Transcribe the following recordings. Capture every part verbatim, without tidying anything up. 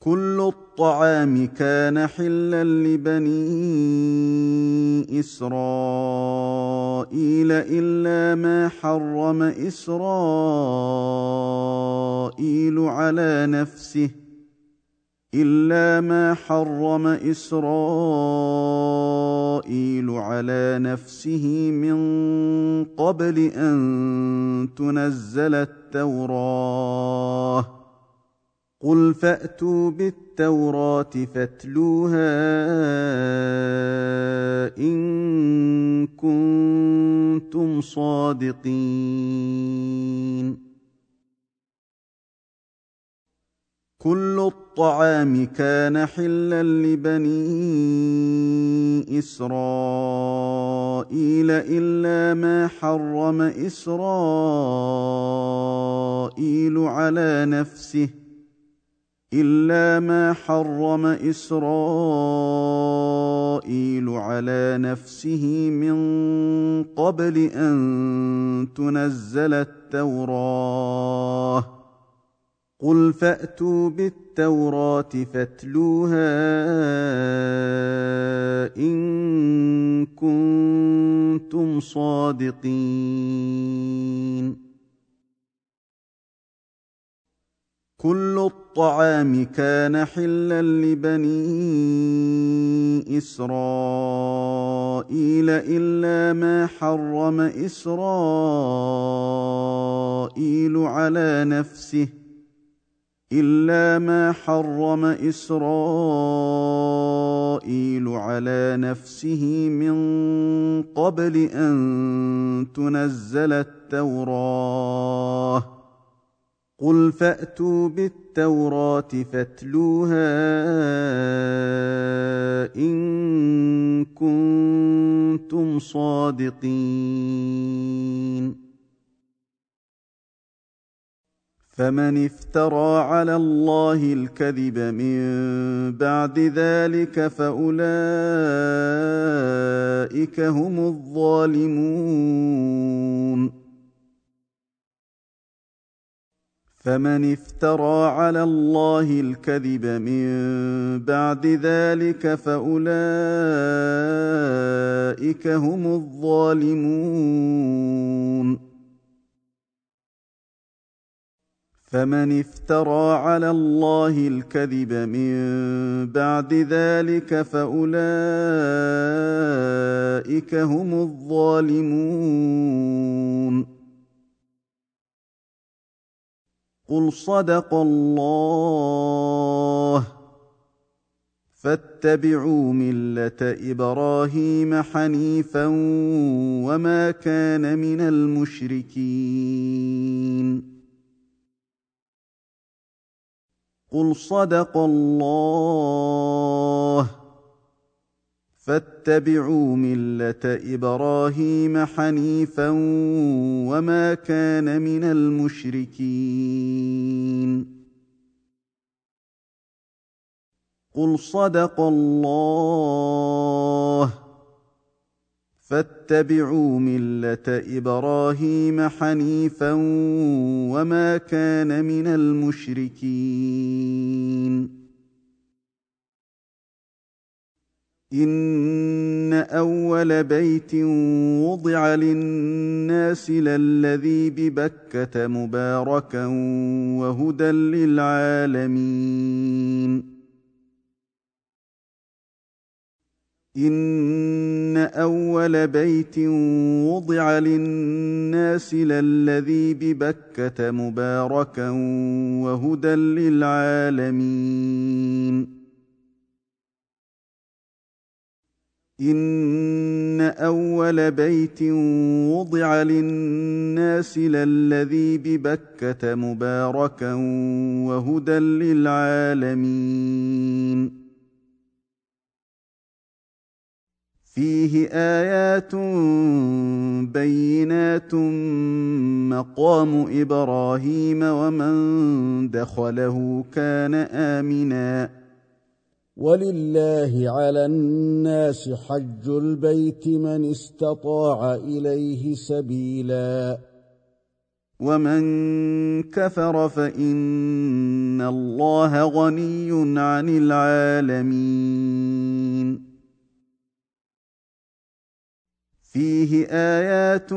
كل الطعام كان حلا لبني إسرائيل إلا ما حرم إسرائيل على نفسه إلا ما حرم إسرائيل على نفسه من قبل أن تنزل التوراة قل فأتوا بالتوراة فاتلوها إن كنتم صادقين كل الطعام كان حلا لبني إسرائيل إلا ما حرم إسرائيل على نفسه إلا ما حرم إسرائيل على نفسه من قبل أن تنزل التوراة قل فأتوا بالتوراة فاتلوها إن كنتم صادقين كل الطعام كان حلا لبني إسرائيل إلا ما حرم إسرائيل على نفسه إلا ما حرم إسرائيل على نفسه من قبل أن تنزل التوراة قل فأتوا بالتوراة فاتلوها إن كنتم صادقين فمن افترى على الله الكذب من بعد ذلك فأولئك هم الظالمون فمن افترى على الله الكذب من بعد ذلك فأولئك هم الظالمون فمن افترى على الله الكذب من بعد ذلك فأولئك هم الظالمون قل صدق الله فاتبعوا ملة إبراهيم حنيفا وما كان من المشركين قل صدق الله فاتبعوا ملة إبراهيم حنيفا وما كان من المشركين قل صدق الله فاتبعوا ملة إبراهيم حنيفا وما كان من المشركين إن أول بيت وضع للناس للذي ببكة مباركا وهدى للعالمين إن أول بيت وضع للناس للذي ببكة مباركا وهدى للعالمين إن أول بيت وضع للناس للذي ببكة مباركا وهدى للعالمين فيه آيات بينات مقام إبراهيم ومن دخله كان آمناً ولله على الناس حج البيت من استطاع إليه سبيلا ومن كفر فإن الله غني عن العالمين فيه آيات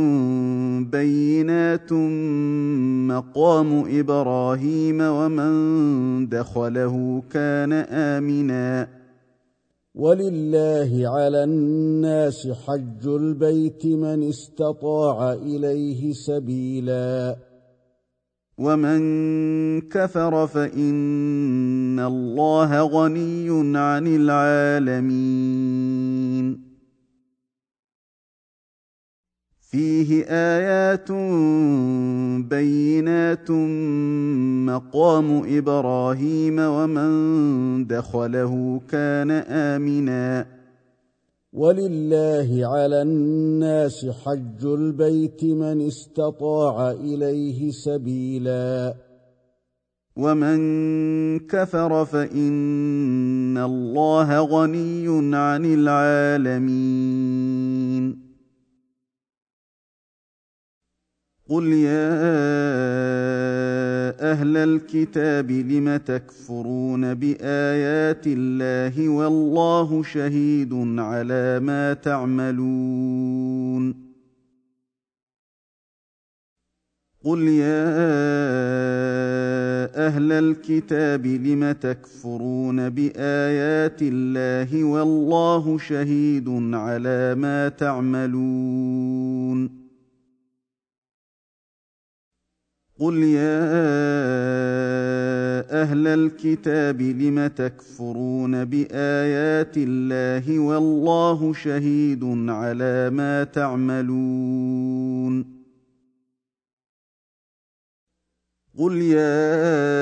بينات مقام إبراهيم ومن دخله كان آمنا ولله على الناس حج البيت من استطاع إليه سبيلا ومن كفر فإن الله غني عن العالمين فيه آيات بينات مقام إبراهيم ومن دخله كان آمنا ولله على الناس حج البيت من استطاع إليه سبيلا ومن كفر فإن الله غني عن العالمين قل يا أهل الكتاب لم تكفرون بآيات الله والله شهيد على ما تعملون قل يا أهل الكتاب لم تكفرون بآيات الله والله شهيد على ما تعملون قل يا أهل الكتاب لم تكفرون بآيات الله والله شهيد على ما تعملون قل يا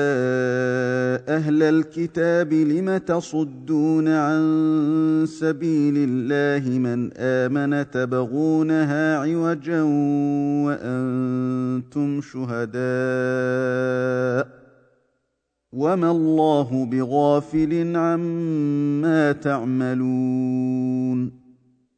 أهل الكتاب لم تصدون عن سبيل الله من آمن تبغونها عوجا وأنتم شهداء وما الله بغافل عما تعملون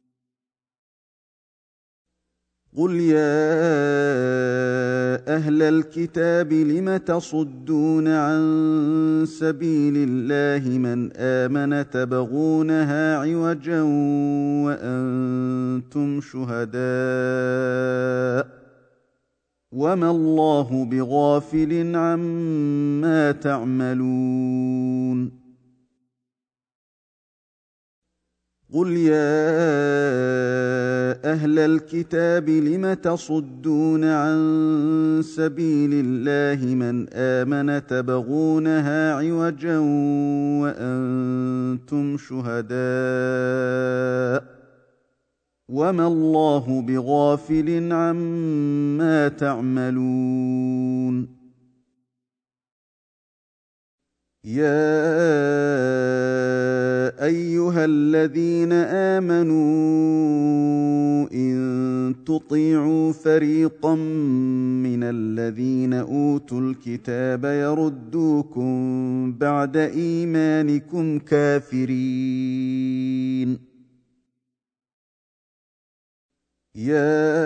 قل يا أهل الكتاب لم تصدون عن سبيل الله من آمن تبغونها عوجا وأنتم شهداء وما الله بغافل عما تعملون قل يا أهل الكتاب لم تصدون عن سبيل الله من آمن تبغونها عوجا وأنتم شهداء وما الله بغافل عما تعملون يا أيها الذين آمنوا إن تطيعوا فريقا من الذين أوتوا الكتاب يردوكم بعد إيمانكم كافرين يا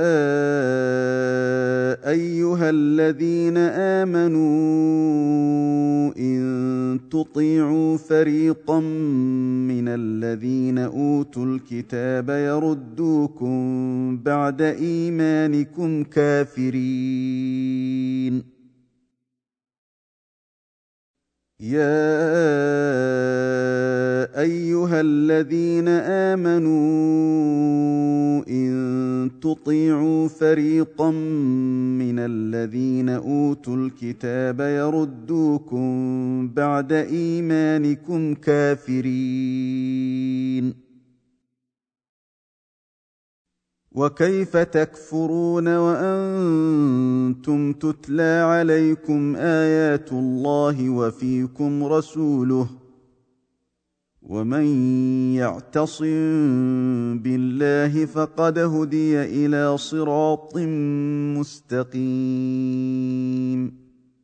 أيها الذين آمنوا إن تطيعوا فريقا من الذين أوتوا الكتاب يردوكم بعد إيمانكم كافرين يا أيها الذين آمنوا إن تطيعوا فريقا من الذين أوتوا الكتاب يردوكم بعد إيمانكم كافرين وكيف تكفرون وأنتم تتلى عليكم آيات الله وفيكم رسوله ومن يعتصم بالله فقد هدي إلى صراط مستقيم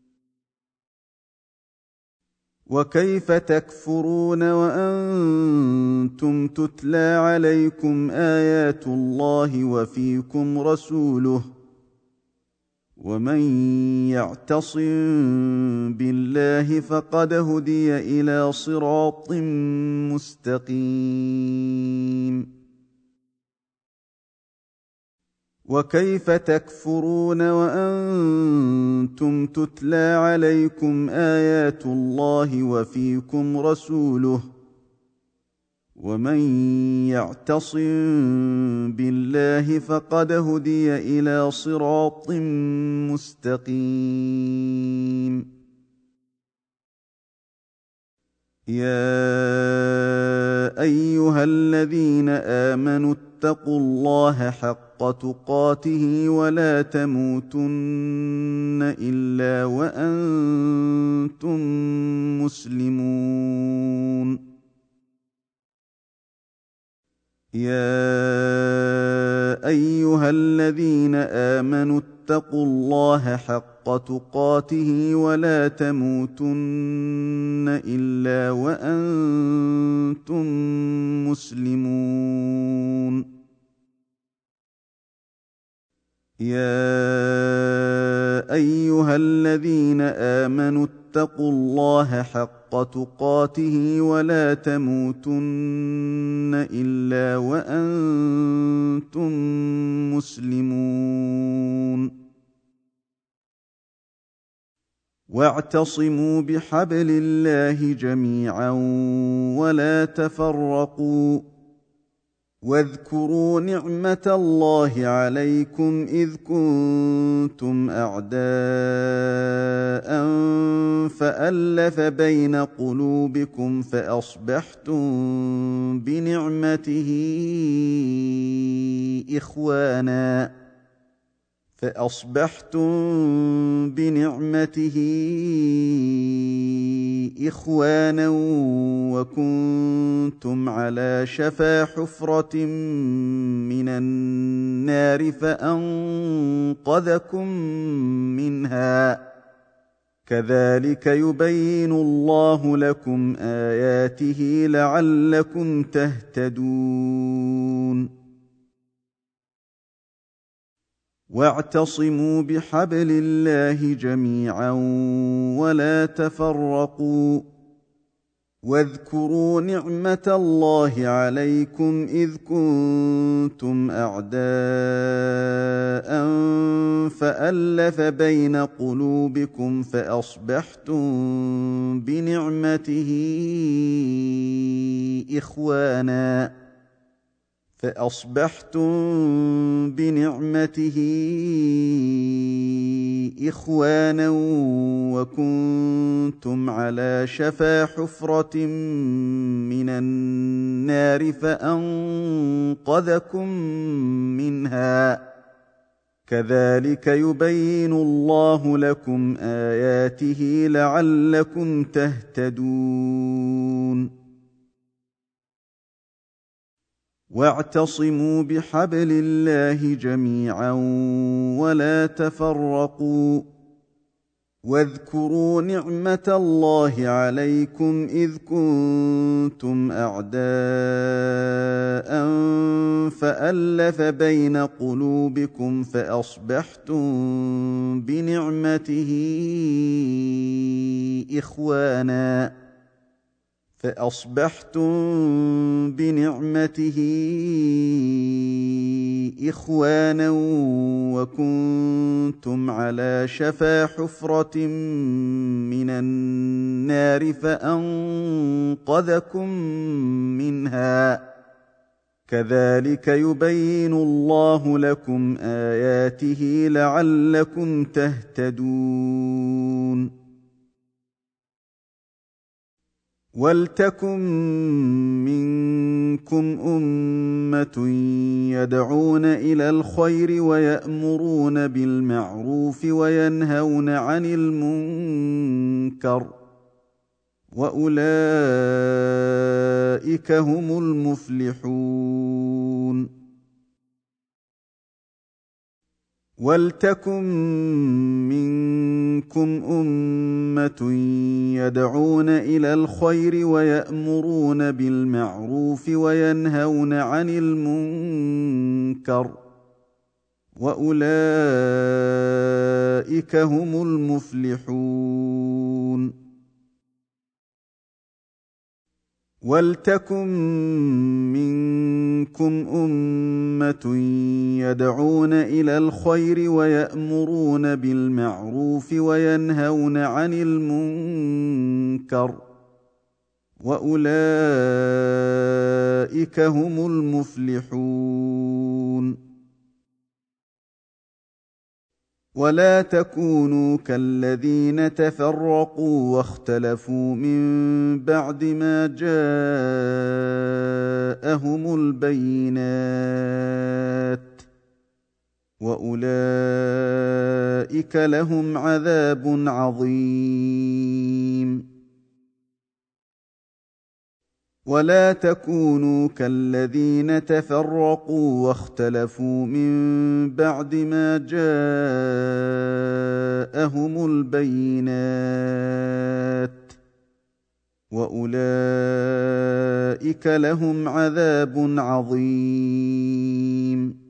وكيف تكفرون وأنتم تتلى عليكم آيات الله وفيكم رسوله ومن يعتصم بالله فقد هدي إلى صراط مستقيم. وكيف تكفرون وأنتم تتلى عليكم آيات الله وفيكم رسوله ومن يعتصم بالله فقد هدي إلى صراط مستقيم. يا أيها الذين آمنوا اتقوا الله حق تقاته ولا تموتن إلا وأنتم مسلمون. يا أيها الذين آمنوا اتقوا الله حق تقاته ولا تموتن إلا وأنتم مسلمون. يا أيها الذين آمنوا اتقوا الله حق تقاته ولا تموتن إلا وأنتم مسلمون. واعتصموا بحبل الله جميعا ولا تفرقوا واذكروا نعمة الله عليكم إذ كنتم أعداء فألف بين قلوبكم فأصبحتم بنعمته إخوانا فأصبحتم بنعمته إخوانا وكنتم على شفا حفرة من النار فأنقذكم منها كذلك يبين الله لكم آياته لعلكم تهتدون. واعتصموا بحبل الله جميعا ولا تفرقوا واذكروا نعمة الله عليكم إذ كنتم أعداء فألف بين قلوبكم فأصبحتم بنعمته إخوانا فأصبحتم بنعمته إخوانا وكنتم على شفا حفرة من النار فأنقذكم منها كذلك يبين الله لكم آياته لعلكم تهتدون. واعتصموا بحبل الله جميعا ولا تفرقوا واذكروا نعمة الله عليكم إذ كنتم أعداء فألف بين قلوبكم فأصبحتم بنعمته إخوانا فأصبحتم بنعمته إخوانا وكنتم على شفا حفرة من النار فأنقذكم منها كذلك يبين الله لكم آياته لعلكم تهتدون. ولتكن منكم أمة يدعون إلى الخير ويأمرون بالمعروف وينهون عن المنكر وأولئك هم المفلحون. ولتكن منكم أمة يدعون إلى الخير ويأمرون بالمعروف وينهون عن المنكر وأولئك هم المفلحون. وَلْتَكُن مِّنكُمْ أُمَّةٌ يَدْعُونَ إِلَى الْخَيْرِ وَيَأْمُرُونَ بِالْمَعْرُوفِ وَيَنْهَوْنَ عَنِ الْمُنكَرِ ۚ وَأُولَئِكَ هُمُ الْمُفْلِحُونَ. وَلَا تَكُونُوا كَالَّذِينَ تَفَرَّقُوا وَاخْتَلَفُوا مِن بَعْدِ مَا جَاءَهُمُ الْبَيِّنَاتُ ۚ وَأُولَئِكَ لَهُمْ عَذَابٌ عَظِيمٌ. وَلَا تَكُونُوا كَالَّذِينَ تَفَرَّقُوا وَاخْتَلَفُوا مِن بَعْدِ مَا جَاءَهُمُ الْبَيِّنَاتُ ۚ وَأُولَئِكَ لَهُمْ عَذَابٌ عَظِيمٌ.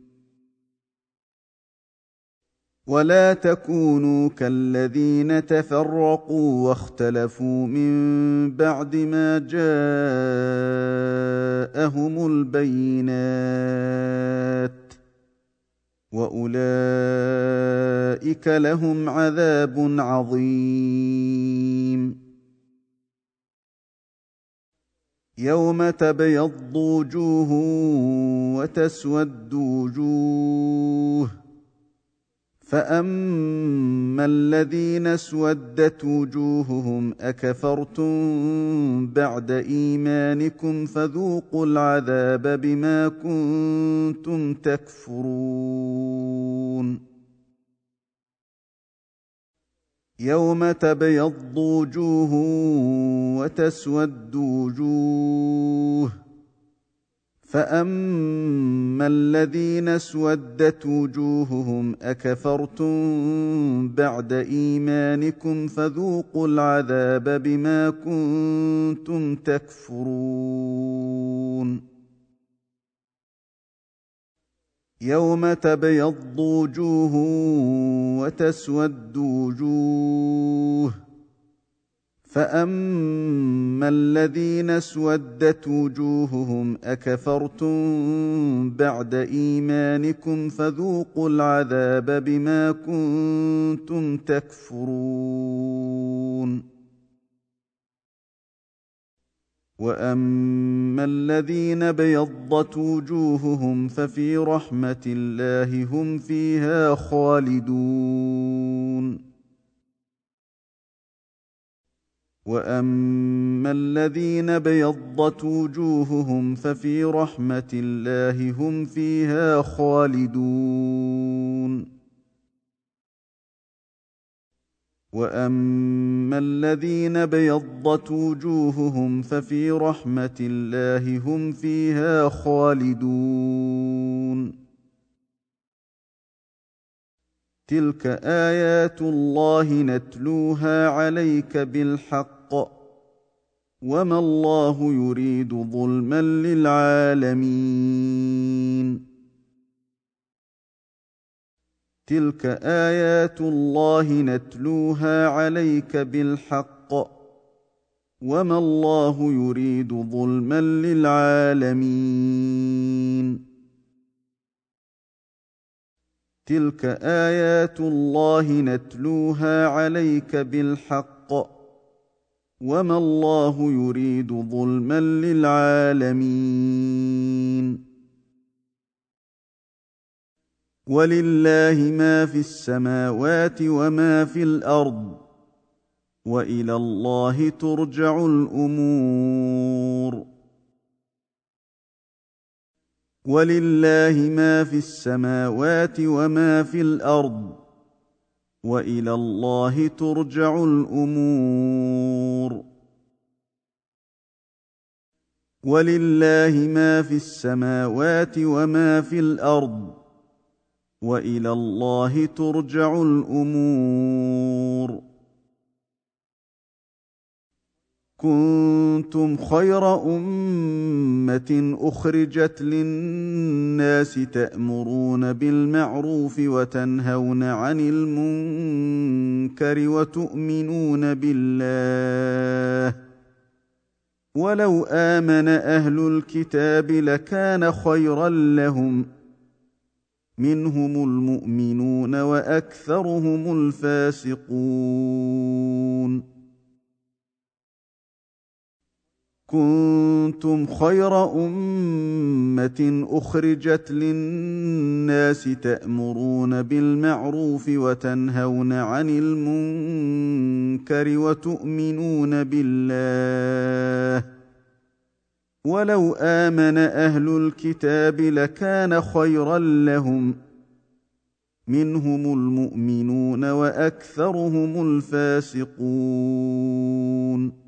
وَلَا تَكُونُوا كَالَّذِينَ تَفَرَّقُوا وَاخْتَلَفُوا مِن بَعْدِ مَا جَاءَهُمُ الْبَيِّنَاتُ ۚ وَأُولَئِكَ لَهُمْ عَذَابٌ عَظِيمٌ. يَوْمَ تَبْيَضُّ وُجُوهٌ وَتَسْوَدُّ وُجُوهٌ، فَأَمَّا الَّذِينَ اسْوَدَّتْ وُجُوهُهُمْ أَكَفَرْتُم بَعْدَ إِيمَانِكُمْ فَذُوقُوا الْعَذَابَ بِمَا كُنتُمْ تَكْفُرُونَ. يَوْمَ تَبْيَضُّ وُجُوهٌ وَتَسْوَدُّ وُجُوهٌ، فَأَمَّا الَّذِينَ اسْوَدَّتْ وُجُوهُهُمْ أَكَفَرْتُم بَعْدَ إِيمَانِكُمْ فَذُوقُوا الْعَذَابَ بِمَا كُنتُمْ تَكْفُرُونَ. يَوْمَ تَبْيَضُّ وُجُوهٌ وَتَسْوَدُّ وُجُوهٌ، فَأَمَّا الَّذِينَ اسْوَدَّتْ وُجُوهُهُمْ أَكَفَرْتُم بَعْدَ إِيمَانِكُمْ فَذُوقُوا الْعَذَابَ بِمَا كُنتُمْ تَكْفُرُونَ. وَأَمَّا الَّذِينَ ابْيَضَّتْ وُجُوهُهُمْ فَفِي رَحْمَةِ اللَّهِ هُمْ فِيهَا خَالِدُونَ. وَأَمَّا الَّذِينَ ابْيَضَّتْ وُجُوهُهُمْ فَفِي رَحْمَةِ اللَّهِ هُمْ فِيهَا خَالِدُونَ. وَأَمَّا الَّذِينَ ابْيَضَّتْ وُجُوهُهُمْ فَفِي رَحْمَةِ اللَّهِ هُمْ فِيهَا خَالِدُونَ. تِلْكَ آيَاتُ اللَّهِ نَتْلُوهَا عَلَيْكَ بِالْحَقِّ ۚ وَمَا اللَّهُ يُرِيدُ ظُلْمًا لِّلْعَالَمِينَ. تِلْكَ آيَاتُ اللَّهِ نَتْلُوهَا عَلَيْكَ بِالْحَقِّ ۚ وَمَا اللَّهُ يُرِيدُ ظُلْمًا لِّلْعَالَمِينَ. تِلْكَ آيَاتُ اللَّهِ نَتْلُوهَا عَلَيْكَ بِالْحَقِّ ۚ وَمَا اللَّهُ يُرِيدُ ظُلْمًا لِّلْعَالَمِينَ. وَلِلَّهِ مَا فِي السَّمَاوَاتِ وَمَا فِي الْأَرْضِ، وَإِلَى اللَّهِ تُرْجَعُ الْأُمُورُ. وَلِلَّهِ مَا فِي السَّمَاوَاتِ وَمَا فِي الْأَرْضِ، وَإِلَى اللَّهِ تُرْجَعُ الْأُمُورُ. وَلِلَّهِ مَا فِي السَّمَاوَاتِ وَمَا فِي الْأَرْضِ، وَإِلَى اللَّهِ تُرْجَعُ الْأُمُورُ. كنتم خير أمة أخرجت للناس تأمرون بالمعروف وتنهون عن المنكر وتؤمنون بالله ولو آمن أهل الكتاب لكان خيرا لهم منهم المؤمنون وأكثرهم الفاسقون كنتم خير أمة أخرجت للناس تأمرون بالمعروف وتنهون عن المنكر وتؤمنون بالله ولو آمن أهل الكتاب لكان خيرا لهم منهم المؤمنون وأكثرهم الفاسقون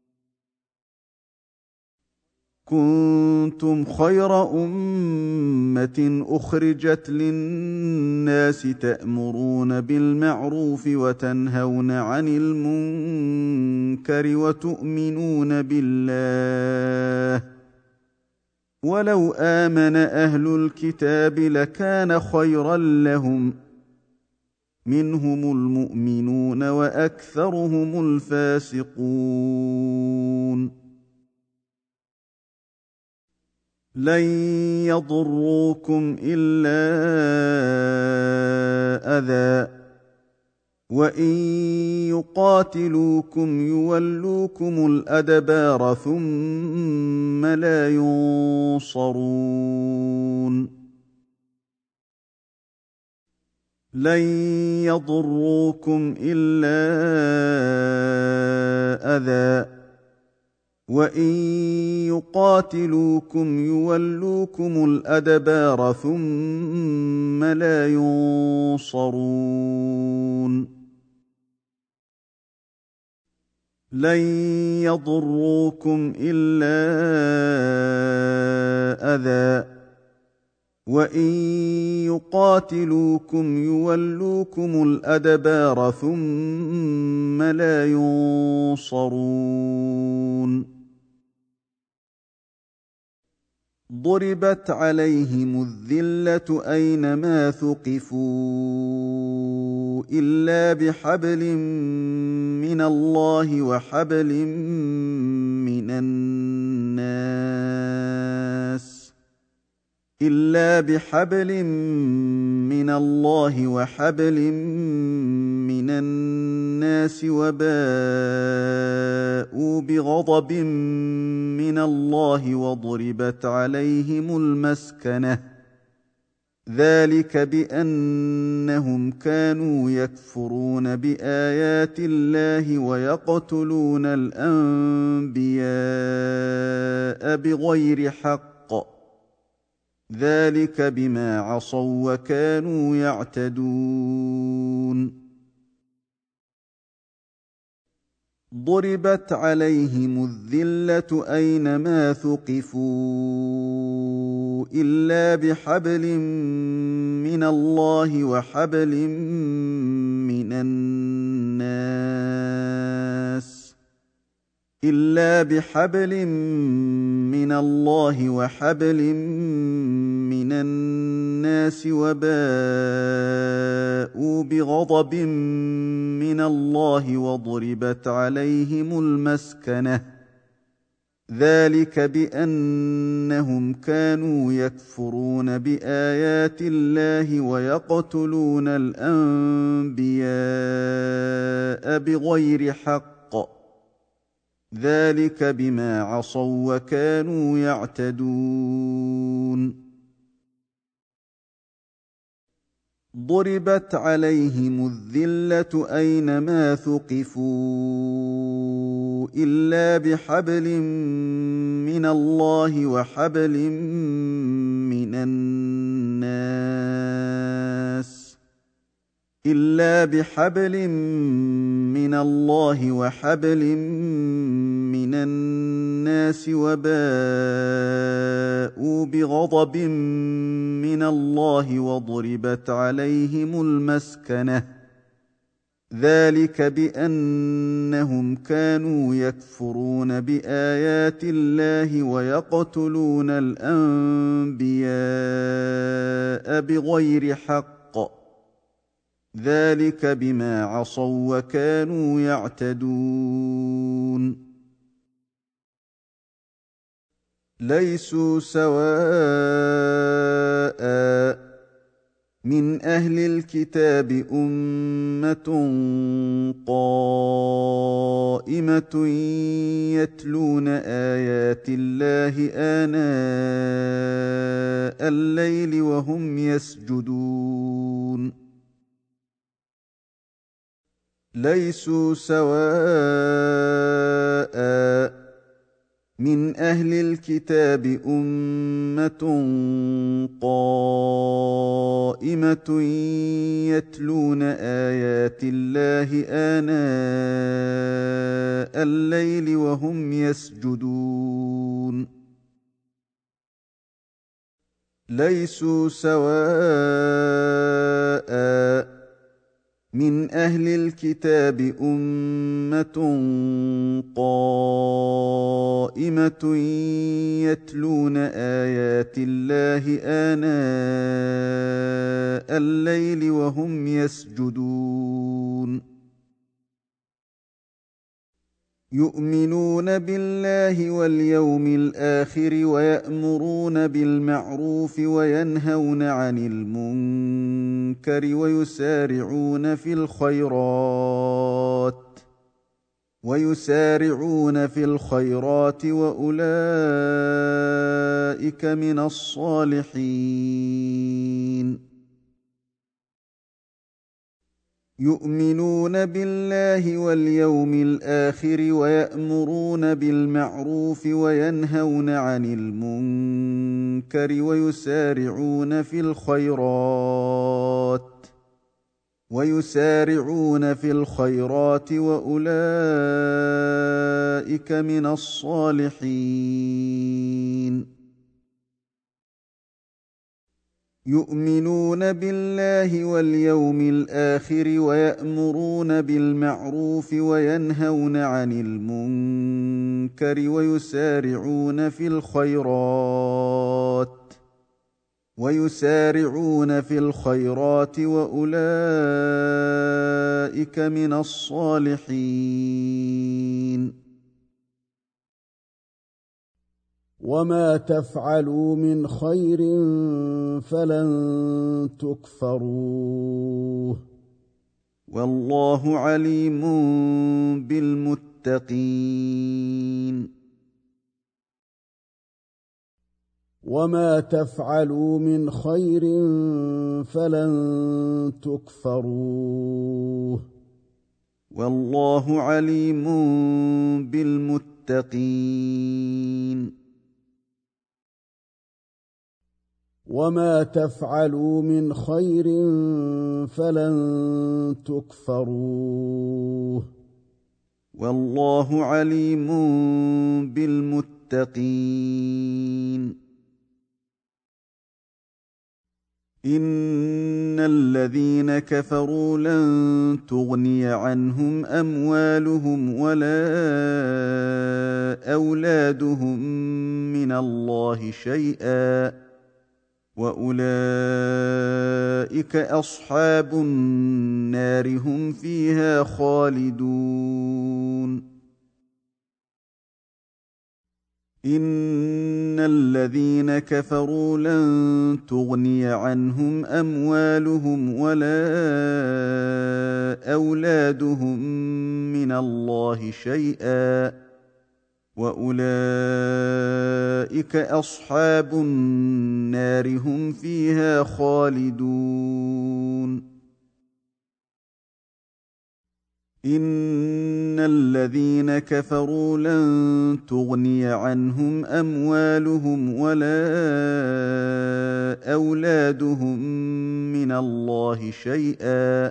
كنتم خير أمة أخرجت للناس تأمرون بالمعروف وتنهون عن المنكر وتؤمنون بالله ولو آمن أهل الكتاب لكان خيرا لهم منهم المؤمنون وأكثرهم الفاسقون لن يضروكم إلا أذى وإن يقاتلوكم يولوكم الأدبار ثم لا ينصرون لن يضروكم إلا أذى وإن يقاتلوكم يولوكم الأدبار ثم لا ينصرون لن يضروكم إلا أذى وإن يقاتلوكم يولوكم الأدبار ثم لا ينصرون ضربت عليهم الذلة أينما ثقفوا إلا بحبل من الله وحبل من الناس إلا بحبل من الله وحبل من الناس وباءوا بغضب من الله وضربت عليهم المسكنة ذلك بأنهم كانوا يكفرون بآيات الله ويقتلون الأنبياء بغير حق ذلك بما عصوا وكانوا يعتدون ضربت عليهم الذلة أينما ثقفوا إلا بحبل من الله وحبل من الناس إلا بحبل من الله وحبل من الناس وباءوا بغضب من الله وضربت عليهم المسكنة ذلك بأنهم كانوا يكفرون بآيات الله ويقتلون الأنبياء بغير حق ذلك بما عصوا وكانوا يعتدون ضربت عليهم الذلة أينما ثقفوا إلا بحبل من الله وحبل من الناس إلا بحبل من الله وحبل من الناس وباءوا بغضب من الله وضربت عليهم المسكنة ذلك بأنهم كانوا يكفرون بآيات الله ويقتلون الأنبياء بغير حق، ذلك بما عصوا وكانوا يعتدون. ليسوا سواء من أهل الكتاب أمة قائمة يتلون آيات الله آناء الليل وهم يسجدون. ليسوا سواء من أهل الكتاب أمة قائمة يتلون آيات الله آناء الليل وهم يسجدون. ليسوا سواء من أهل الكتاب أمة قائمة يتلون آيات الله آناء الليل وهم يسجدون. يؤمنون بالله واليوم الآخر ويأمرون بالمعروف وينهون عن المنكر ويسارعون في الخيرات ويسارعون في الخيرات وأولئك من الصالحين. يؤمنون بالله واليوم الآخر ويأمرون بالمعروف وينهون عن المنكر ويسارعون في الخيرات ويسارعون في الخيرات وأولئك من الصالحين. يؤمنون بالله واليوم الآخر ويأمرون بالمعروف وينهون عن المنكر ويسارعون في الخيرات ويسارعون في الخيرات وأولئك من الصالحين. وما تفعلوا من خير فلن تكفروه، والله عليم بالمتقين. وما تفعلوا من خير فلن تكفروه، والله عليم بالمتقين. وما تفعلوا من خير فلن تكفروه، والله عليم بالمتقين. إن الذين كفروا لن تغني عنهم أموالهم ولا أولادهم من الله شيئا، وأولئك أصحاب النار هم فيها خالدون. إن الذين كفروا لن تغني عنهم أموالهم ولا أولادهم من الله شيئا، وأولئك أصحاب النار هم فيها خالدون. إن الذين كفروا لن تغني عنهم أموالهم ولا أولادهم من الله شيئا،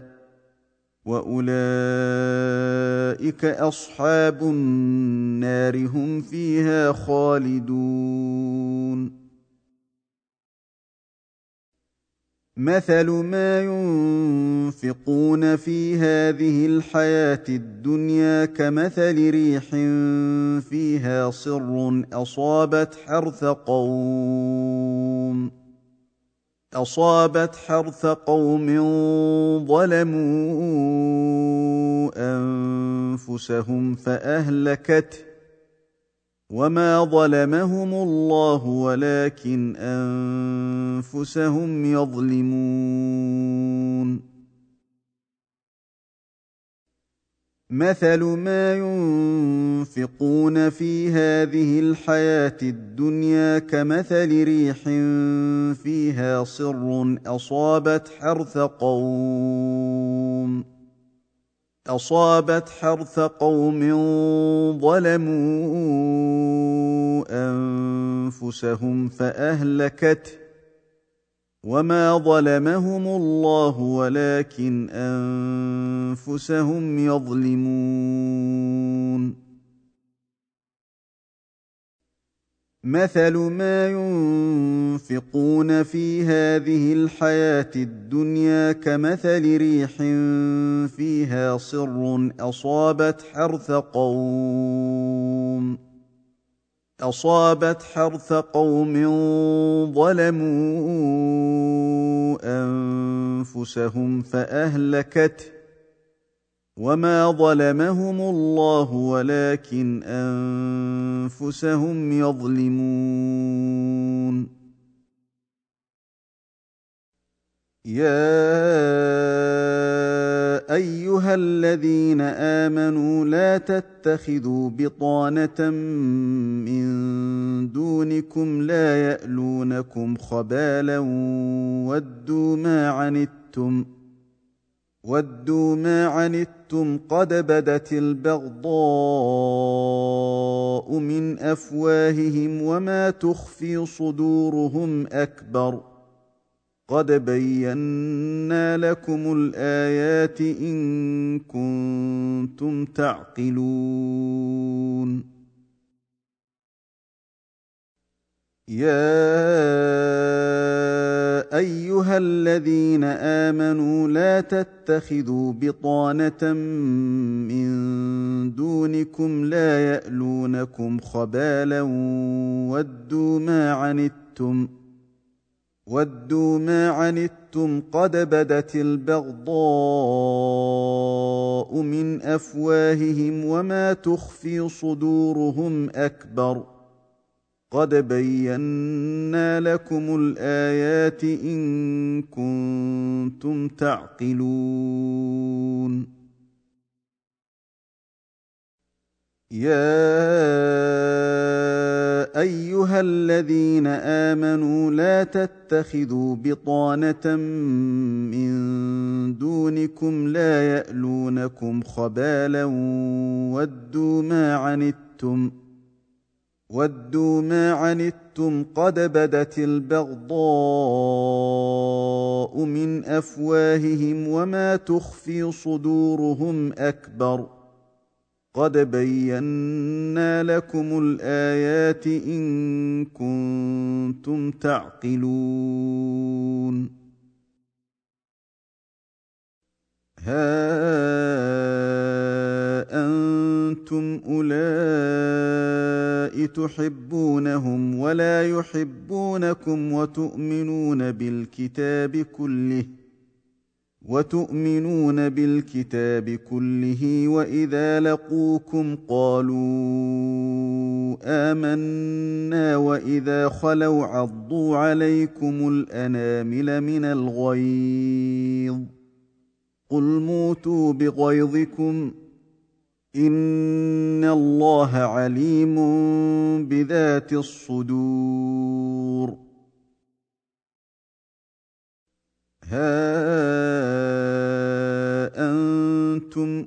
وأولئك أصحاب النار هم فيها خالدون. مثل ما ينفقون في هذه الحياة الدنيا كمثل ريح فيها صر أصابت حرث قوم أصابت حرث قوم ظلموا أنفسهم فأهلكته وما ظلمهم الله ولكن أنفسهم يظلمون مثل ما ينفقون في هذه الحياة الدنيا كمثل ريح فيها صر أصابت حرث قوم أصابت حرث قوم ظلموا أنفسهم فأهلكته وما ظلمهم الله ولكن أنفسهم يظلمون مثل ما ينفقون في هذه الحياة الدنيا كمثل ريح فيها صر أصابت حرث قوم أصابت حرث قوم ظلموا أنفسهم فأهلكته وما ظلمهم الله ولكن أنفسهم يظلمون يا أيها الذين آمنوا لا تتخذوا بطانة من دونكم لا يألونكم خبالا ودوا ما عنتم ودوا ما عنتم قد بدت البغضاء من أفواههم وما تخفي صدورهم أكبر قد بينا لكم الآيات إن كنتم تعقلون يا أيها الذين آمنوا لا تتخذوا بطانة من دونكم لا يألونكم خبالا ودوا ما عنتم ودوا ما عنتم قد بدت البغضاء من أفواههم وما تخفي صدورهم أكبر قد بينا لكم الآيات إن كنتم تعقلون يا أيها الذين آمنوا لا تتخذوا بطانة من دونكم لا يألونكم خبالا ودوا ما عنتم ودوا ما عنتم قد بدت البغضاء من أفواههم وما تخفي صدورهم أكبر قد بينا لكم الآيات إن كنتم تعقلون ها أنتم أولئك تحبونهم ولا يحبونكم وتؤمنون بالكتاب كله وتؤمنون بالكتاب كله وإذا لقوكم قالوا آمنا وإذا خلوا عضوا عليكم الأنامل من الغيظ قل موتوا بغيظكم إن الله عليم بذات الصدور ها أنتم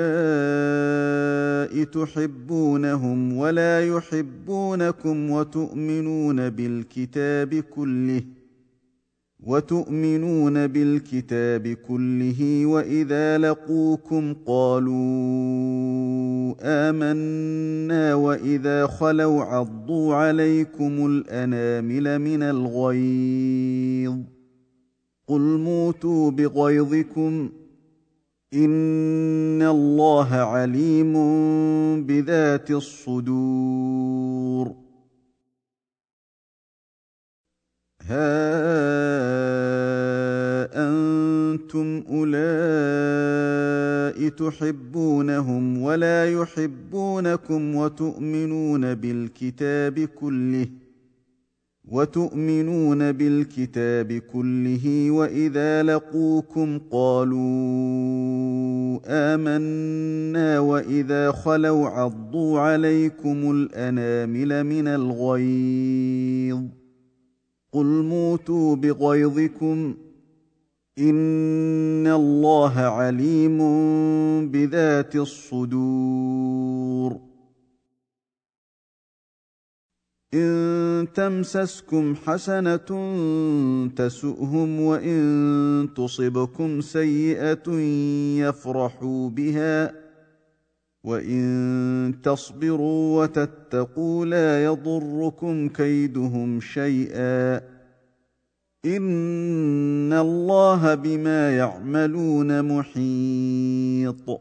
أولئك تحبونهم ولا يحبونكم وتؤمنون بالكتاب كله وتؤمنون بالكتاب كله وإذا لقوكم قالوا آمنا وإذا خلوا عضوا عليكم الأنامل من الغيظ قل موتوا بغيظكم إن الله عليم بذات الصدور. ها أنتم أولئك تحبونهم ولا يحبونكم وتؤمنون بالكتاب كله وتؤمنون بالكتاب كله وإذا لقوكم قالوا آمنا وإذا خلوا عضوا عليكم الأنامل من الغيظ قل موتوا بغيظكم إن الله عليم بذات الصدور. إن تمسسكم حسنة تسؤهم وإن تصبكم سيئة يفرحوا بها وإن تصبروا وتتقوا لا يضركم كيدهم شيئا إن الله بما يعملون محيط.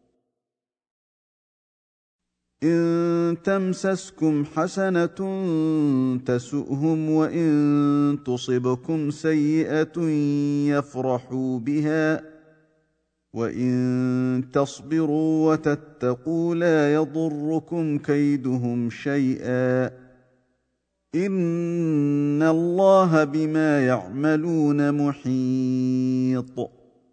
إن تمسسكم حسنة تسؤهم وإن تصبكم سيئة يفرحوا بها وإن تصبروا وتتقوا لا يضركم كيدهم شيئا إن الله بما يعملون محيط.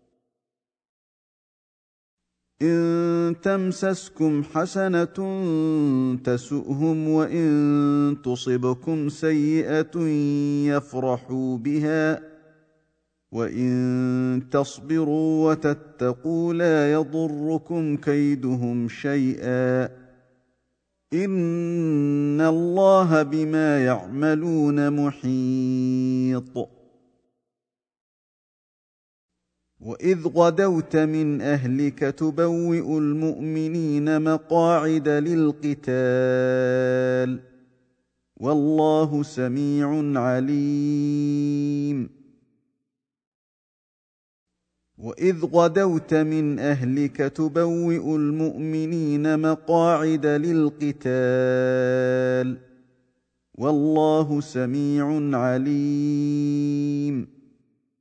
إن تمسسكم حسنة تسؤهم وإن تصبكم سيئة يفرحوا بها وإن تصبروا وتتقوا لا يضركم كيدهم شيئا إن الله بما يعملون محيط. وإذ غدوت من أهلك تبوئ المؤمنين مقاعد للقتال والله سميع عليم. وإذ غدوت من أهلك تبوئ المؤمنين مقاعد للقتال والله سميع عليم.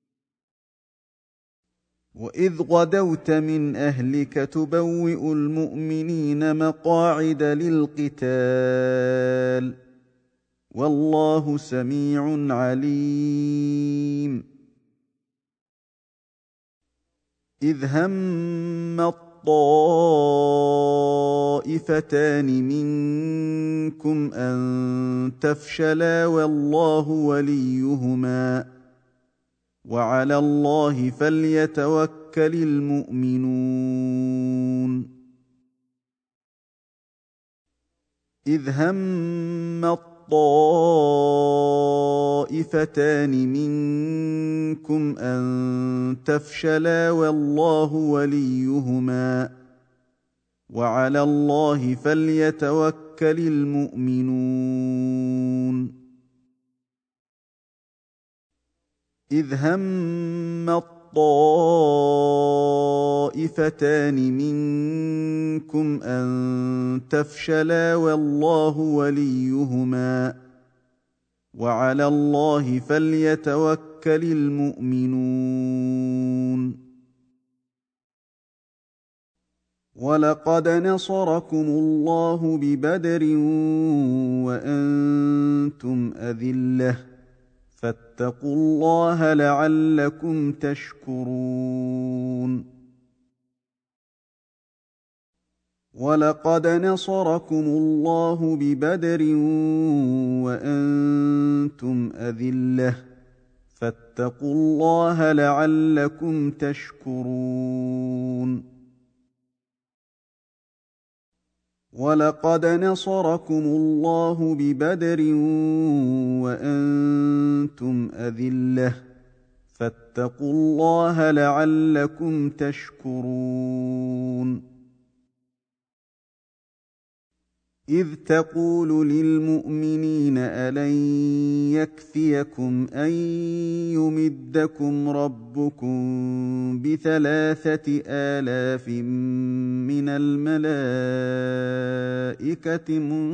وإذ غدوت من أهلك تبوئ المؤمنين مقاعد للقتال والله سميع عليم. إذ هم الطائفتان منكم أن تفشلا والله وليهما وعلى الله فليتوكل المؤمنون. إذ هم الطائفتان منكم أن تفشلا والله وليهما وعلى الله فليتوكل المؤمنون. إذ هم الطائفتان منكم أن تفشلا والله وليهما وعلى الله فليتوكل المؤمنون. ولقد نصركم الله ببدر وأنتم أذلة فاتقوا الله لعلكم تشكرون. ولقد نصركم الله ببدر وأنتم أذلة فاتقوا الله لعلكم تشكرون. ولقد نصركم الله ببدر وأنتم أذلة فاتقوا الله لعلكم تشكرون. إذ تقول للمؤمنين ألن يكفيكم أن يمدكم ربكم بثلاثة آلاف من الملائكة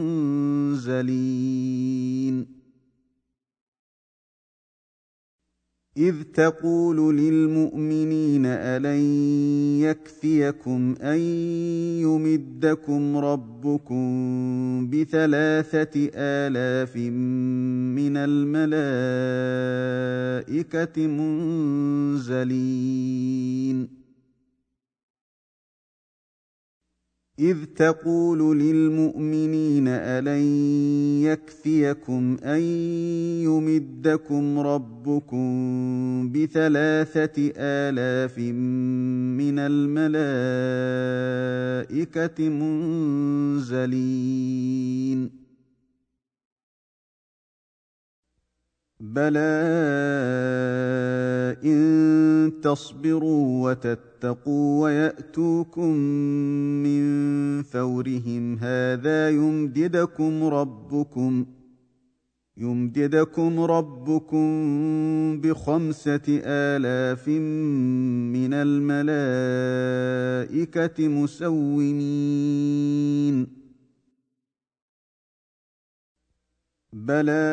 منزلين إذ تقول للمؤمنين ألن يكفيكم أن يمدكم ربكم بثلاثة آلاف من الملائكة منزلين إذ تقول للمؤمنين ألن يكفيكم أن يمدكم ربكم بثلاثة آلاف من الملائكة منزلين بلى إن تصبروا وتتقوا ويأتوكم من فورهم هذا يمددكم ربكم يمددكم ربكم بخمسة آلاف من الملائكة مسومين بلى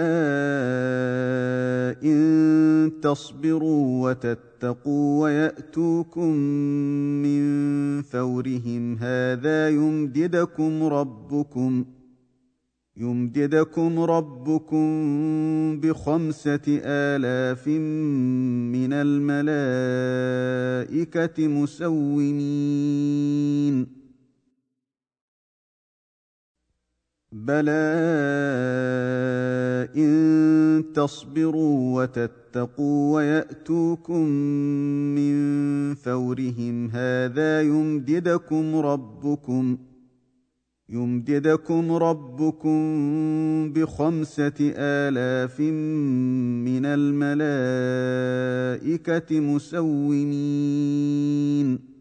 إن تصبروا وتتقوا ويأتوكم من فورهم هذا يمددكم ربكم يمددكم ربكم بخمسة آلاف من الملائكة مسومين بلى إن تصبروا وتتقوا ويأتوكم من فورهم هذا يمددكم ربكم يمددكم ربكم بخمسة آلاف من الملائكة مسومين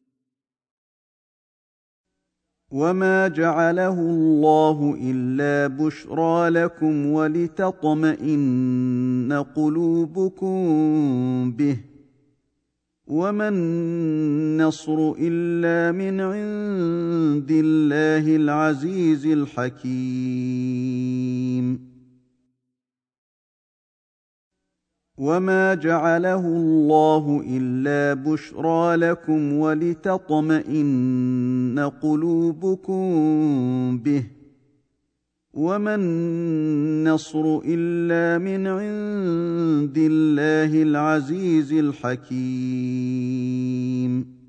وما جعله الله إلا بشرى لكم ولتطمئن قلوبكم به وما النصر إلا من عند الله العزيز الحكيم وما جعله الله إلا بشرى لكم ولتطمئن قلوبكم به وما النصر إلا من عند الله العزيز الحكيم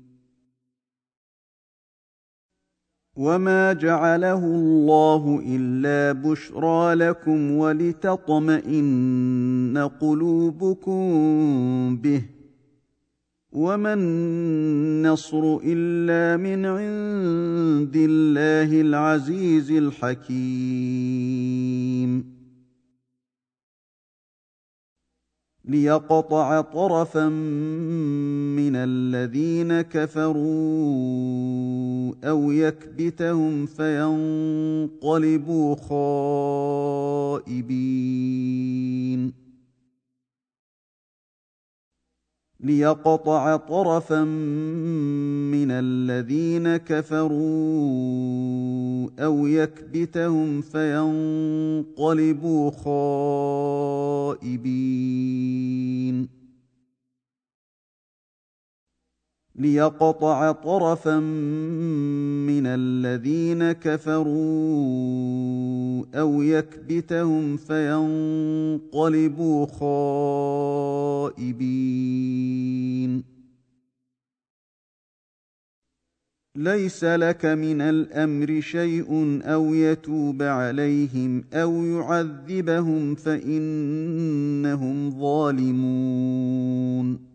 وما جعله الله إلا بشرى لكم ولتطمئن قلوبكم به وما النصر إلا من عند الله العزيز الحكيم ليقطع طرفا من الذين كفروا أو يكبتهم فينقلبوا خائبين ليقطع طرفا من الذين كفروا أو يكبتهم فينقلبوا خائبين ليقطع طرفا من الذين كفروا أو يكبتهم فينقلبوا خائبين ليس لك من الأمر شيء أو يتوب عليهم أو يعذبهم فإنهم ظالمون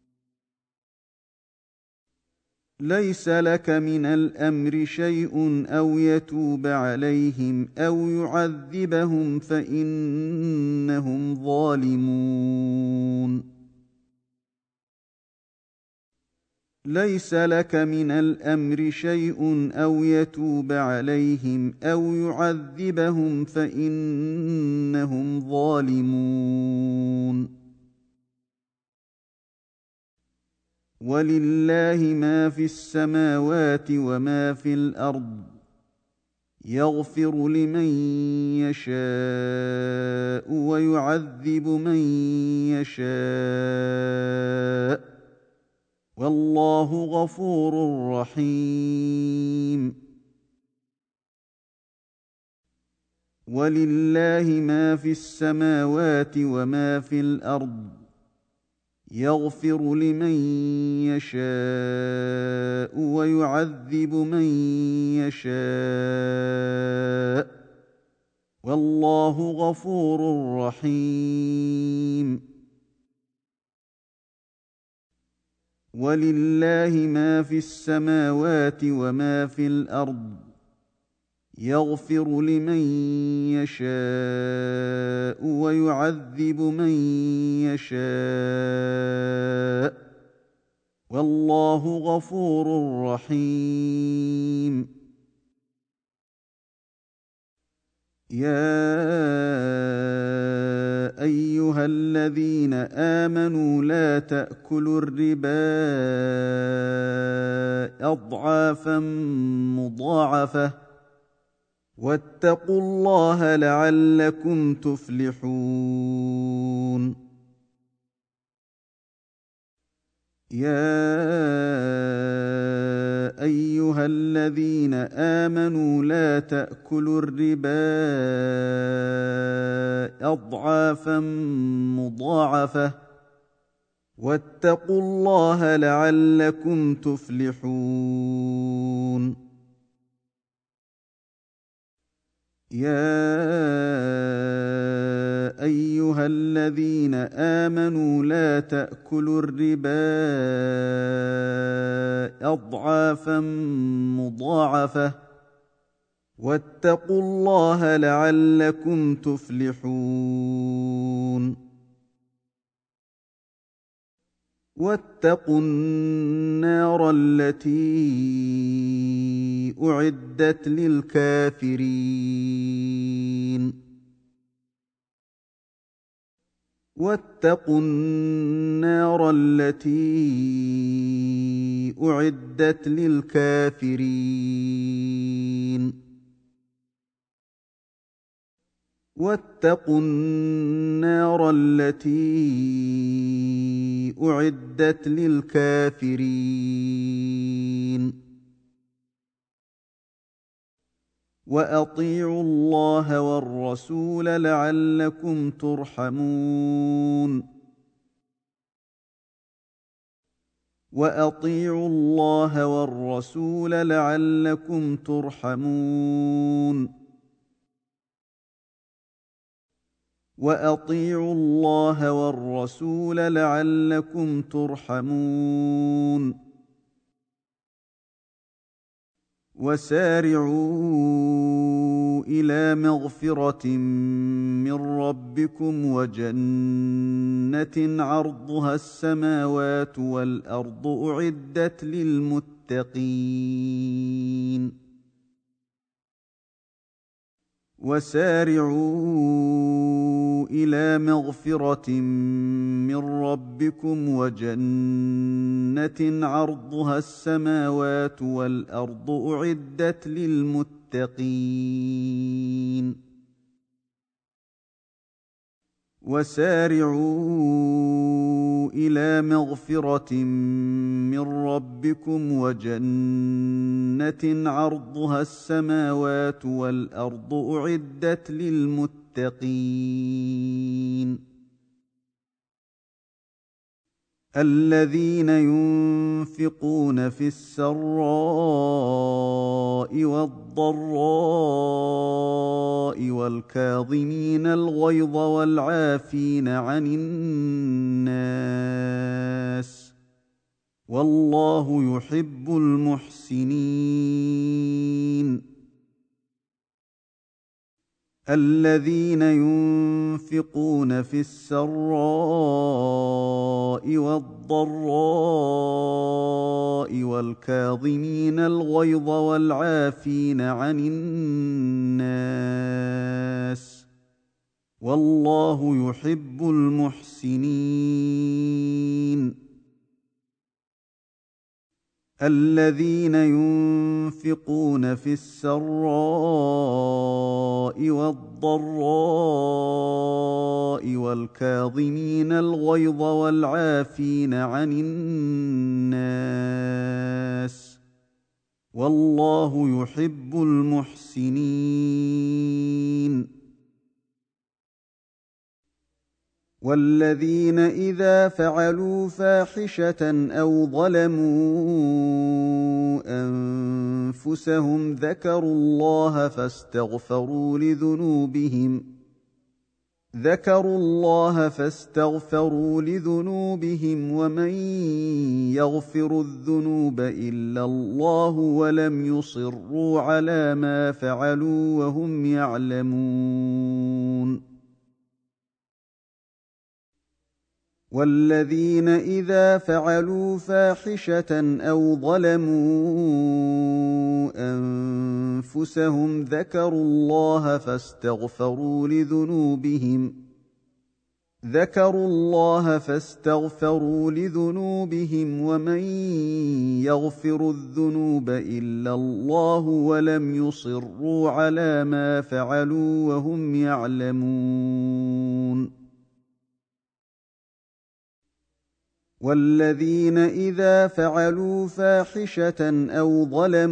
ليس لك من الأمر شيء أو يتوب عليهم أو يعذبهم فإنهم ظالمون ليس لك من الأمر شيء أو يتوب عليهم أو يعذبهم فإنهم ظالمون ولله ما في السماوات وما في الأرض يغفر لمن يشاء ويعذب من يشاء والله غفور رحيم ولله ما في السماوات وما في الأرض يغفر لمن يشاء ويعذب من يشاء والله غفور رحيم ولله ما في السماوات وما في الأرض يغفر لمن يشاء ويعذب من يشاء والله غفور رحيم يا أيها الذين آمنوا لا تأكلوا الربا أضعافا مضاعفة واتقوا الله لعلكم تفلحون يا أيها الذين آمنوا لا تأكلوا الربا أضعافا مضاعفة واتقوا الله لعلكم تفلحون يا أيها الذين آمنوا لا تأكلوا الربا أضعافا مضاعفة واتقوا الله لعلكم تفلحون واتقوا النار التي أعدت للكافرين واتقوا النار التي أعدت للكافرين واتقوا النار التي أعدت للكافرين وأطيعوا الله والرسول لعلكم ترحمون وأطيعوا الله والرسول لعلكم ترحمون وأطيعوا الله والرسول لعلكم ترحمون وسارعوا إلى مغفرة من ربكم وجنة عرضها السماوات والأرض أعدت للمتقين وسارعوا إلى مغفرة من ربكم وجنة عرضها السماوات والأرض أعدت للمتقين وسارعوا إلى مغفرة من ربكم وجنة عرضها السماوات والأرض أعدت للمتقين الذين ينفقون في السراء والضراء والكاظمين الغيظ والعافين عن الناس والله يحب المحسنين الذين ينفقون في السراء والضراء والكاظمين الغيظ والعافين عن الناس والله يحب المحسنين. الذين ينفقون في السراء والضراء والكاظمين الغيظ والعافين عن الناس والله يحب المحسنين. والذين إذا فعلوا فاحشة أو ظلموا أنفسهم ذكروا الله فاستغفروا لذنوبهم ذكروا الله فاستغفروا لذنوبهم ومن يغفر الذنوب إلا الله ولم يصروا على ما فعلوا وهم يعلمون. والذين إذا فعلوا فاحشة أو ظلموا أنفسهم ذكروا الله فاستغفروا لذنوبهم ذكروا الله فاستغفروا لذنوبهم ومن يغفر الذنوب إلا الله ولم يصروا على ما فعلوا وهم يعلمون. والذين إذا فعلوا فاحشة أو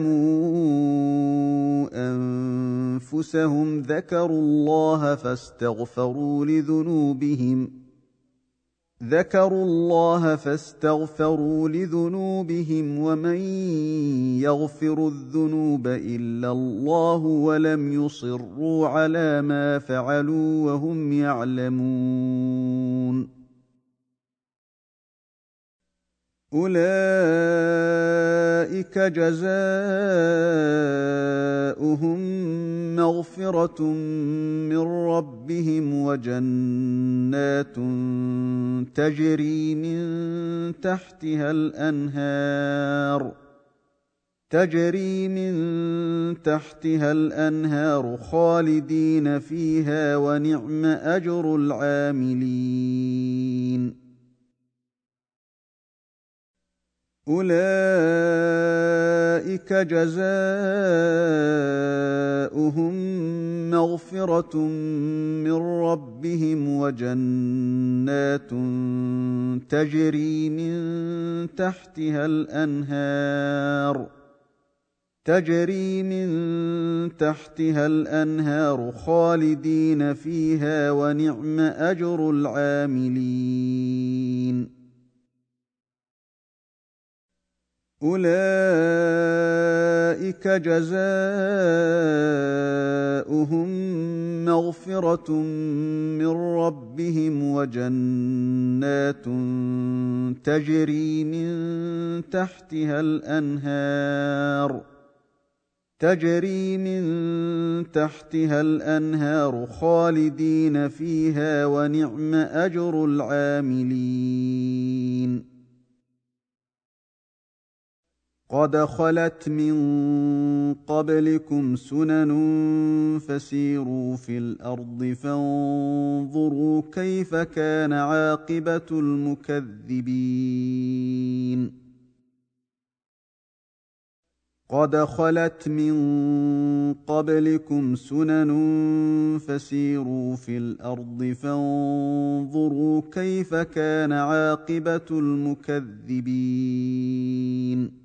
ظلموا أنفسهم ذكروا الله فاستغفروا لذنوبهم ذكروا الله فاستغفروا لذنوبهم ومن يغفر الذنوب إلا الله ولم يصروا على ما فعلوا وهم يعلمون. أولئك جزاؤهم مغفرة من ربهم وجنات تجري من تحتها الأنهار تجري من تحتها الأنهار خالدين فيها ونعم أجر العاملين. أولئك جزاؤهم مغفرة من ربهم وجنات تجري من تحتها الأنهار تجري من تحتها الأنهار خالدين فيها ونعم أجر العاملين. أولئك جزاؤهم مغفرة من ربهم وجنات تجري من تحتها الأنهار تجري من تحتها الأنهار خالدين فيها ونعم أجر العاملين. قد خلت من قبلكم سنن فسيروا في الأرض فانظروا كيف كان عاقبة المكذبين. قد خلت من قبلكم سنن فسيروا في الأرض فانظروا كيف كان عاقبة المكذبين.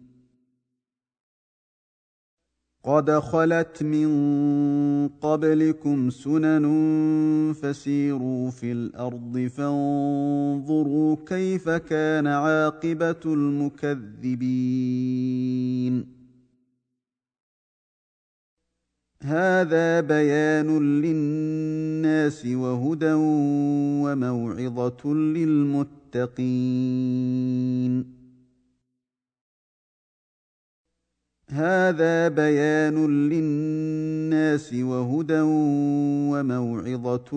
قد خلت من قبلكم سنن فسيروا في الأرض فانظروا كيف كان عاقبة المكذبين. هذا بيان للناس وهدى وموعظة للمتقين. هذا بيان للناس وهدى وموعظة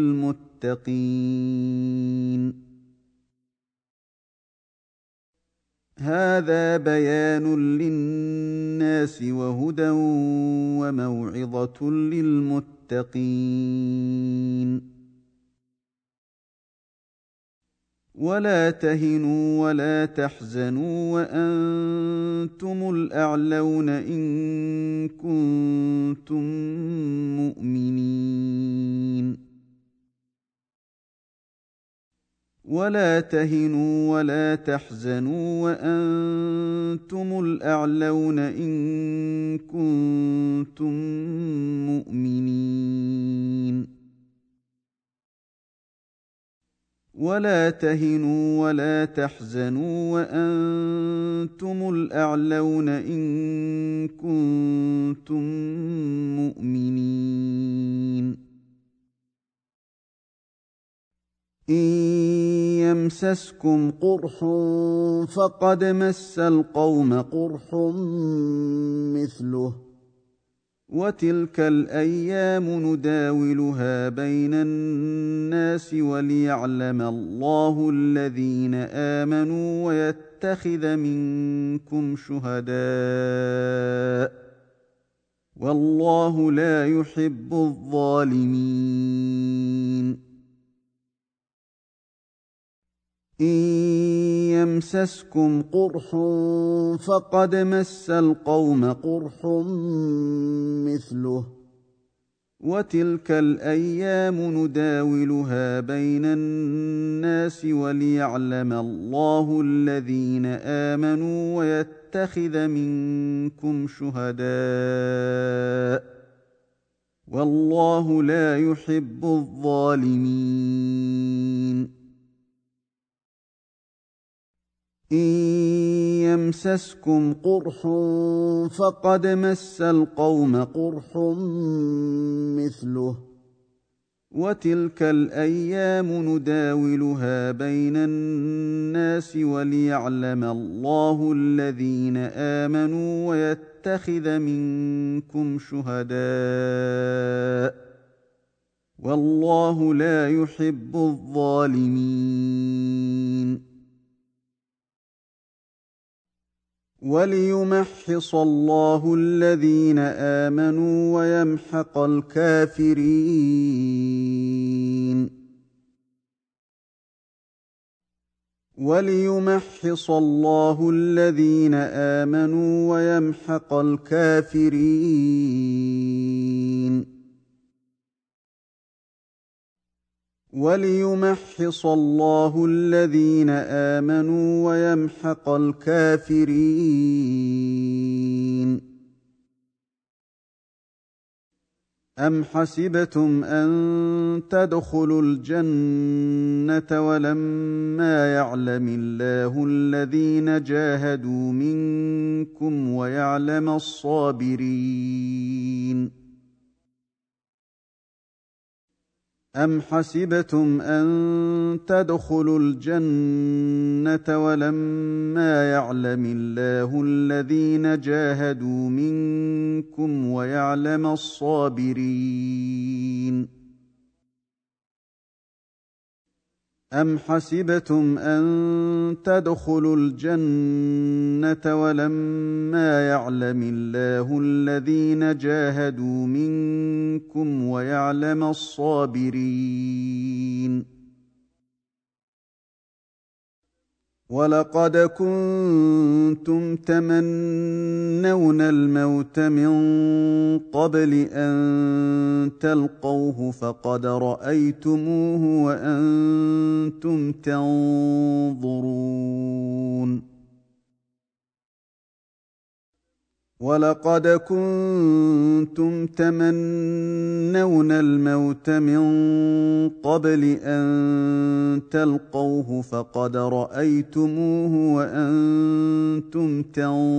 للمتقين هذا بيان للناس وهدى وموعظة للمتقين ولا تهنوا ولا تحزنوا وأنتم الأعلون إن كنتم مؤمنين ولا تهنوا ولا تحزنوا وأنتم الأعلون إن كنتم مؤمنين ولا تهنوا ولا تحزنوا وأنتم الأعلون إن كنتم مؤمنين إن يمسسكم قرح فقد مس القوم قرح مثله وتلك الأيام نداولها بين الناس وليعلم الله الذين آمنوا ويتخذ منكم شهداء والله لا يحب الظالمين إن يمسسكم قرح فقد مس القوم قرح مثله وتلك الأيام نداولها بين الناس وليعلم الله الذين آمنوا ويتخذ منكم شهداء والله لا يحب الظالمين إن يمسسكم قرح فقد مس القوم قرح مثله وتلك الأيام نداولها بين الناس وليعلم الله الذين آمنوا ويتخذ منكم شهداء والله لا يحب الظالمين وليمحص الله الذين آمنوا ويمحق الكافرين وليمحص الله الذين آمنوا ويمحق الكافرين وليمحص الله الذين آمنوا ويمحق الكافرين أم حسبتم أن تدخلوا الجنة ولما يعلم الله الذين جاهدوا منكم ويعلم الصابرين أم حسبتم أن تدخلوا الجنة ولما يعلم الله الذين جاهدوا منكم ويعلم الصابرين أم حسبتم أن تدخلوا الجنة ولما يعلم الله الذين جاهدوا منكم ويعلم الصابرين ولقد كنتم تمنون الموت من قبل أن تلقوه فقد رأيتموه وأنتم تنظرون ولقد كنتم تمنون الموت من قبل أن تلقوه فقد رأيتموه وأنتم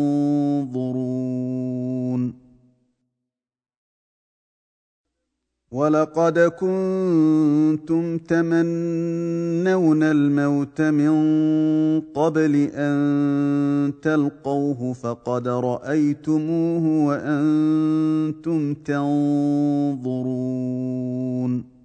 تنظرون وَلَقَدْ كُنتُمْ تَمَنَّوْنَ الْمَوْتَ مِن قَبْلِ أَن تَلْقَوْهُ فَقَدْ رَأَيْتُمُوهُ وَأَنتُمْ تَنظُرُونَ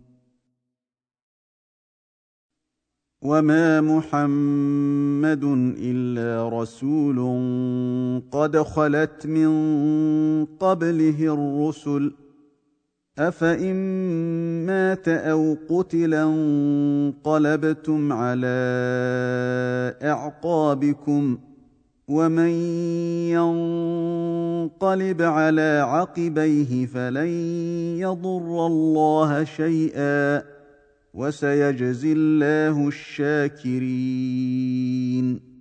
وَمَا مُحَمَّدٌ إِلَّا رَسُولٌ قَدْ خَلَتْ مِن قَبْلِهِ الرُّسُلُ أَفَإِن مَّاتَ أَوْ قُتِلَ انقَلَبْتُمْ عَلَىٰ أَعْقَابِكُمْ ۚ وَمَن يَنقَلِبْ عَلَىٰ عَقِبَيْهِ فَلَن يَضُرَّ اللَّهَ شَيْئًا ۗ وَسَيَجْزِي اللَّهُ الشَّاكِرِينَ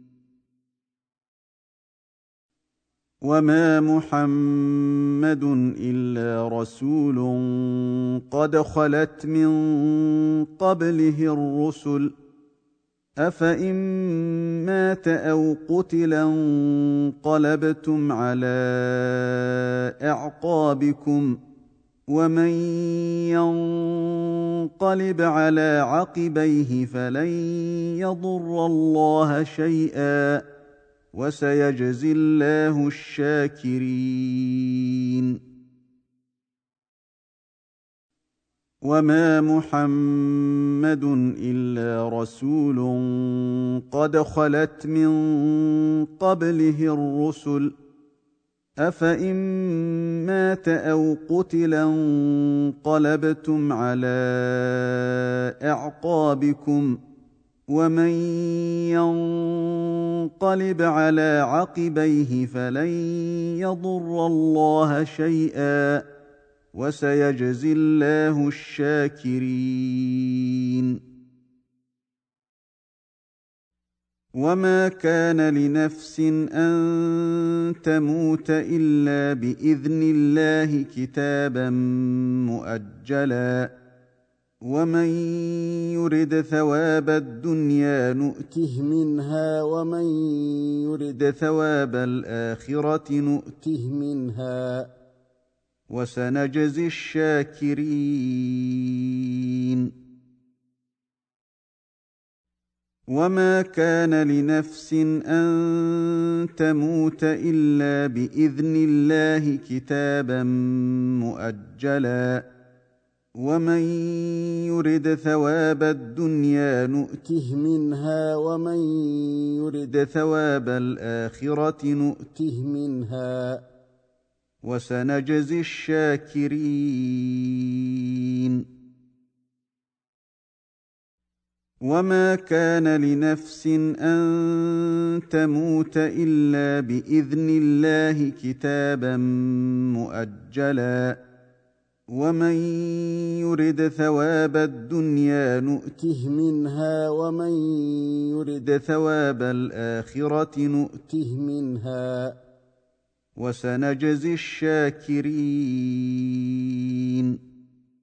وَمَا مُحَمَّدٌ إِلَّا رَسُولٌ قَدْ خَلَتْ مِن قَبْلِهِ الرُّسُلُ أَفَإِن مَّاتَ أَوْ قُتِلَ انقَلَبْتُمْ عَلَىٰ أَعْقَابِكُمْ ۚ وَمَن يَنقَلِبْ عَلَىٰ عَقِبَيْهِ فَلَن يَضُرَّ اللَّهَ شَيْئًا ۗ وَسَيَجْزِي اللَّهُ الشَّاكِرِينَ وَمَا مُحَمَّدٌ إِلَّا رَسُولٌ قَدْ خَلَتْ مِن قَبْلِهِ الرُّسُلُ أَفَإِن مَّاتَ أَوْ قُتِلَ انقَلَبْتُمْ عَلَىٰ أَعْقَابِكُمْ ۚ وَمَن يَنقَلِبْ عَلَىٰ عَقِبَيْهِ فَلَن يَضُرَّ اللَّهَ شَيْئًا ۗ وَسَيَجْزِي اللَّهُ الشَّاكِرِينَ وَمَا كَانَ لِنَفْسٍ أَن تَمُوتَ إِلَّا بِإِذْنِ اللَّهِ كِتَابًا مُّؤَجَّلًا ۗ وَمَن يُرِدْ ثَوَابَ الدُّنْيَا نُؤْتِهِ مِنْهَا وَمَن يُرِدْ ثَوَابَ الْآخِرَةِ نُؤْتِهِ مِنْهَا ۚ وَسَنَجْزِي الشَّاكِرِينَ وَمَا كَانَ لِنَفْسٍ أَن تَمُوتَ إِلَّا بِإِذْنِ اللَّهِ كِتَابًا مُّؤَجَّلًا ۗ وَمَن يُرِدْ ثَوَابَ الدُّنْيَا نُؤْتِهِ مِنْهَا وَمَن يُرِدْ ثَوَابَ الْآخِرَةِ نُؤْتِهِ مِنْهَا ۚ وَسَنَجْزِي الشَّاكِرِينَ وَمَا كَانَ لِنَفْسٍ أَن تَمُوتَ إِلَّا بِإِذْنِ اللَّهِ كِتَابًا مُّؤَجَّلًا ۗ وَمَن يُرِدْ ثَوَابَ الدُّنْيَا نُؤْتِهِ مِنْهَا وَمَن يُرِدْ ثَوَابَ الْآخِرَةِ نُؤْتِهِ مِنْهَا ۚ وَسَنَجْزِي الشَّاكِرِينَ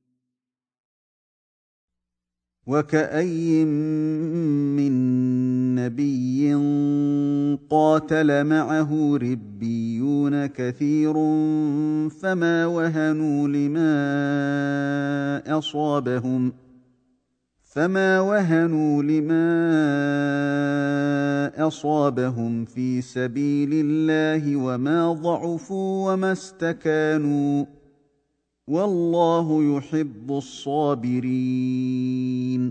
وَكَأَيِّن مِّن نَّبِيٍّ قَاتَلَ مَعَهُ رِبِّيُّونَ كَثِيرٌ فَمَا وَهَنُوا لِمَا أَصَابَهُمْ فَمَا وَهَنُوا لِمَا أَصَابَهُمْ فِي سَبِيلِ اللَّهِ وَمَا ضَعُفُوا وَمَا اسْتَكَانُوا ۗ وَاللَّهُ يُحِبُّ الصَّابِرِينَ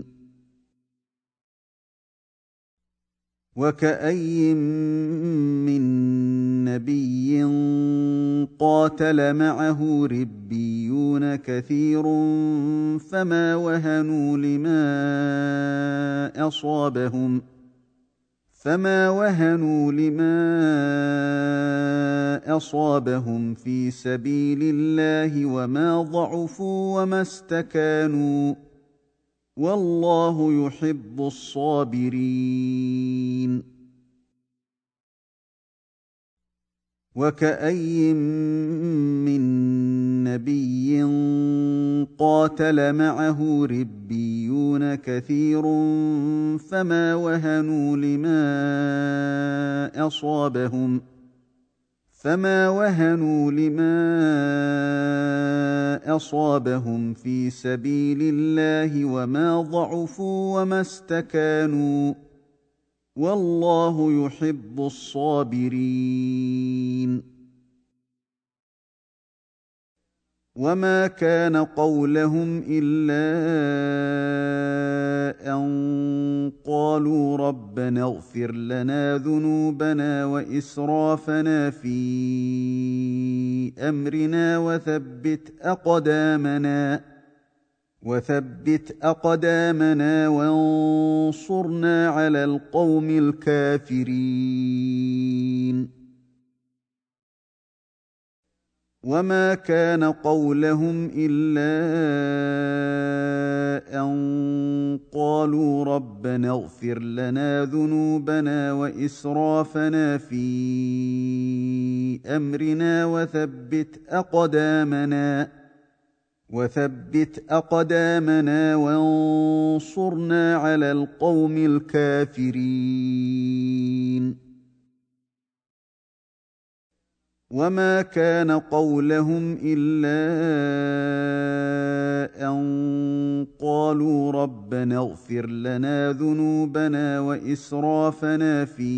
وَكَأَيِّن مِّن نَّبِيٍّ قَاتَلَ مَعَهُ رِبِّيُّونَ كَثِيرٌ فَمَا وَهَنُوا لِمَا أَصَابَهُمْ فَمَا وَهَنُوا لِمَا أَصَابَهُمْ فِي سَبِيلِ اللَّهِ وَمَا ضَعُفُوا وَمَا اسْتَكَانُوا ۗ وَاللَّهُ يُحِبُّ الصَّابِرِينَ وَكَأَيِّن مِّن نَّبِيٍّ قَاتَلَ مَعَهُ رِبِّيُّونَ كَثِيرٌ فَمَا وَهَنُوا لِمَا أَصَابَهُمْ فما وهنوا لما أصابهم في سبيل الله وما ضعفوا وما استكانوا والله يحب الصابرين. وما كان قولهم إلا أن قالوا ربنا اغفر لنا ذنوبنا وإسرافنا في أمرنا وثبت أقدامنا وثبت أقدامنا وانصرنا على القوم الكافرين. وما كان قولهم إلا أن قالوا ربنا اغفر لنا ذنوبنا وإسرافنا في أمرنا وثبت أقدامنا وثبت أقدامنا وانصرنا على القوم الكافرين. وما كان قولهم إلا أن قالوا ربنا اغفر لنا ذنوبنا وإسرافنا في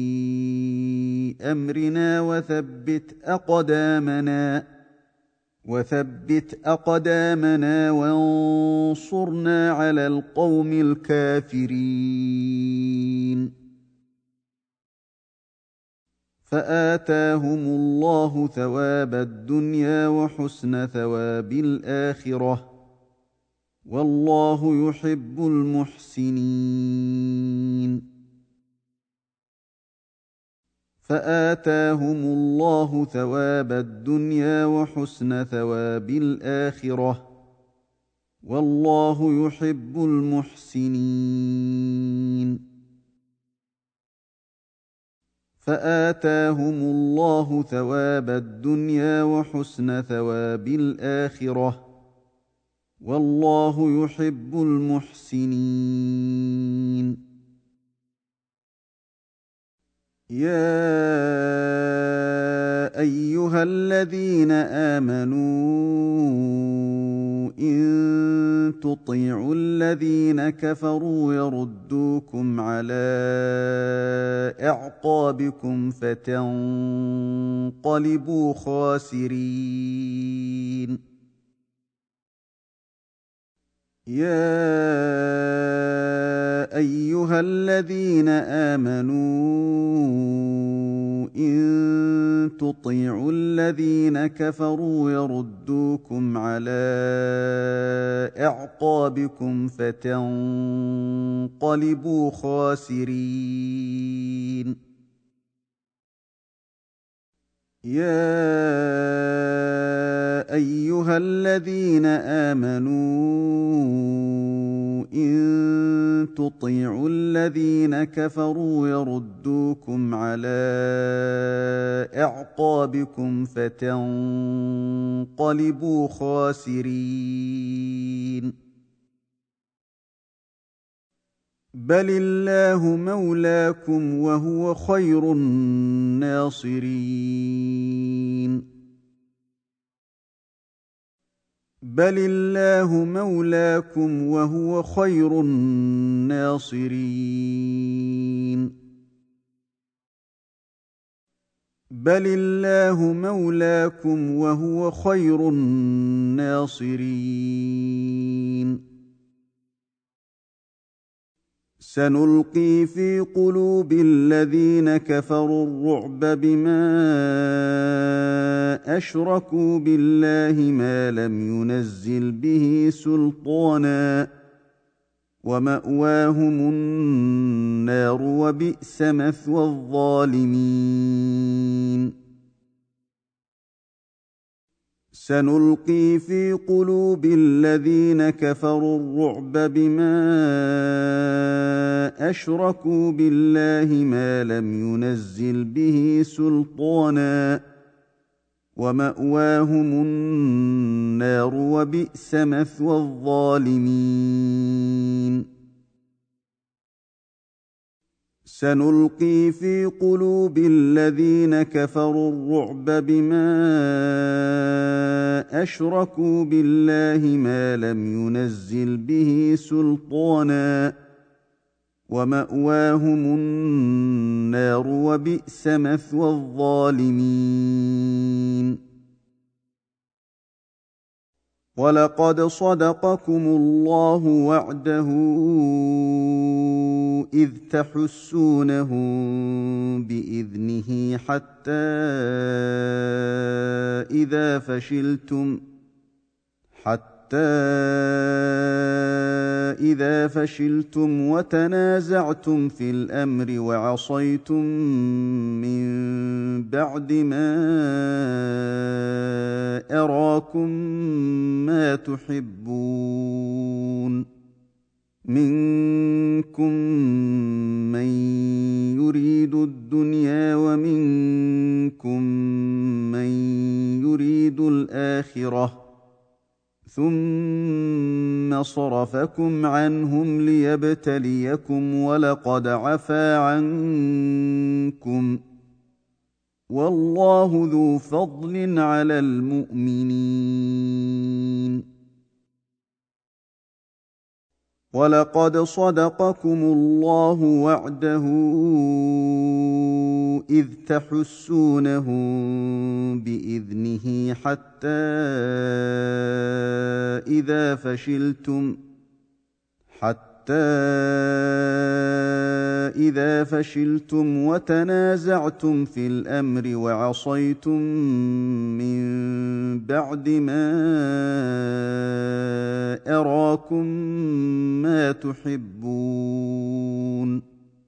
أمرنا وثبت أقدامنا وثبت أقدامنا وانصرنا على القوم الكافرين. فآتاهم الله ثواب الدنيا وحسن ثواب الآخرة والله يحب المحسنين. فآتاهم الله ثواب الدنيا وحسن ثواب الآخرة والله يحب المحسنين. فآتاهم الله ثواب الدنيا وحسن ثواب الآخرة والله يحب المحسنين. يا أيها الذين آمنوا إن تطيعوا الذين كفروا يردوكم على أعقابكم فتنقلبوا خاسرين. يا أيها الذين آمنوا إن تطيعوا الذين كفروا يردوكم على أعقابكم فتنقلبوا خاسرين. يا أيها الذين آمنوا إن تطيعوا الذين كفروا يردوكم على أعقابكم فتنقلبوا خاسرين. بل الله مولاكم وهو خير الناصرين. بل الله مولاكم وهو خير الناصرين. بل الله مولاكم وهو خير الناصرين. سنلقي في قلوب الذين كفروا الرعب بما أشركوا بالله ما لم ينزل به سلطانا ومأواهم النار وبئس مثوى الظالمين. سنلقي في قلوب الذين كفروا الرعب بما أشركوا بالله ما لم ينزل به سلطانا ومأواهم النار وبئس مثوى الظالمين. سنلقي في قلوب الذين كفروا الرعب بما أشركوا بالله ما لم ينزل به سلطانا ومأواهم النار وبئس مثوى الظالمين. ولقد صدقكم الله وعده إذ تحسونهم بإذنه حتى إذا فشلتم حتى إذا فشلتم وتنازعتم في الأمر وعصيتم من بعد ما أراكم ما تحبون منكم من يريد الدنيا ومنكم من يريد الآخرة ثم صرفكم عنهم ليبتليكم ولقد عفا عنكم والله ذو فضل على المؤمنين. ولقد صدقكم الله وعده إذ تحسونهم بإذنه حتى إذا فشلتم حتى إذا فشلتم وتنازعتم في الأمر وعصيتم من بعد ما أراكم ما تحبون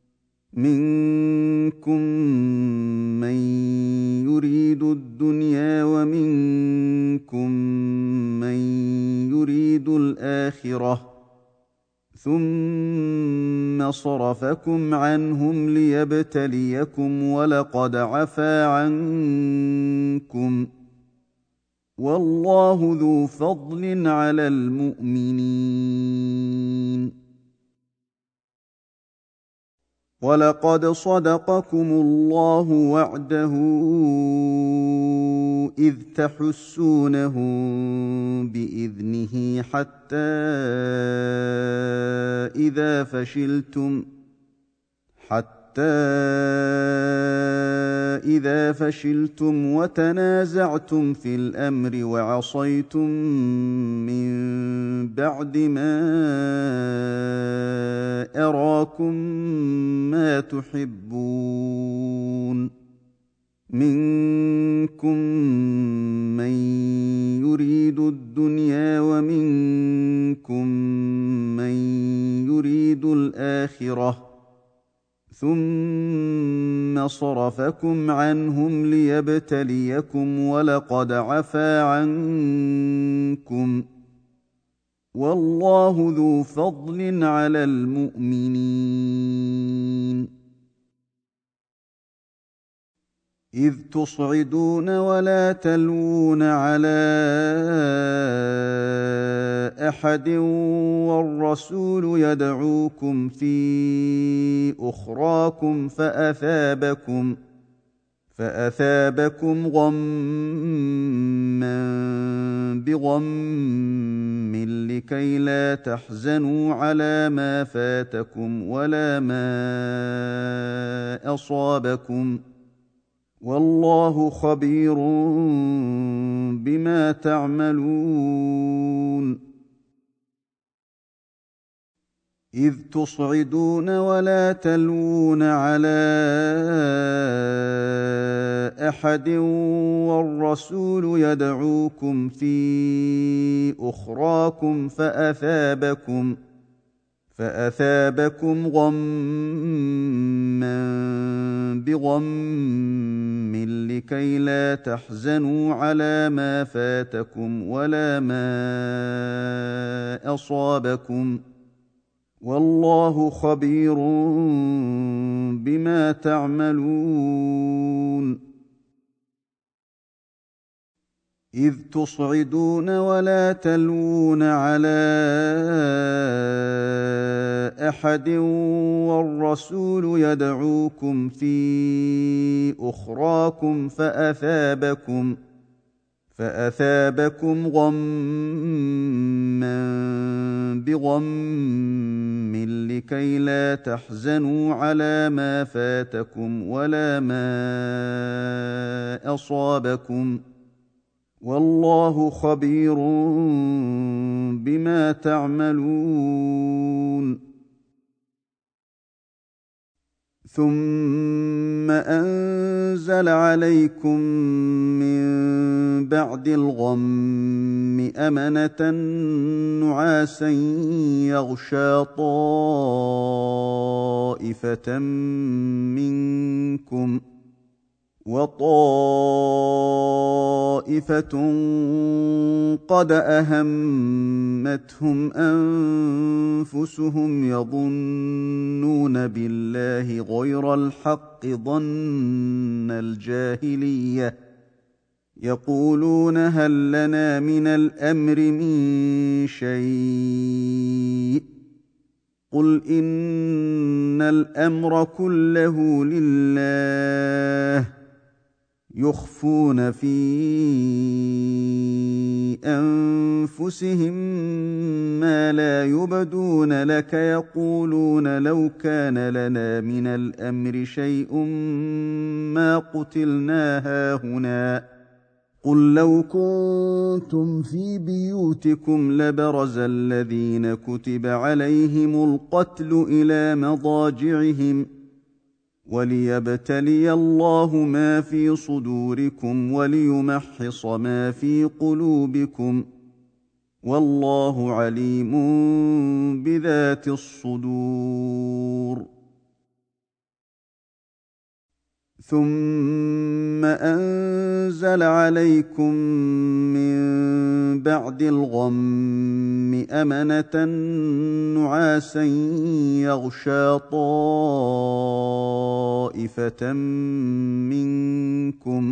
منكم من يريد الدنيا ومنكم من يريد الآخرة ثم صرفكم عنهم ليبتليكم ولقد عفا عنكم والله ذو فضل على المؤمنين. ولقد صدقكم الله وعده إذ تحسونهم بإذنه حتى إذا فشلتم حتى إذا فشلتم وتنازعتم في الأمر وعصيتم من بعد ما أراكم ما تحبون منكم من يريد الدنيا ومنكم من يريد الآخرة ثم صرفكم عنهم ليبتليكم ولقد عفا عنكم والله ذو فضل على المؤمنين. إذ تصعدون ولا تلوون على أحد والرسول يدعوكم في أخراكم فأثابكم فأثابكم غما بغم لكي لا تحزنوا على ما فاتكم ولا ما أصابكم والله خبير بما تعملون. إذ تصعدون ولا تلوون على أحد والرسول يدعوكم في أخراكم فأثابكم فأثابكم غما بغم لكي لا تحزنوا على ما فاتكم ولا ما أصابكم والله خبير بما تعملون. إذ تصعدون ولا تلوون على أحد والرسول يدعوكم في أخراكم فأثابكم فأثابكم غما بغم لكي لا تحزنوا على ما فاتكم ولا ما أصابكم والله خبير بما تعملون. ثم أنزل عليكم من بعد الغم أمنة نعاسا يغشى طائفة منكم وطائفة قد أهمتهم أنفسهم يظنون بالله غير الحق ظن الجاهلية يقولون هل لنا من الأمر من شيء قل إن الأمر كله لله يخفون في أنفسهم ما لا يبدون لك يقولون لو كان لنا من الأمر شيء ما قتلنا هاهنا قل لو كنتم في بيوتكم لبرز الذين كتب عليهم القتل إلى مضاجعهم وليبتلي الله ما في صدوركم وليمحص ما في قلوبكم والله عليم بذات الصدور. ثم أنزل عليكم من بعد الغم أمنة نعاسا يغشى طائفة منكم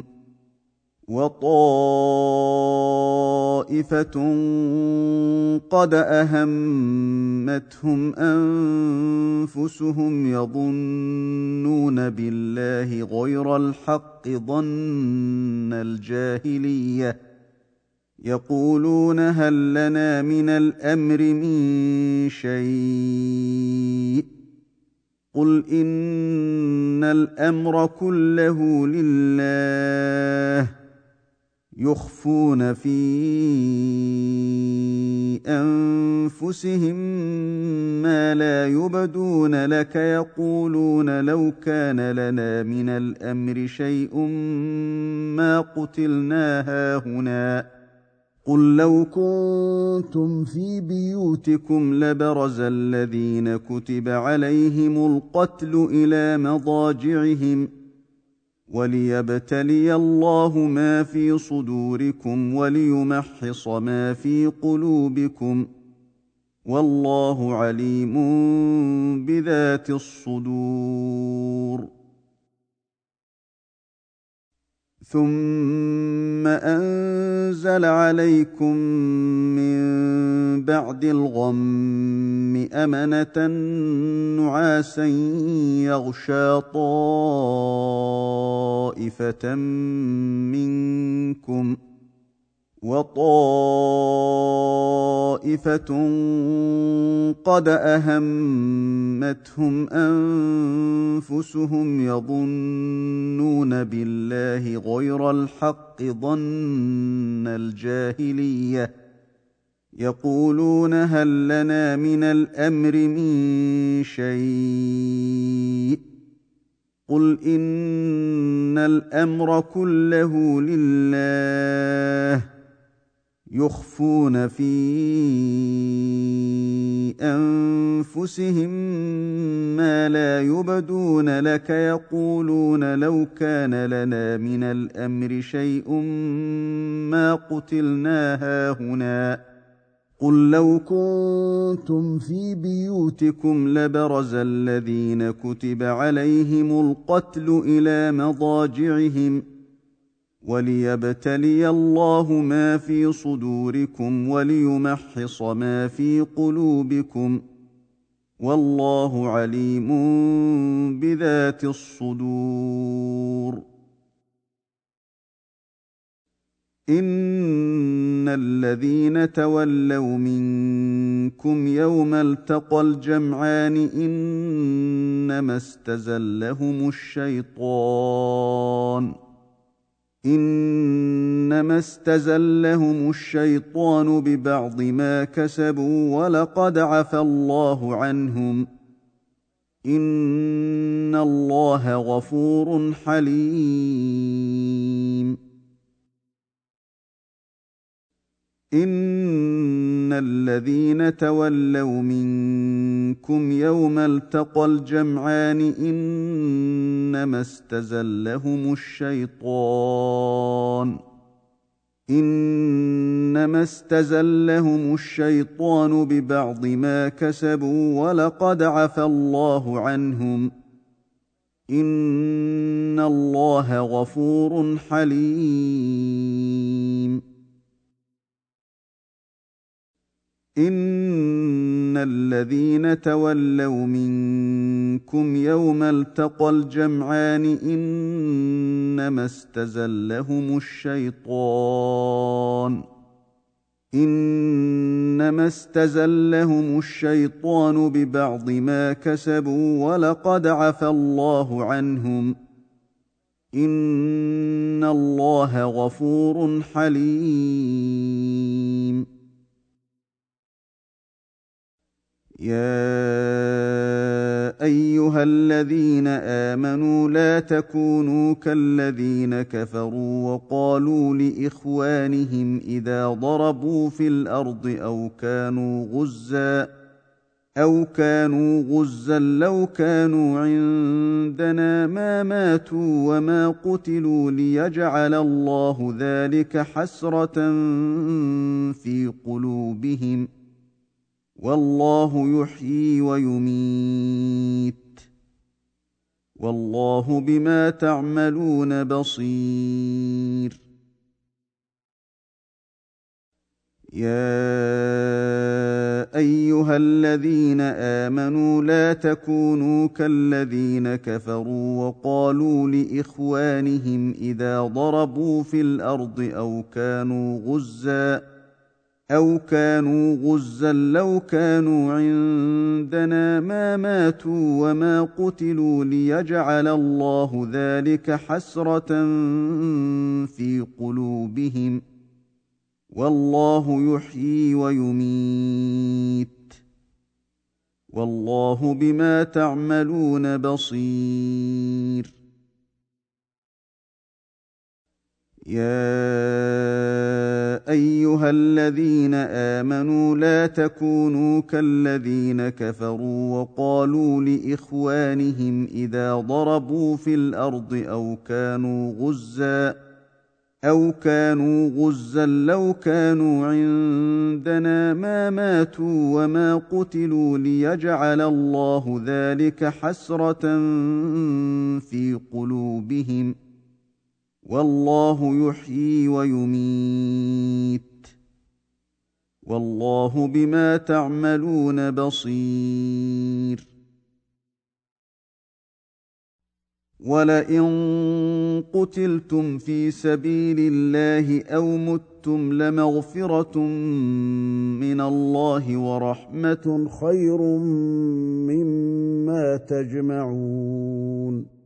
وطائفة قد أهمتهم أنفسهم يظنون بالله غير الحق ظن الجاهلية يقولون هل لنا من الأمر من شيء قل إن الأمر كله لله يخفون في أنفسهم ما لا يبدون لك يقولون لو كان لنا من الأمر شيء ما قتلنا هاهنا قل لو كنتم في بيوتكم لبرز الذين كتب عليهم القتل إلى مضاجعهم وليبتلي الله ما في صدوركم وليمحص ما في قلوبكم والله عليم بذات الصدور. ثم أنزل عليكم من بعد الغم أمنة نعاسا يغشى طائفة منكم وطائفة قد أهمتهم أنفسهم يظنون بالله غير الحق ظن الجاهلية يقولون هل لنا من الأمر من شيء قل إن الأمر كله لله يخفون في أنفسهم ما لا يبدون لك يقولون لو كان لنا من الأمر شيء ما قتلنا هاهنا قل لو كنتم في بيوتكم لبرز الذين كتب عليهم القتل إلى مضاجعهم وليبتلي الله ما في صدوركم وليمحص ما في قلوبكم والله عليم بذات الصدور. إن الذين تولوا منكم يوم التقى الجمعان إنما استزلهم الشيطان إنما استزلهم الشيطان ببعض ما كسبوا ولقد عفى الله عنهم إن الله غفور حليم. إن الذين تولوا منكم يوم التقى الجمعان إنما استزلهم الشيطان إنما استزلهم الشيطان ببعض ما كسبوا ولقد عفى الله عنهم إن الله غفور حليم. إن الذين تولوا منكم يوم التقى الجمعان إنما استزلهم الشيطان إنما استزلهم الشيطان ببعض ما كسبوا ولقد عفى الله عنهم إن الله غفور حليم. يا أيها الذين آمنوا لا تكونوا كالذين كفروا وقالوا لإخوانهم إذا ضربوا في الأرض أو كانوا غزا أو كانوا غزا لو كانوا عندنا ما ماتوا وما قتلوا ليجعل الله ذلك حسرة في قلوبهم والله يحيي ويميت والله بما تعملون بصير. يا أيها الذين آمنوا لا تكونوا كالذين كفروا وقالوا لإخوانهم إذا ضربوا في الأرض أو كانوا غزا أو كانوا غزا لو كانوا عندنا ما ماتوا وما قتلوا ليجعل الله ذلك حسرة في قلوبهم والله يحيي ويميت والله بما تعملون بصير. يا أيها الذين آمنوا لا تكونوا كالذين كفروا وقالوا لإخوانهم إذا ضربوا في الأرض أو كانوا غزا أو كانوا غزا لو كانوا عندنا ما ماتوا وما قتلوا ليجعل الله ذلك حسرة في قلوبهم والله يحيي ويميت والله بما تعملون بصير. ولئن قتلتم في سبيل الله أو متم لمغفرة من الله ورحمة خير مما تجمعون.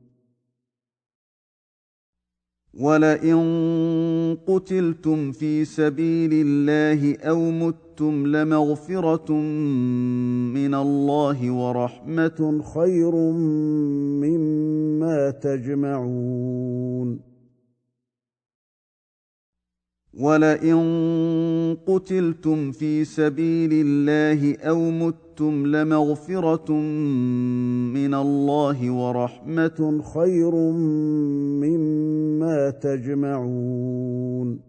ولئن قتلتم في سبيل الله أو متم لمغفرة من الله ورحمة خير مما تجمعون. ولئن قتلتم في سبيل الله أو متم لمغفرة من الله ورحمة خير مما تجمعون.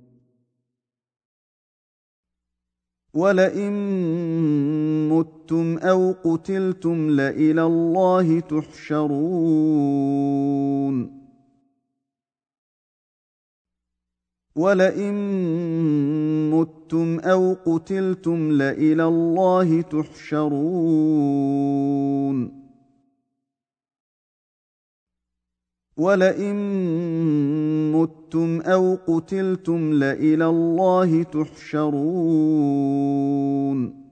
ولئن متم أو قتلتم لإلى الله تحشرون. ولئن متم أو قتلتم لإلى الله تحشرون ولئن متم أو قتلتم لإلى الله تحشرون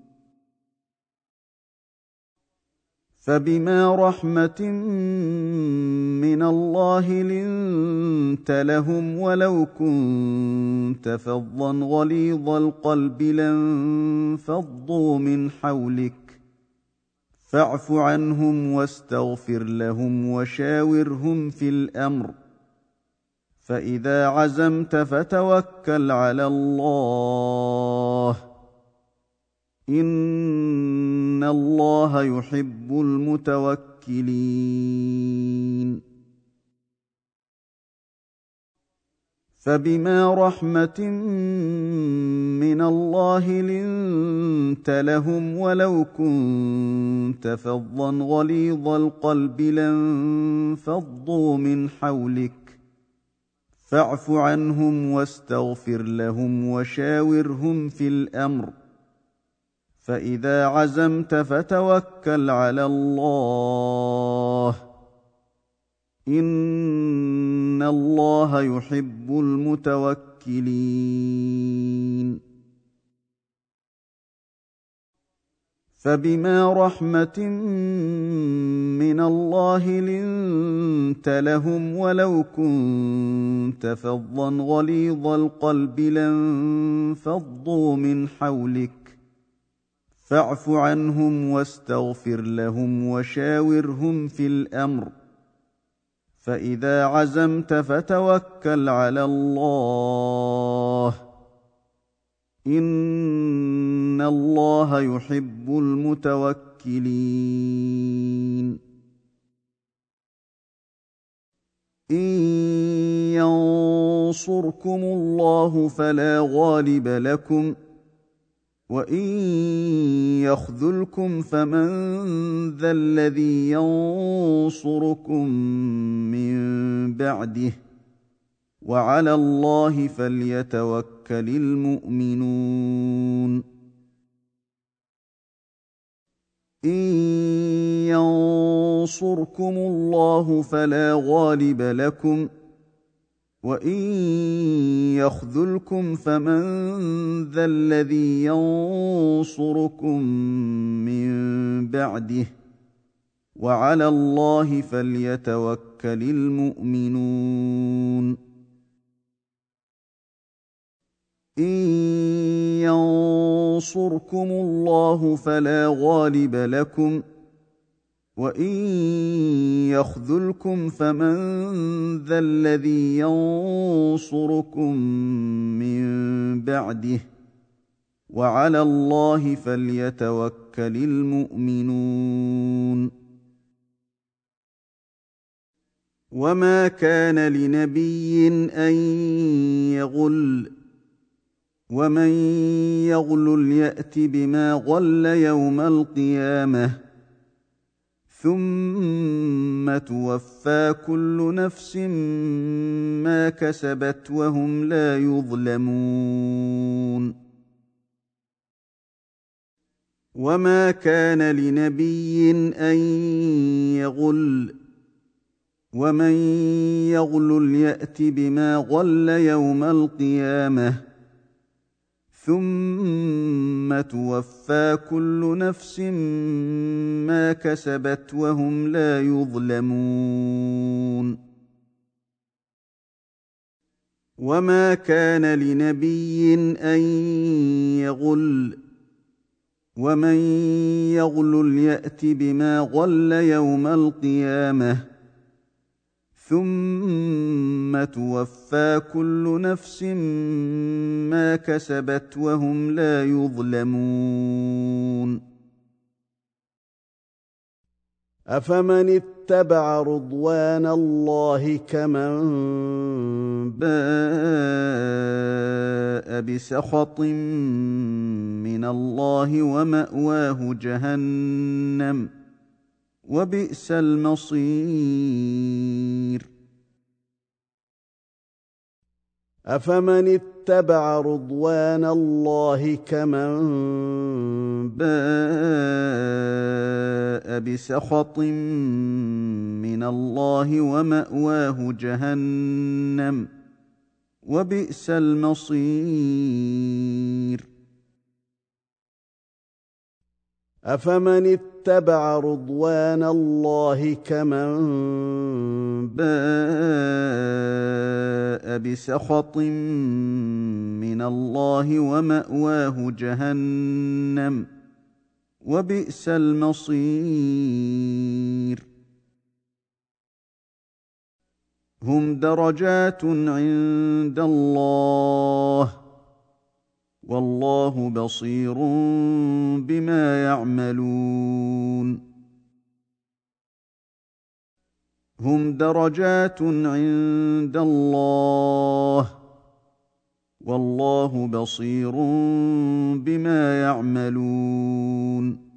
فبما رحمة من الله لنت لهم ولو كنت فظا غليظ القلب لانفضوا من حولك فاعف عنهم واستغفر لهم وشاورهم في الأمر فإذا عزمت فتوكل على الله إن الله يحب المتوكلين فبما رحمة من الله لنت لهم ولو كنت فظا غليظ القلب لانفضوا من حولك فاعف عنهم واستغفر لهم وشاورهم في الأمر فإذا عزمت فتوكل على الله إن الله يحب المتوكلين فبما رحمة من الله لنت لهم ولو كنت فظا غليظ القلب لانفضوا من حولك فاعف عنهم واستغفر لهم وشاورهم في الأمر فإذا عزمت فتوكل على الله إن الله يحب المتوكلين إن ينصركم الله فلا غالب لكم وإن يخذلكم فمن ذا الذي ينصركم من بعده وعلى الله فليتوكل المؤمنون إن ينصركم الله فلا غالب لكم وإن يخذلكم فمن ذا الذي ينصركم من بعده وعلى الله فليتوكل المؤمنون إن ينصركم الله فلا غالب لكم وإن يخذلكم فمن ذا الذي ينصركم من بعده وعلى الله فليتوكل المؤمنون وما كان لنبي أن يغل ومن يغلل يأت بما غل يوم القيامة ثم توفى كل نفس ما كسبت وهم لا يظلمون وما كان لنبي أن يغل ومن يغلل يأت بما غل يوم القيامة ثم توفى كل نفس ما كسبت وهم لا يظلمون وما كان لنبي أن يغل ومن يغلل يأت بما غل يوم القيامة ثم توفى كل نفس ما كسبت وهم لا يظلمون أفمن اتبع رضوان الله كمن باء بسخط من الله ومأواه جهنم وبئس المصير أفمن اتبع رضوان الله كمن باء بسخط من الله ومأواه جهنم وبئس المصير أفمن اتبع رضوان الله كمن باء بسخط من الله ومأواه جهنم وبئس المصير هم درجات عند الله والله بصير بما يعملون هم درجات عند الله والله بصير بما يعملون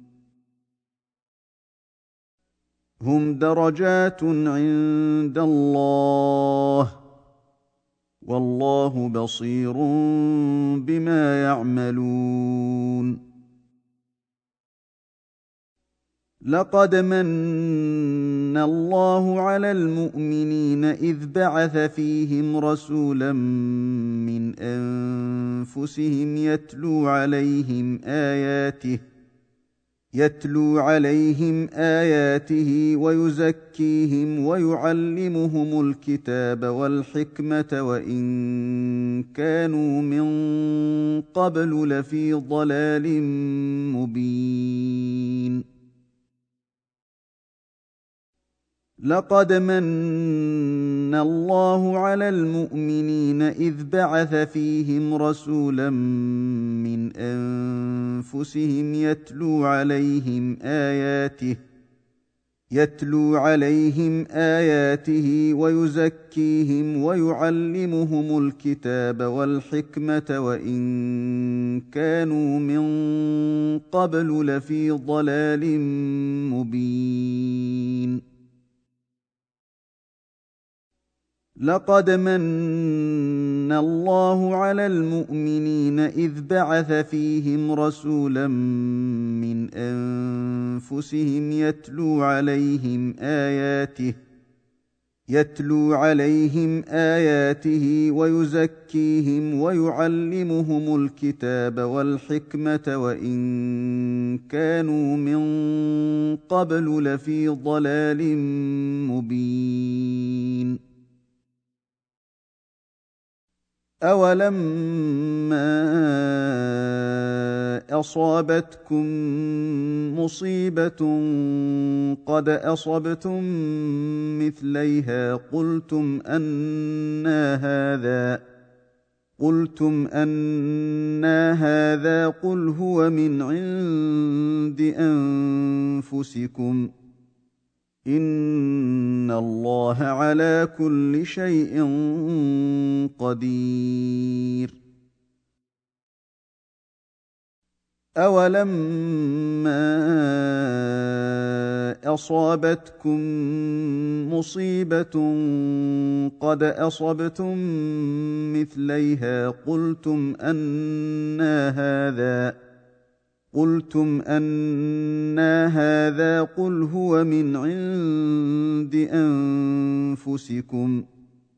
هم درجات عند الله والله بصير بما يعملون لقد من الله على المؤمنين إذ بعث فيهم رسولا من أنفسهم يتلو عليهم آياته يتلو عليهم آياته ويزكيهم ويعلمهم الكتاب والحكمة وإن كانوا من قبل لفي ضلال مبين لقد من الله على المؤمنين إذ بعث فيهم رسولا من أنفسهم يتلو عليهم آياته يتلو عليهم آياته ويزكيهم ويعلمهم الكتاب والحكمة وإن كانوا من قبل لفي ضلال مبين لقد من الله على المؤمنين إذ بعث فيهم رسولا من أنفسهم يتلو عليهم آياته يتلو عليهم آياته ويزكيهم ويعلمهم الكتاب والحكمة وإن كانوا من قبل لفي ضلال مبين أولما أصابتكم مصيبة قد أصبتم مثليها قلتم أنى هذا قلتم أنى هذا قل هو من عند أنفسكم إن الله على كل شيء قدير أولما أصابتكم مصيبة قد أصبتم مثليها قلتم أنى هذا قلتم أنى هذا قل هو من عند أنفسكم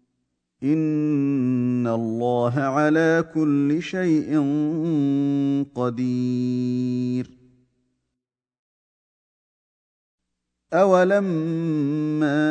إن الله على كل شيء قدير أولما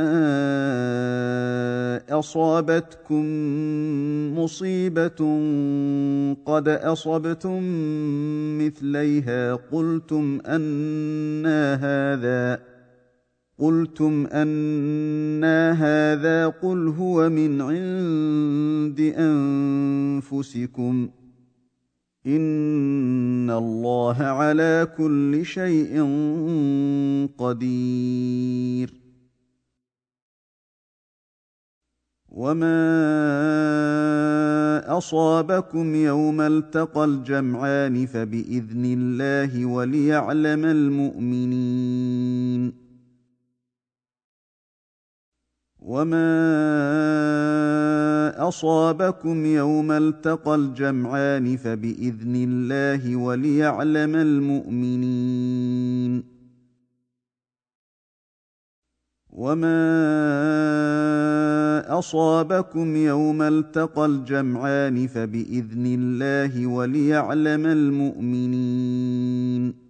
أصابتكم مصيبة قد أصبتم مثليها قلتم أنى هذا قلتم أنى هذا قل هو من عند أنفسكم إن الله على كل شيء قدير وما أصابكم يوم التقى الجمعان فبإذن الله وليعلم المؤمنين وما أصابكم يوم التقى الجمعان فبإذن الله وليعلم المؤمنين وما أصابكم يوم التقى الجمعان فبإذن الله وليعلم المؤمنين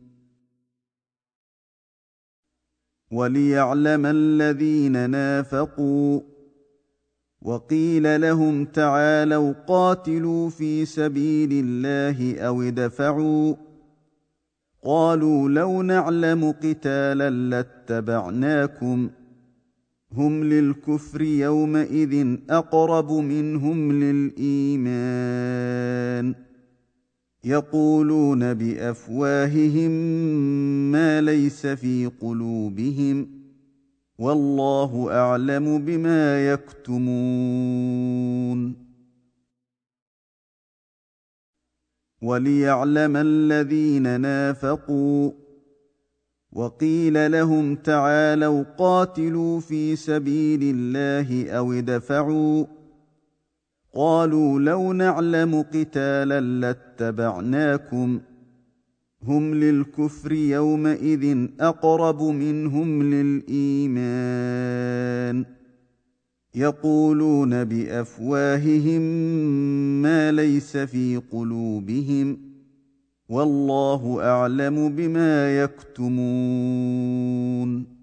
وليعلم الذين نافقوا وقيل لهم تعالوا قاتلوا في سبيل الله أو ادفعوا قالوا لو نعلم قتالا لاتبعناكم هم للكفر يومئذ أقرب منهم للإيمان يقولون بأفواههم ما ليس في قلوبهم والله أعلم بما يكتمون وليعلم الذين نافقوا وقيل لهم تعالوا قاتلوا في سبيل الله أو ادفعوا قالوا لو نعلم قتالا لاتبعناكم هم للكفر يومئذ أقرب منهم للإيمان يقولون بأفواههم ما ليس في قلوبهم والله أعلم بما يكتمون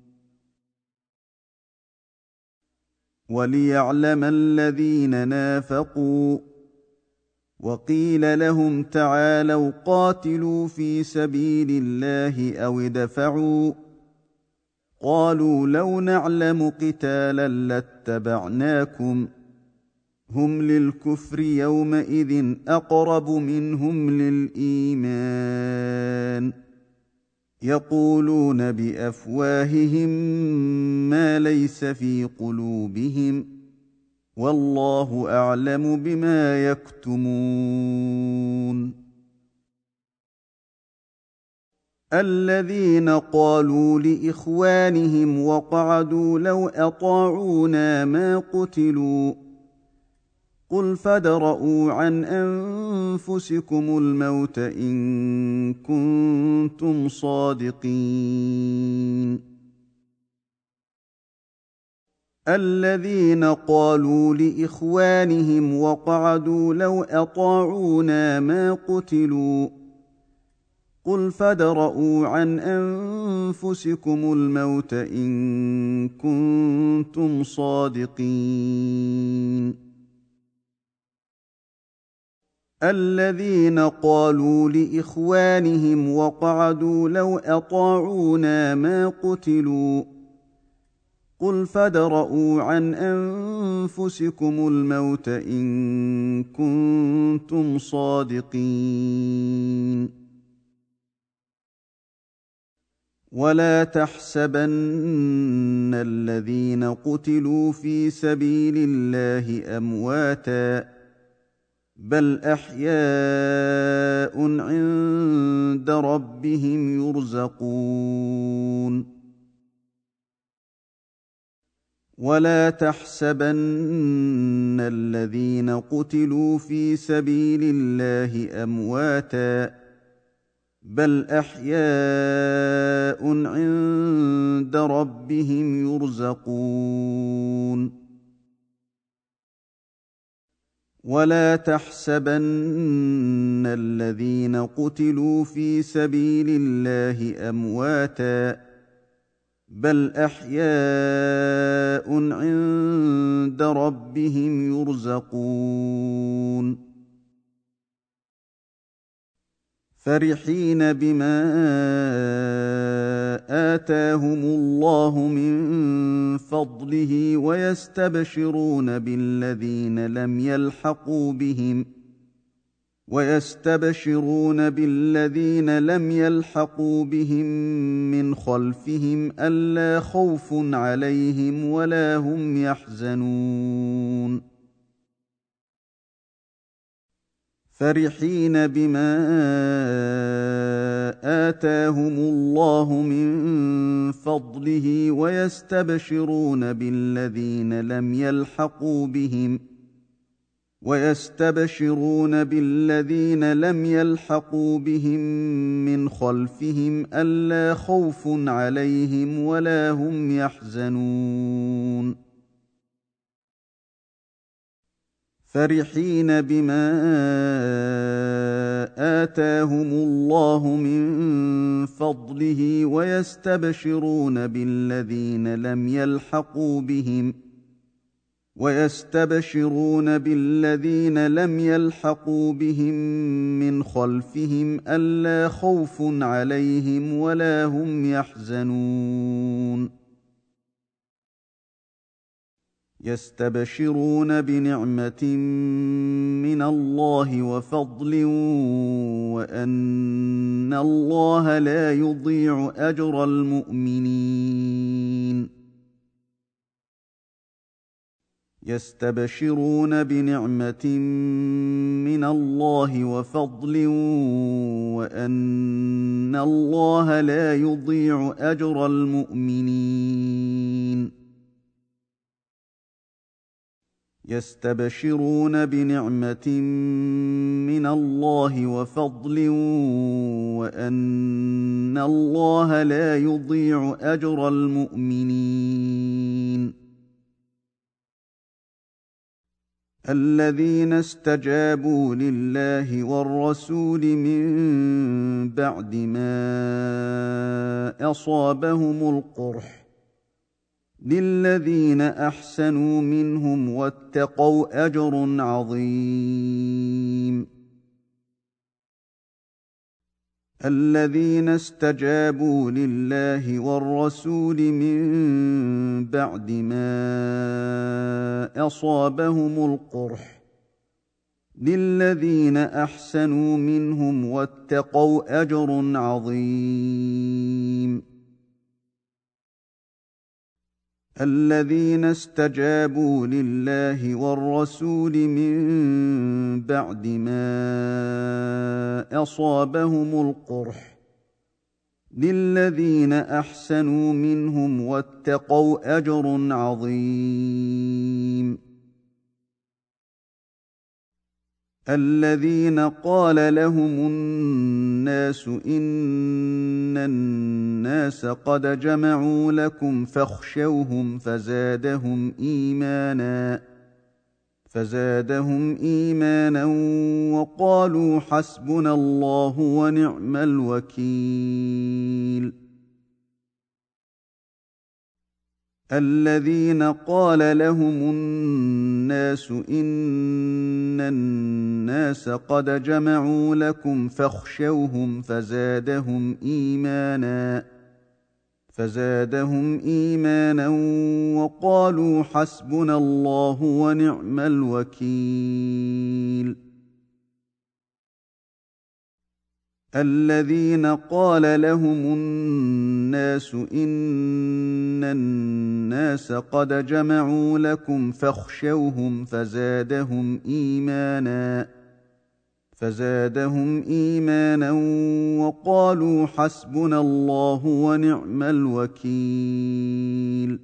وليعلم الذين نافقوا وقيل لهم تعالوا قاتلوا في سبيل الله أو ادفعوا قالوا لو نعلم قتالا لاتبعناكم هم للكفر يومئذ أقرب منهم للإيمان يقولون بأفواههم ما ليس في قلوبهم والله أعلم بما يكتمون الذين قالوا لإخوانهم وقعدوا لو أطاعونا ما قتلوا قل فادرءوا عن أنفسكم الموت إن كنتم صادقين الذين قالوا لإخوانهم وقعدوا لو أطاعونا ما قتلوا قل فادرءوا عن أنفسكم الموت إن كنتم صادقين الذين قالوا لإخوانهم وقعدوا لو أطاعونا ما قتلوا قل فادرءوا عن أنفسكم الموت إن كنتم صادقين ولا تحسبن الذين قتلوا في سبيل الله أمواتاً بل أحياء عند ربهم يرزقون ولا تحسبن الذين قتلوا في سبيل الله أمواتاً بل أحياء عند ربهم يرزقون ولا تحسبن الذين قتلوا في سبيل الله أمواتاً بل أحياء عند ربهم يرزقون فرحين بما آتاهم الله من فضله ويستبشرون بالذين لم يلحقوا بهم ويستبشرون بالذين لم يلحقوا بهم من خلفهم ألا خوف عليهم ولا هم يحزنون فرحين بما آتاهم الله من وفضله ويستبشرون بالذين لم يلحقوا بهم ويستبشرون بالذين لم يلحقوا بهم من خلفهم ألا خوف عليهم ولا هم يحزنون فرحين بما آتاهم الله من فضله ويستبشرون بالذين لم يلحقوا بهم ويستبشرون بالذين لم يلحقوا بهم من خلفهم ألا خوف عليهم ولا هم يحزنون يستبشرون بنعمة من الله وفضل وأن الله لا يضيع أجر المؤمنين يستبشرون بنعمة من الله وفضل وأن الله لا يضيع أجر المؤمنين يستبشرون بنعمة من الله وفضل وأن الله لا يضيع أجر المؤمنين الذين استجابوا لله والرسول من بعد ما أصابهم القرح للذين أحسنوا منهم واتقوا أجر عظيم الذين استجابوا لله والرسول من بعد ما أصابهم القرح للذين أحسنوا منهم واتقوا أجر عظيم الذين استجابوا لله والرسول من بعد ما أصابهم القرح للذين أحسنوا منهم واتقوا أجر عظيم الذين قال لهم الناس إن الناس قد جمعوا لكم فاخشوهم فزادهم إيمانا فزادهم إيمانا وقالوا حسبنا الله ونعم الوكيل الذين قال لهم الناس إن الناس قد جمعوا لكم فاخشوهم فزادهم إيمانا فزادهم إيمانا وقالوا حسبنا الله ونعم الوكيل الذين قال لهم الناس إن الناس قد جمعوا لكم فاخشوهم فزادهم إيمانا فزادهم إيمانا وقالوا حسبنا الله ونعم الوكيل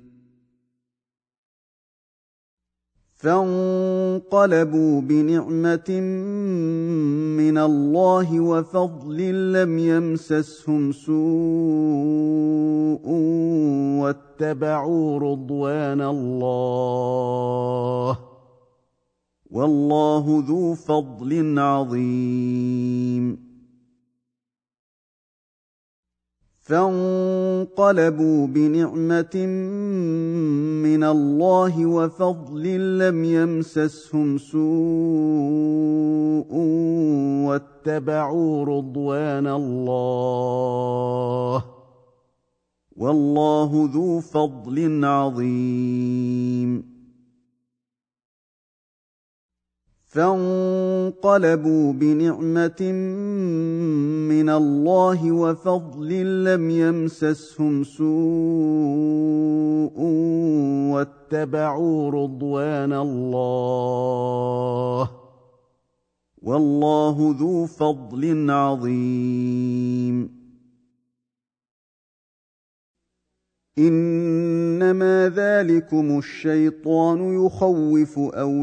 فانقلبوا بنعمة من الله وفضل لم يمسسهم سوء واتبعوا رضوان الله والله ذو فضل عظيم فانقلبوا بنعمة من الله وفضل لم يمسسهم سوء واتبعوا رضوان الله والله ذو فضل عظيم فانقلبوا بنعمة من الله وفضل لم يمسسهم سوء واتبعوا رضوان الله والله ذو فضل عظيم إنما ذلكم الشيطان يخوف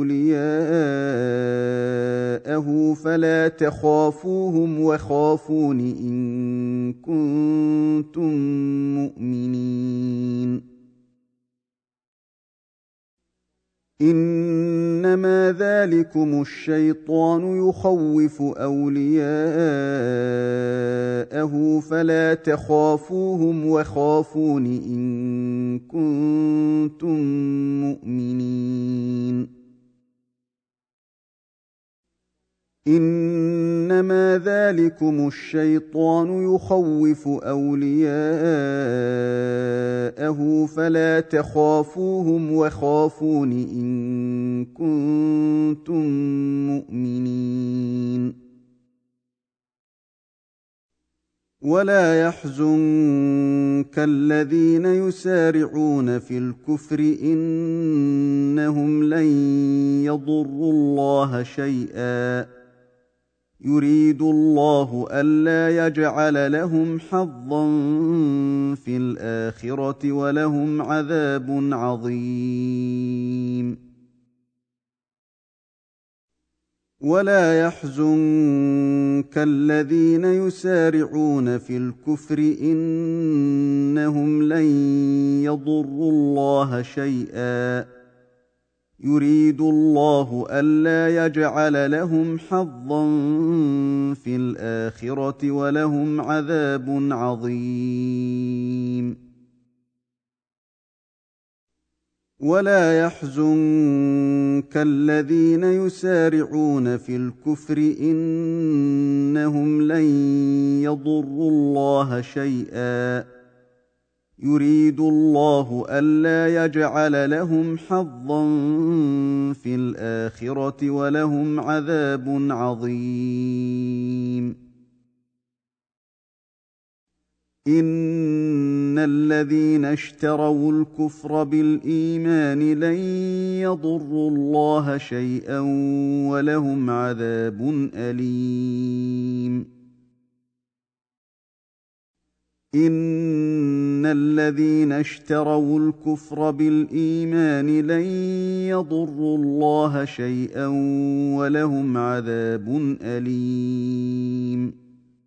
أولياءه فلا تخافوهم وخافون إن كنتم مؤمنين إنما ذلكم الشيطان يخوف أولياءه فلا تخافوهم وخافون إن كنتم مؤمنين إنما ذلكم الشيطان يخوف أولياءه فلا تخافوهم وخافون إن كنتم مؤمنين ولا يحزنك الذين يسارعون في الكفر إنهم لن يضروا الله شيئا يريد الله ألا يجعل لهم حظا في الآخرة ولهم عذاب عظيم ولا يحزنك الذين يسارعون في الكفر إنهم لن يضروا الله شيئا يريد الله ألا يجعل لهم حظا في الآخرة ولهم عذاب عظيم ولا يحزنك الذين يسارعون في الكفر إنهم لن يضروا الله شيئا يريد الله ألا يجعل لهم حظا في الآخرة ولهم عذاب عظيم إن الذين اشتروا الكفر بالإيمان لن يضروا الله شيئا ولهم عذاب أليم إن الذين اشتروا الكفر بالإيمان لن يضروا الله شيئا ولهم عذاب أليم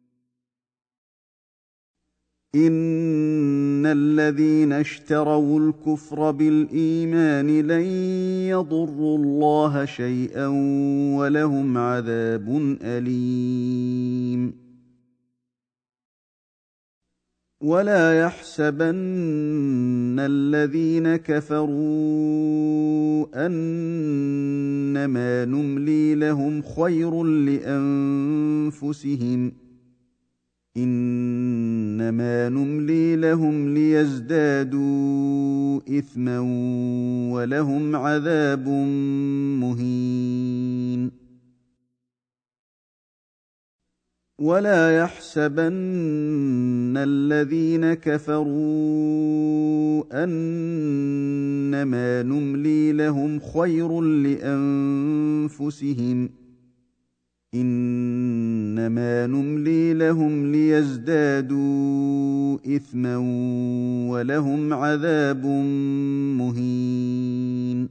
إن الذين اشتروا الكفر بالإيمان لن يضروا الله شيئا ولهم عذاب أليم ولا يحسبن الذين كفروا أنما نملي لهم خير لأنفسهم إنما نملي لهم ليزدادوا إثما ولهم عذاب مهين ولا يحسبن الذين كفروا أنما نملي لهم خير لأنفسهم إنما نملي لهم ليزدادوا إثما ولهم عذاب مهين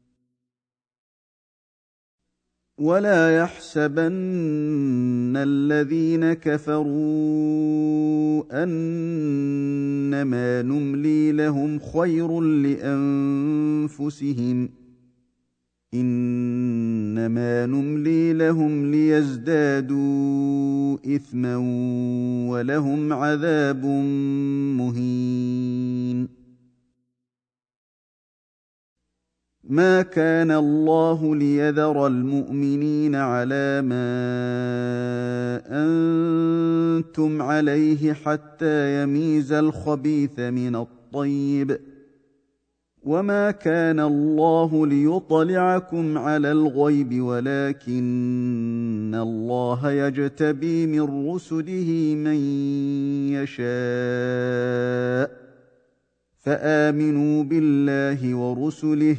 ولا يحسبن الذين كفروا أنما نملي لهم خير لأنفسهم إنما نملي لهم ليزدادوا إثما ولهم عذاب مهين ما كان الله ليذر المؤمنين على ما أنتم عليه حتى يميز الخبيث من الطيب وما كان الله ليطلعكم على الغيب ولكن الله يجتبي من رسله من يشاء فآمنوا بالله ورسله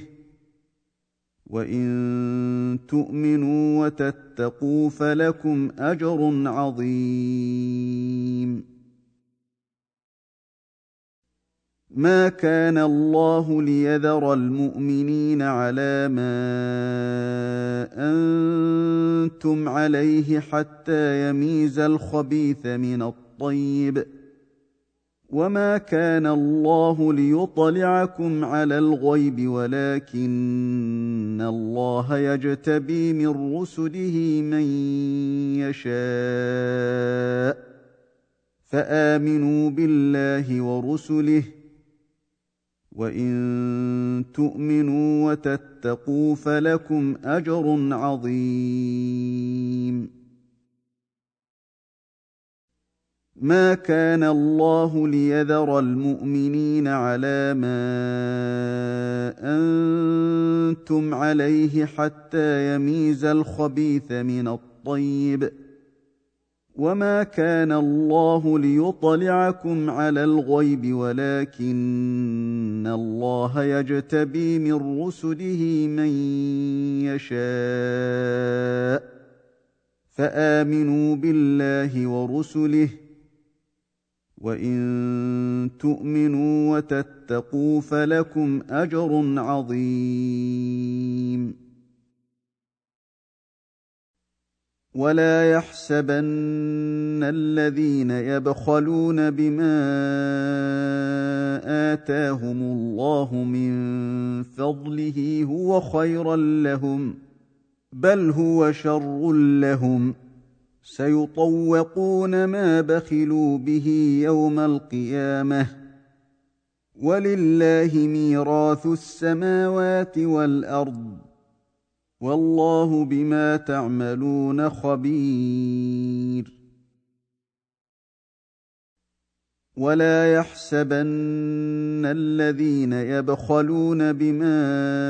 وإن تؤمنوا وتتقوا فلكم أجر عظيم ما كان الله ليذر المؤمنين على ما أنتم عليه حتى يميز الخبيث من الطيب، وما كان الله ليطلعكم على الغيب ولكن الله يجتبي من رسله من يشاء، فآمنوا بالله ورسله، وإن تؤمنوا وتتقوا فلكم أجر عظيم. ما كان الله ليذر المؤمنين على ما أنتم عليه حتى يميز الخبيث من الطيب، وما كان الله ليطلعكم على الغيب ولكن الله يجتبي من رسله من يشاء، فآمنوا بالله ورسله، وإن تؤمنوا وتتقوا فلكم أجر عظيم. ولا يحسبن الذين يبخلون بما آتاهم الله من فضله هو خيرا لهم، بل هو شر لهم، سيطوقون ما بخلوا به يوم القيامة، ولله ميراث السماوات والأرض، والله بما تعملون خبير. ولا يحسبن الذين يبخلون بما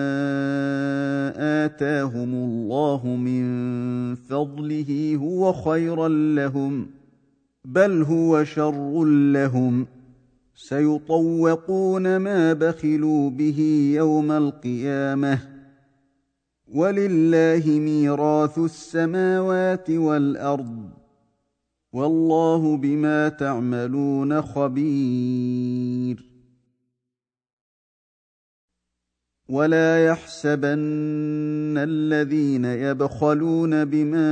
آتاهم الله من فضله هو خيرا لهم، بل هو شر لهم، سيطوقون ما بخلوا به يوم القيامة، ولله ميراث السماوات والأرض، والله بما تعملون خبير. ولا يحسبن الذين يبخلون بما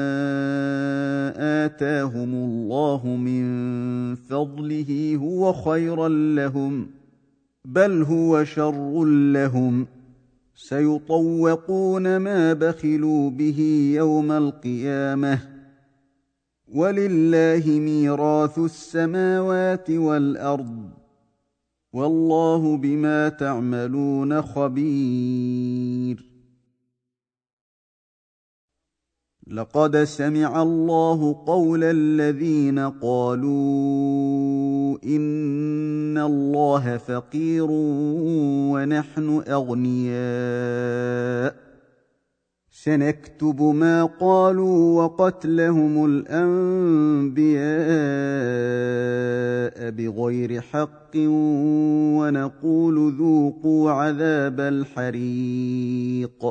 آتاهم الله من فضله هو خيرا لهم، بل هو شر لهم، سيطوقون ما بخلوا به يوم القيامة، ولله ميراث السماوات والأرض، والله بما تعملون خبير. لقد سمع الله قول الذين قالوا إن الله فقير ونحن أغنياء، سنكتب ما قالوا وقتلهم الأنبياء بغير حق ونقول ذوقوا عذاب الحريق.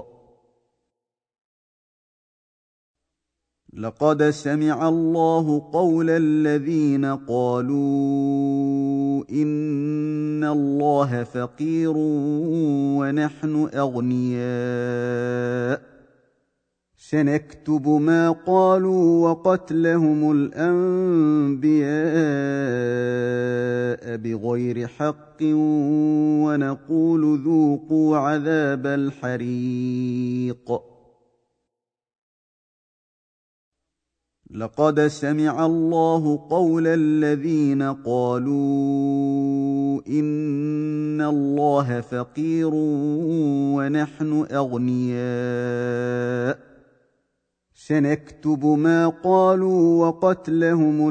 لقد سمع الله قول الذين قالوا إن الله فقير ونحن أغنياء، سنكتب ما قالوا وقتلهم الأنبياء بغير حق ونقول ذوقوا عذاب الحريق. لقد سمع الله قول الذين قالوا إن الله فقير ونحن أغنياء، سنكتب ما قالوا وقتلهم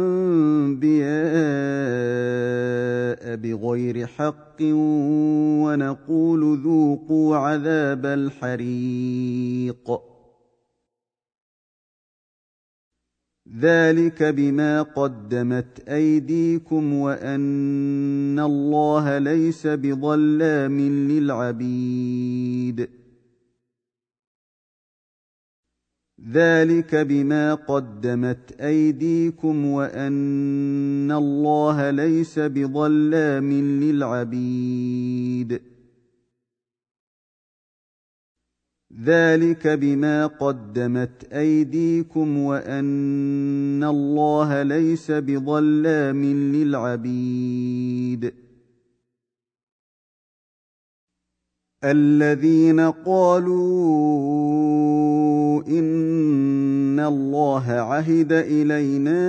الأنبياء بغير حق ونقول ذوقوا عذاب الحريق. ذلك بما قدمت أيديكم وأن الله ليس بظلام للعبيد. ذلك بما قدمت أيديكم وأن الله ليس بظلام للعبيد ذلك بما قدمت أيديكم وأن الله ليس بظلام للعبيد الذين قالوا إن الله عهد إلينا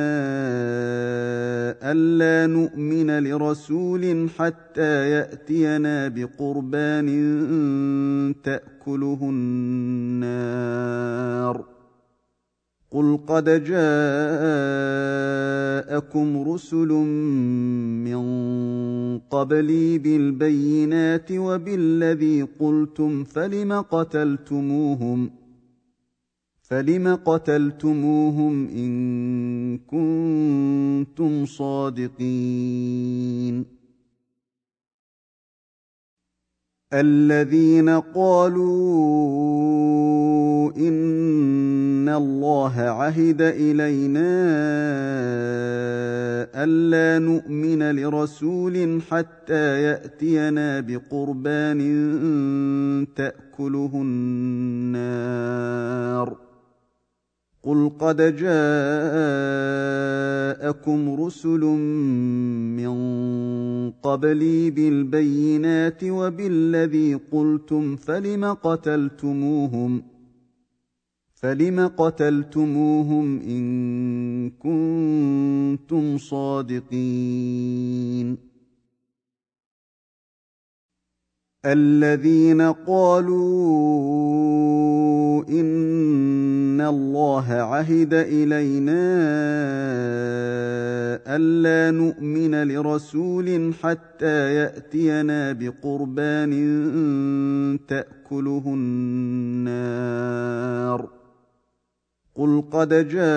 ألا نؤمن لرسول حتى يأتينا بقربان تأكله النار قل قد جاءكم رسل من قبلي بالبينات وبالذي قلتم فلم قتلتموهم فلم قتلتموهم إن كنتم صادقين الذين قالوا إن الله عهد إلينا ألا نؤمن لرسول حتى يأتينا بقربان تأكله النار قل قد جاءكم رسل من قبلي بالبينات وبالذي قلتم فلم قتلتموهم فلم قتلتموهم إن كنتم صادقين الذين قالوا إن الله عهد إلينا ألا نؤمن لرسول حتى يأتينا بقربان تأكله النار قل قد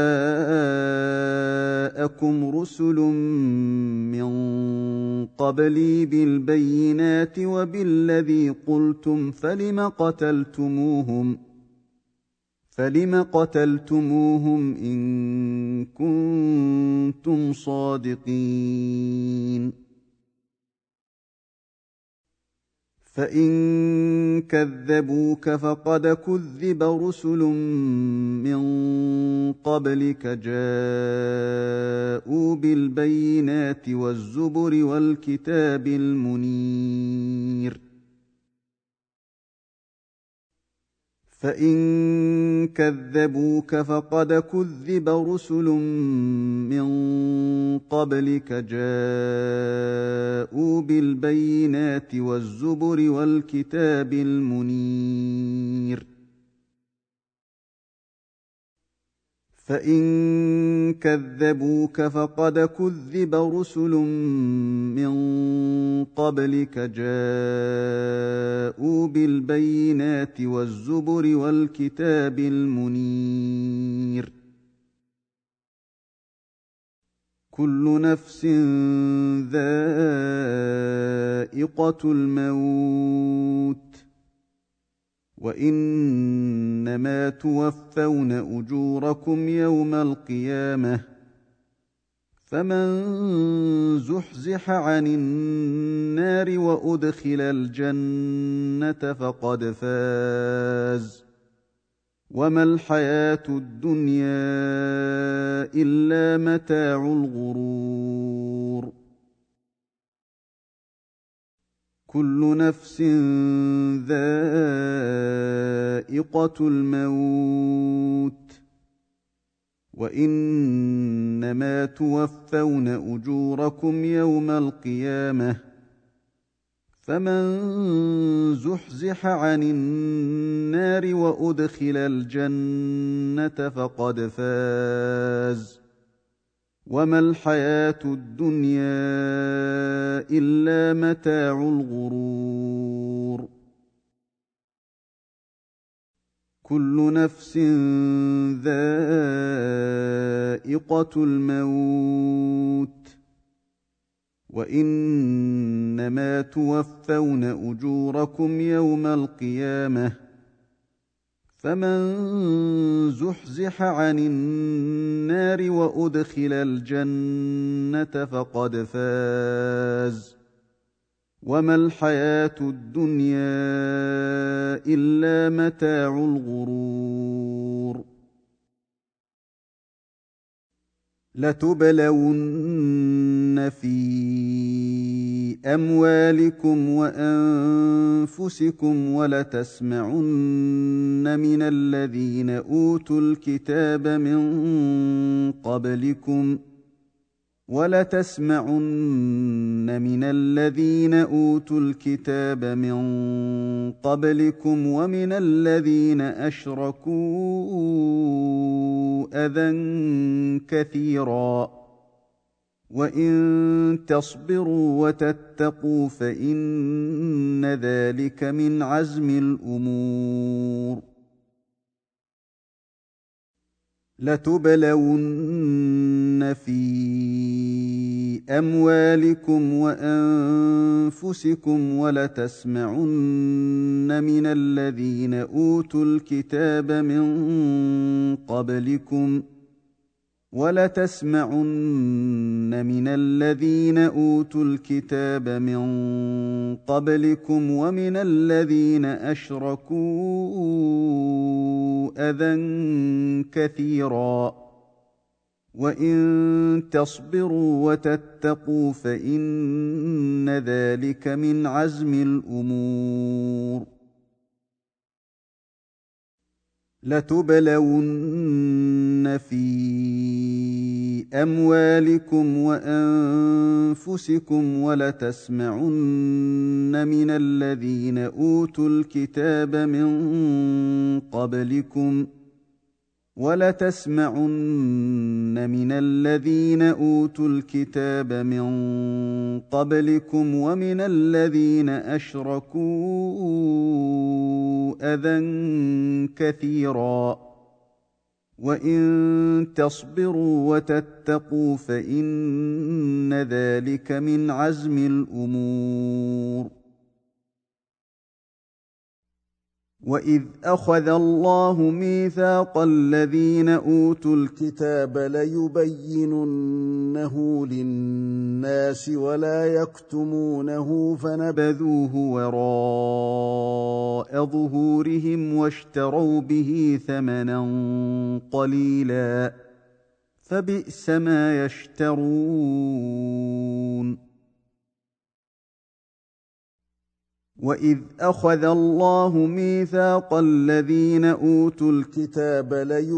جاءكم رسل من قبلي بالبينات وبالذي قلتم فلم قتلتموهم فلم قتلتموهم إن كنتم صادقين فإن كذبوك فقد كذب رسل من قبلك جاءوا بالبينات والزبر والكتاب المنير فإن كذبوك فقد كذب رسل من قبلك جاءوا بالبينات والزبر والكتاب المنير فإن كذبوك فقد كذب رسل من قبلك جاءوا بالبينات والزبر والكتاب المنير كل نفس ذائقة الموت وإنما توفون أجوركم يوم القيامة فمن زحزح عن النار وأدخل الجنة فقد فاز وما الحياة الدنيا إلا متاع الغرور كل نفس ذائقة الموت وإنما توفون أجوركم يوم القيامة فمن زحزح عن النار وأدخل الجنة فقد فاز وما الحياة الدنيا إلا متاع الغرور كل نفس ذائقة الموت وإنما توفون أجوركم يوم القيامة فمن زحزح عن النار وأدخل الجنة فقد فاز وما الحياة الدنيا إلا متاع الغرور لتبلون في أموالكم وأنفسكم ولتسمعن من الذين أوتوا الكتاب من قبلكم ولتسمعن من الذين أوتوا الكتاب من قبلكم ومن الذين أشركوا أذى كثيرا وإن تصبروا وتتقوا فإن ذلك من عزم الأمور لتبلون في أموالكم وأنفسكم ولتسمعن من الذين أوتوا الكتاب من قبلكم ولتسمعن من الذين أوتوا الكتاب من قبلكم ومن الذين أشركوا أذى كثيرا وإن تصبروا وتتقوا فإن ذلك من عزم الأمور لتبلون في أموالكم وأنفسكم ولتسمعن من الذين أوتوا الكتاب من قبلكم ولتسمعن من الذين أوتوا الكتاب من قبلكم ومن الذين أشركوا أذى كثيرا وإن تصبروا وتتقوا فإن ذلك من عزم الأمور وإذ أخذ الله ميثاق الذين أوتوا الكتاب ليبيننه للناس ولا يكتمونه فنبذوه وراء ظهورهم واشتروا به ثمنا قليلا فبئس ما يشترون وإذ أخذ الله ميثاق الذين أوتوا الكتاب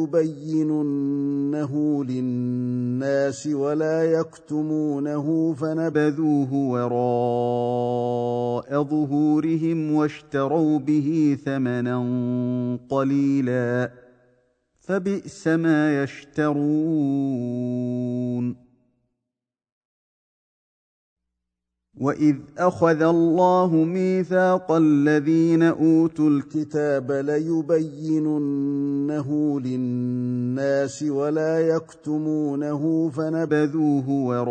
ليبيننه للناس ولا يكتمونه فنبذوه وراء ظهورهم واشتروا به ثمنا قليلا فبئس ما يشترون وإذ أخذ الله ميثاق الذين أوتوا الكتاب ليبيننه للناس ولا يكتمونه فنبذوه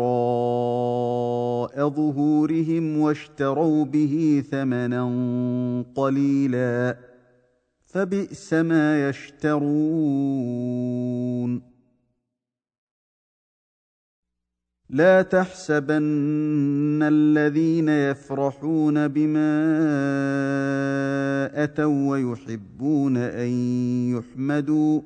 وراء ظهورهم واشتروا به ثمنا قليلا فبئس ما يشترون لا تحسبن الذين يفرحون بما أتوا ويحبون أن يحمدوا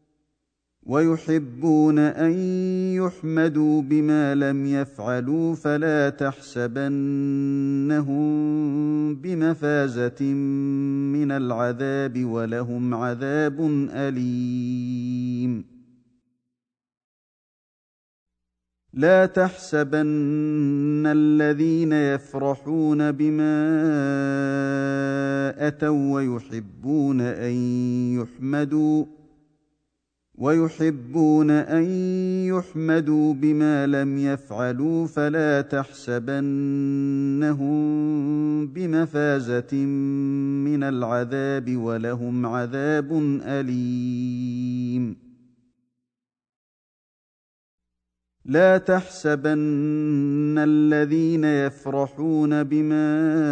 ويحبون أن يحمدوا بما لم يفعلوا فلا تحسبنهم بمفازة من العذاب ولهم عذاب أليم لا تحسبن الذين يفرحون بما أتوا ويحبون أن يحمدوا ويحبون أن يحمدوا بما لم يفعلوا فلا تحسبنهم بمفازة من العذاب ولهم عذاب أليم لا تحسبن الذين يفرحون بما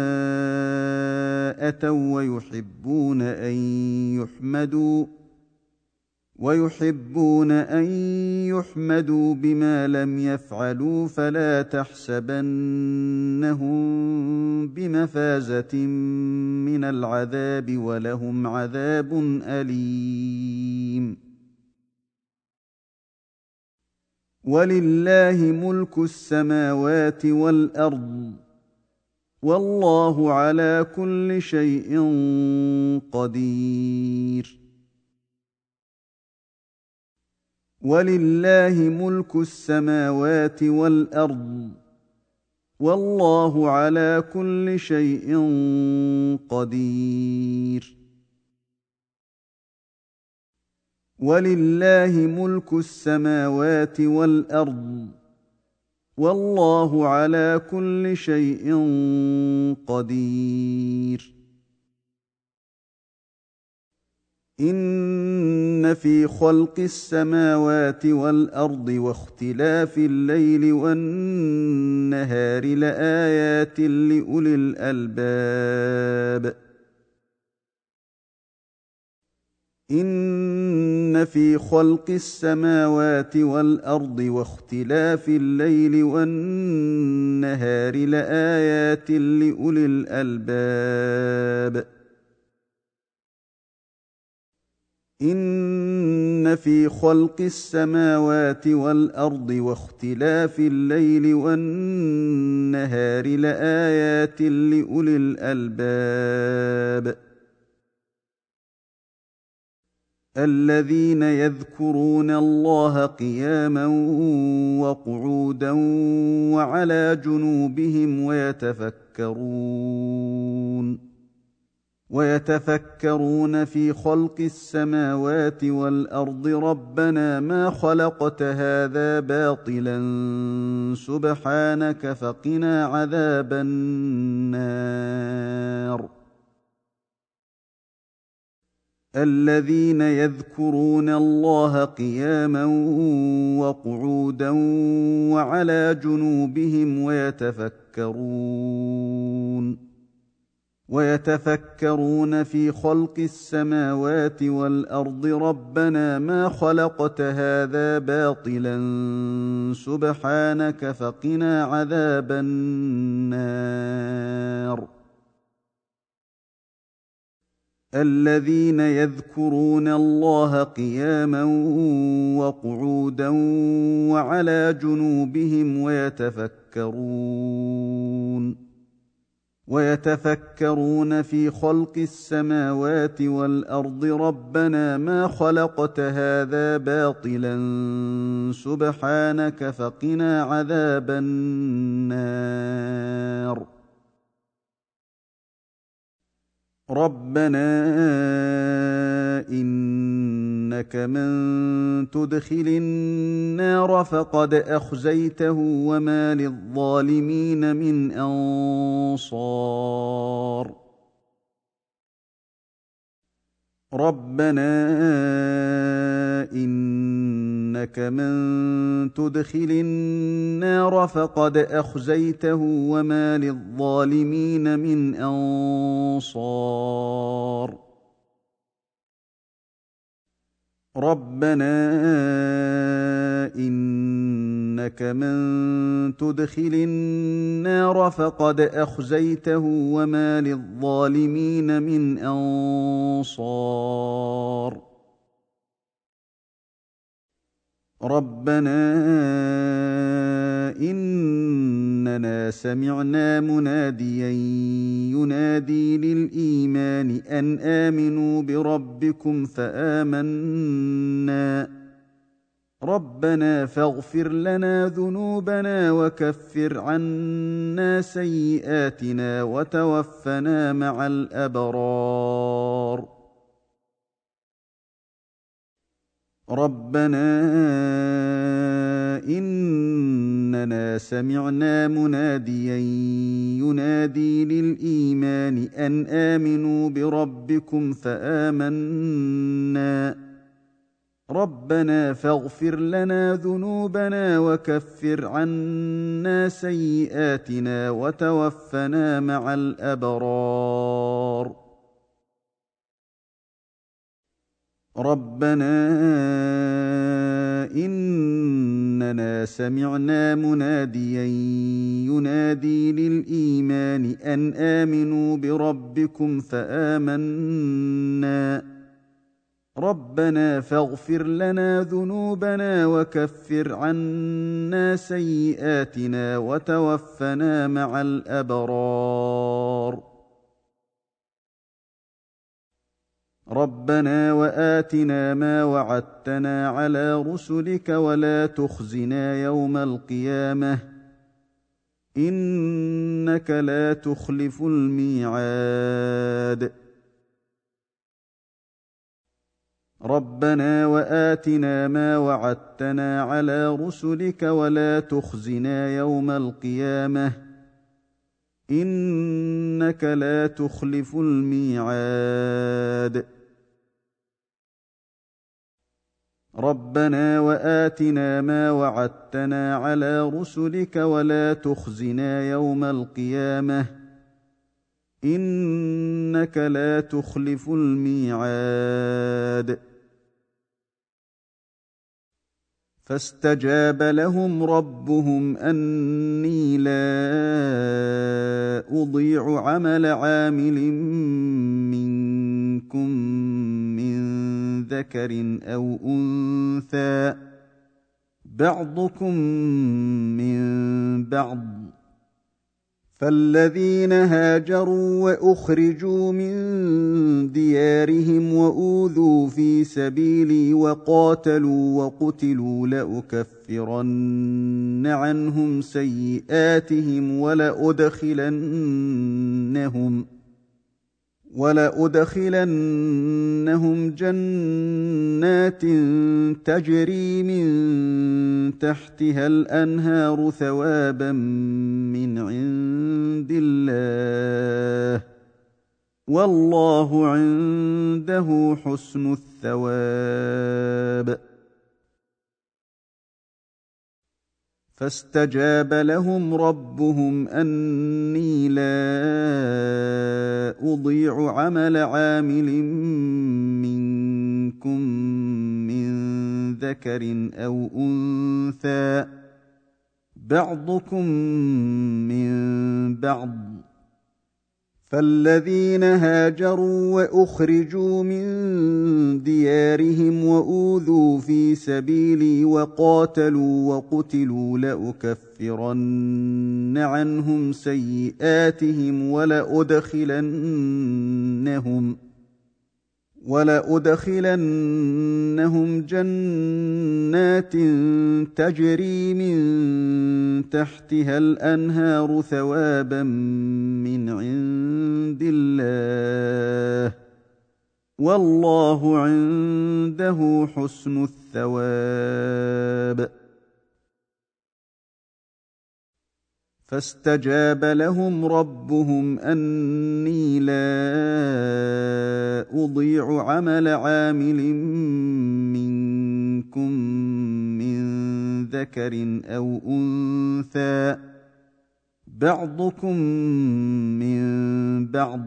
أتوا ويحبون أن يحمدوا ويحبون أن يحمدوا بما لم يفعلوا فلا تحسبنهم بمفازة من العذاب ولهم عذاب أليم. ولله ملك السماوات والأرض والله على كل شيء قدير. ولله ملك السماوات والأرض والله على كل شيء قدير. ولله ملك السماوات والأرض والله على كل شيء قدير. إن في خلق السماوات والأرض واختلاف الليل والنهار لآيات لأولي الألباب. إن في خلق السماوات والأرض واختلاف الليل والنهار لآيات لأولي الألباب. إن في خلق السماوات والأرض واختلاف الليل والنهار لآيات لأولي الألباب الذين يذكرون الله قياما وقعودا وعلى جنوبهم ويتفكرون ويتفكرون في خلق السماوات والأرض ربنا ما خلقت هذا باطلا سبحانك فقنا عذاب النار. الذين يذكرون الله قياما وقعودا وعلى جنوبهم ويتفكرون ويتفكرون في خلق السماوات والأرض ربنا ما خلقت هذا باطلا سبحانك فقنا عذاب النار. الذين يذكرون الله قياما وقعودا وعلى جنوبهم ويتفكرون ويتفكرون في خلق السماوات والأرض ربنا ما خلقت هذا باطلا سبحانك فقنا عذاب النار. ربنا إنك من تدخل النار فقد أخزيته وما للظالمين من أنصار. ربنا إنك من تدخل النار فقد أخزيته وما للظالمين من أنصار. ربنا إنك من تدخل النار فقد أخزيته وما للظالمين من أنصار. ربنا إننا سمعنا مناديا ينادي للإيمان أن آمنوا بربكم فآمنا. ربنا فاغفر لنا ذنوبنا وكفر عنا سيئاتنا وتوفنا مع الأبرار. ربنا إننا سمعنا مناديا ينادي للإيمان أن آمنوا بربكم فآمنا. ربنا فاغفر لنا ذنوبنا وكفر عنا سيئاتنا وتوفنا مع الأبرار ربنا إننا سمعنا مناديا ينادي للإيمان أن آمنوا بربكم فآمنا ربنا فاغفر لنا ذنوبنا وكفر عنا سيئاتنا وتوفنا مع الأبرار ربنا وآتنا ما وعدتنا على رسلك ولا تخزنا يوم القيامة إنك لا تخلف الميعاد ربنا وآتنا ما وعدتنا على رسلك ولا تخزنا يوم القيامة إنك لا تخلف الميعاد ربنا وآتنا ما وعدتنا على رسلك ولا تخزنا يوم القيامة إنك لا تخلف الميعاد فاستجاب لهم ربهم أني لا أضيع عمل عامل منكم من ذكر أو أنثى بعضكم من بعض فالذين هاجروا وأخرجوا من ديارهم وأوذوا في سبيلي وقاتلوا وقتلوا لأكفرن عنهم سيئاتهم ولأدخلنهم ولأدخلنهم جنات تجري من تحتها الأنهار ثوابا من عند الله والله عنده حسن الثواب فاستجاب لهم ربهم أني لا أضيع عمل عامل منكم من ذكر أو أنثى بعضكم من بعض فالذين هاجروا وأخرجوا من ديارهم وأوذوا في سبيلي وقاتلوا وقتلوا لأكفرن عنهم سيئاتهم ولأدخلنهم ولأدخلنهم جنات تجري من تحتها الأنهار ثوابا من عند الله والله عنده حسن الثواب فاستجاب لهم ربهم أني لا أضيع عمل عامل منكم من ذكر أو أنثى بعضكم من بعض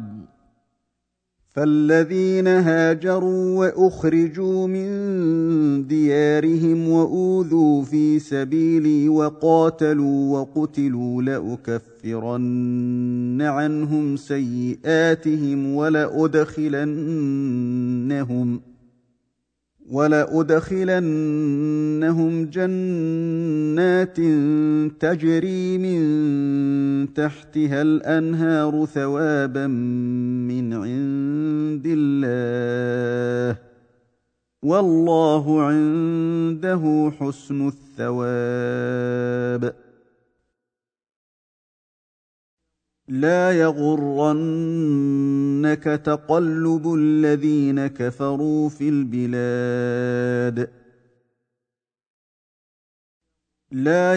فالذين هاجروا وأخرجوا من ديارهم وأوذوا في سبيلي وقاتلوا وقتلوا لأكفرن عنهم سيئاتهم ولأدخلنهم ولأدخلنهم جنات تجري من تحتها الأنهار ثوابا من عند الله والله عنده حسن الثواب لا يغرنك تقلب الذين كفروا في البلاد لا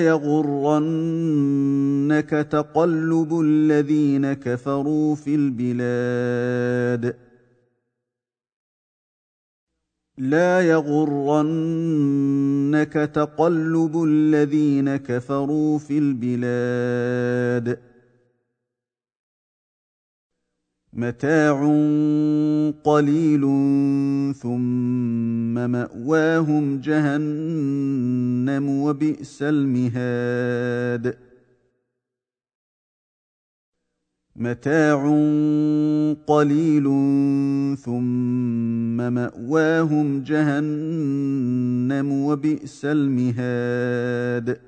يغرنك تقلب الذين كفروا في البلاد لا يغرنك تقلب الذين كفروا في البلاد متاع قليل ثم مأواهم جهنم وبئس المهاد متاع قليل ثم مأواهم جهنم وبئس المهاد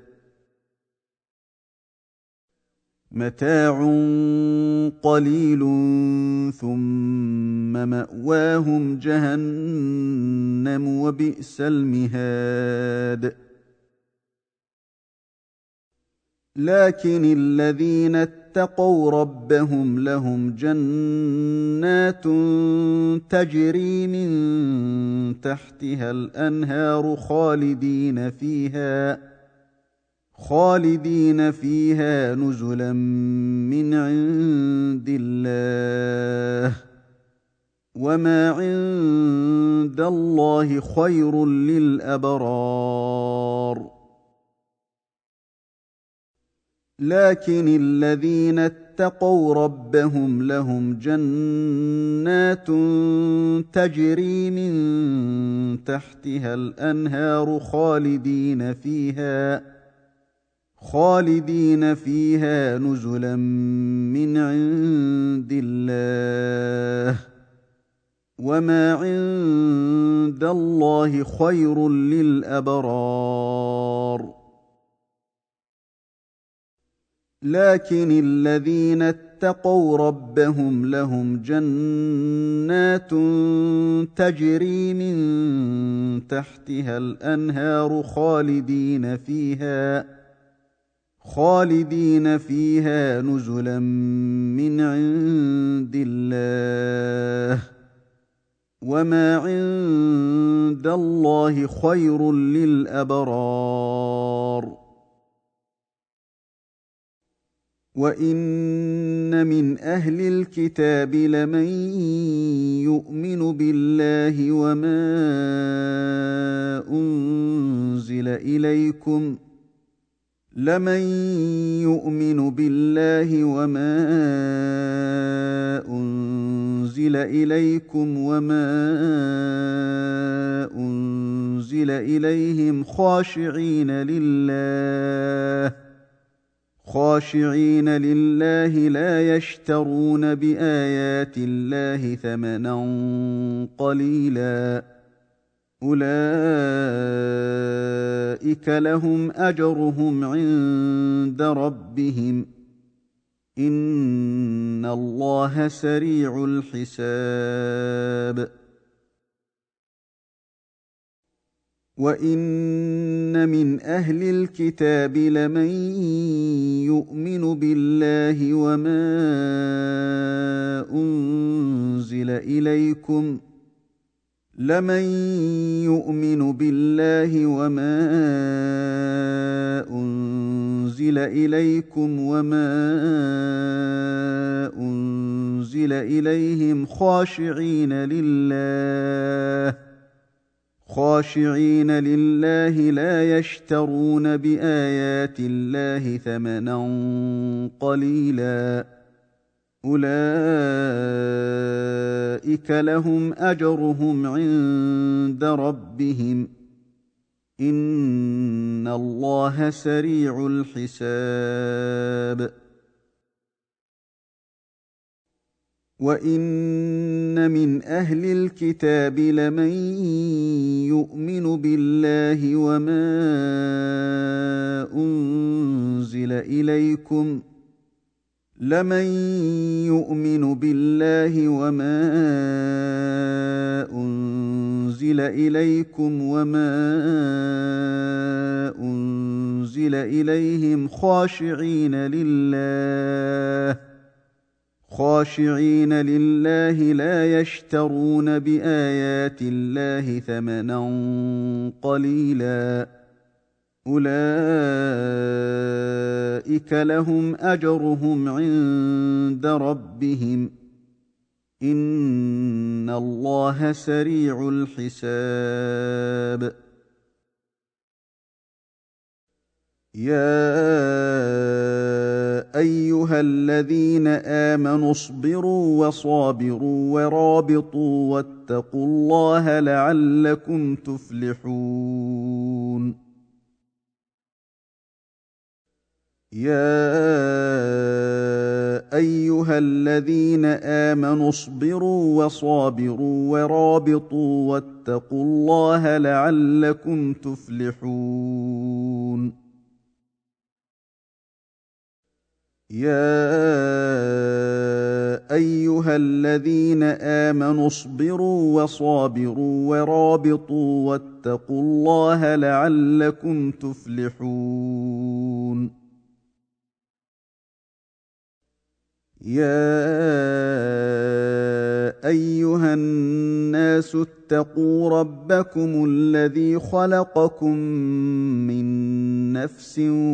متاع قليل ثم مأواهم جهنم وبئس المهاد لكن الذين اتقوا ربهم لهم جنات تجري من تحتها الأنهار خالدين فيها خالدين فيها نزلا من عند الله وما عند الله خير للأبرار لكن الذين اتقوا ربهم لهم جنات تجري من تحتها الأنهار خالدين فيها خالدين فيها نزلا من عند الله وما عند الله خير للأبرار لكن الذين اتقوا ربهم لهم جنات تجري من تحتها الأنهار خالدين فيها خالدين فيها نزلا من عند الله وما عند الله خير للأبرار وإن من أهل الكتاب لمن يؤمن بالله وما أنزل إليكم لمن يؤمن بالله وما أنزل إليكم وما أنزل إليهم خاشعين لله خاشعين لله لا يشترون بآيات الله ثمنا قليلا أولئك لهم أجرهم عند ربهم إن الله سريع الحساب وإن من أهل الكتاب لمن يؤمن بالله وما أنزل إليكم لمن يؤمن بالله وما أنزل إليكم وما أنزل إليهم خاشعين لله خاشعين لله لا يشترون بآيات الله ثمنا قليلا أولئك لهم أجرهم عند ربهم إن الله سريع الحساب وإن من أهل الكتاب لمن يؤمن بالله وما أنزل إليكم لمن يؤمن بالله وما أنزل إليكم وما أنزل إليهم خاشعين لله خاشعين لله لا يشترون بآيات الله ثمنا قليلا أولئك لهم أجرهم عند ربهم إن الله سريع الحساب. يا أيها الذين آمنوا اصبروا وصابروا ورابطوا واتقوا الله لعلكم تفلحون. يا أيها الذين آمنوا اصبروا وصابروا ورابطوا واتقوا الله لعلكم تفلحون. يا أيها الذين آمنوا اصبروا وصابروا ورابطوا واتقوا الله لعلكم تفلحون. يا أيها الناس اتقوا ربكم الذي خلقكم من نفس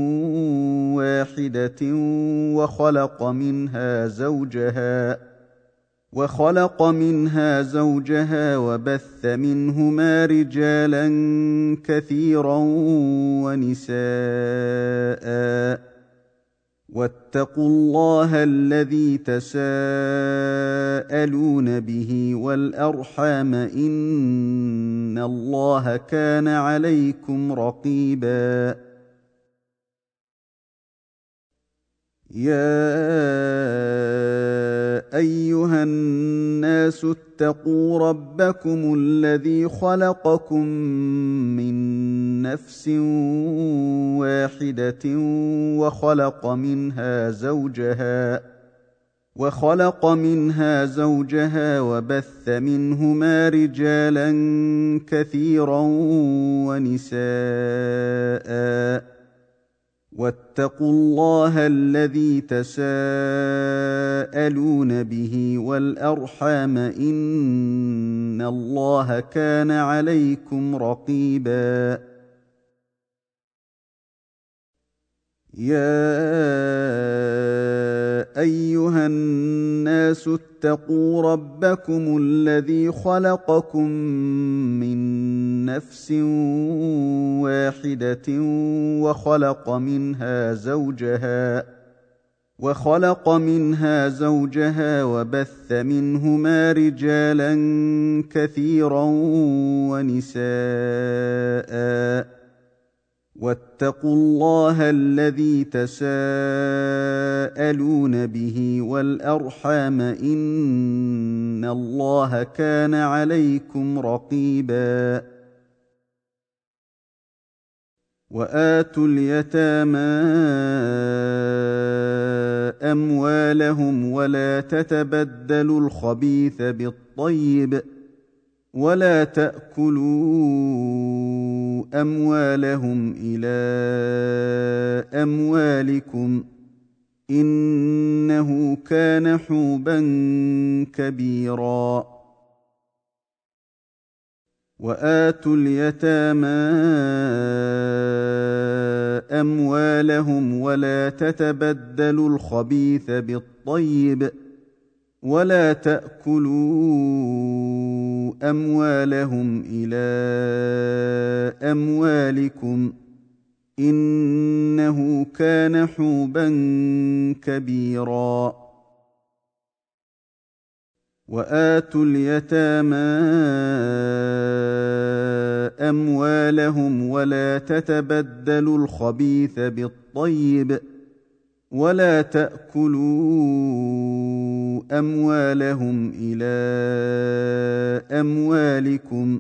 واحدة وخلق منها زوجها وخلق منها زوجها وبث منهما رجالا كثيرا ونساء واتقوا الله الذي تساءلون به والأرحام إن الله كان عليكم رقيبا. يا أيها الناس اتقوا ربكم الذي خلقكم من نفس واحدة وخلق منها زوجها وخلق منها زوجها وبث منهما رجالا كثيرا ونساء واتقوا الله الذي تساءلون به والأرحام إن الله كان عليكم رقيبا. يا أيها الناس اتقوا ربكم الذي خلقكم من نفس واحدة وخلق منها زوجها وخلق منها زوجها وبث منهما رجالا كثيرا ونساء واتقوا الله الذي تساءلون به والأرحام إن الله كان عليكم رقيبا. وآتوا اليتامى أموالهم ولا تتبدلوا الخبيث بالطيب ولا تأكلوا أموالهم إلى أموالكم إنه كان حوبا كبيرا. وآتوا اليتامى أموالهم ولا تتبدلوا الخبيث بالطيب ولا تأكلوا أموالهم إلى أموالكم إنه كان حوبا كبيرا. وآتوا اليتامى أموالهم ولا تتبدلوا الخبيث بالطيب ولا تأكلوا أموالهم إلى أموالكم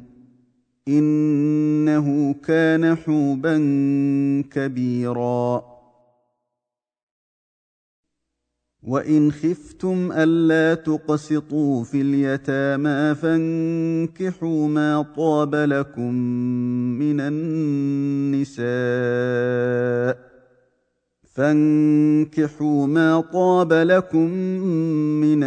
إنه كان حوبا كبيرا. وإن خفتم ألا تقسطوا في اليتامى فانكحوا ما طاب لكم من النساء فانكحوا ما طاب لكم من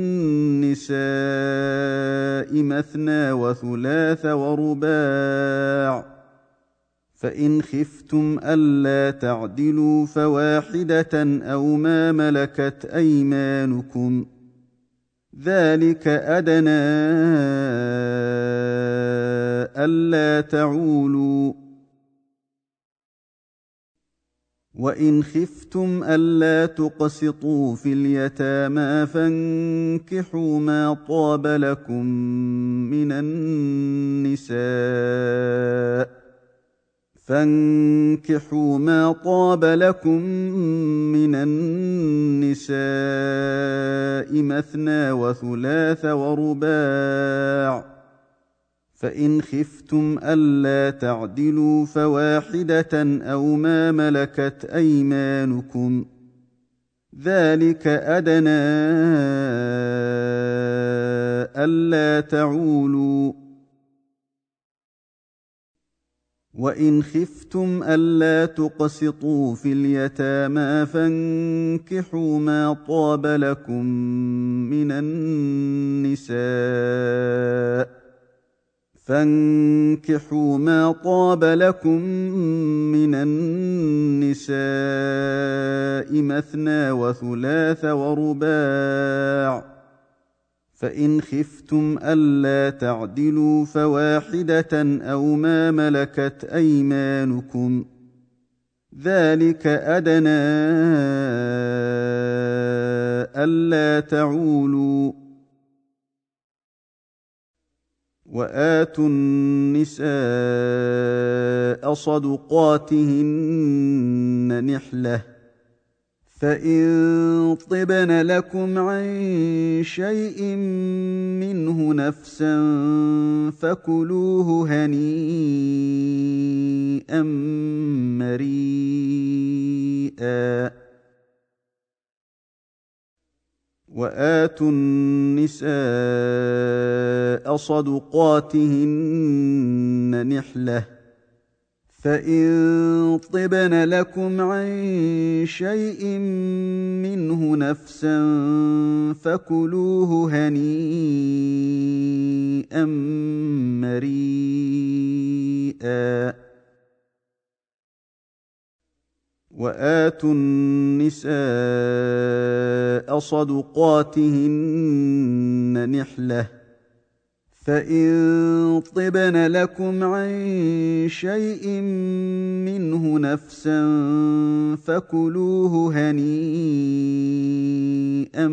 النساء مثنى وثلاث ورباع فإن خفتم ألا تعدلوا فواحدة أو ما ملكت أيمانكم ذلك أدنى ألا تعولوا وإن خفتم ألا تقسطوا في اليتامى فانكحوا ما طاب لكم من النساء فانكحوا ما طاب لكم من النساء مثنى وثلاث ورباع فإن خفتم ألا تعدلوا فواحدة أو ما ملكت أيمانكم ذلك أدنى ألا تعولوا وإن خفتم ألا تقسطوا في اليتامى فانكحوا ما طاب لكم من النساء فانكحوا ما طاب لكم من النساء مثنى وثلاث ورباع فإن خفتم ألا تعدلوا فواحدة أو ما ملكت أيمانكم ذلك أدنى ألا تعولوا وآتوا النساء صدقاتهن نحلة فإن طبن لكم عن شيء منه نفسا فكلوه هنيئا مريئا وآتوا النساء صدقاتهن نحلة فإن طبن لكم عن شيء منه نفسا فكلوه هنيئا مريئا وآتوا النساء صدقاتهن نحلة فإن طبن لكم عن شيء منه نفسا فكلوه هنيئا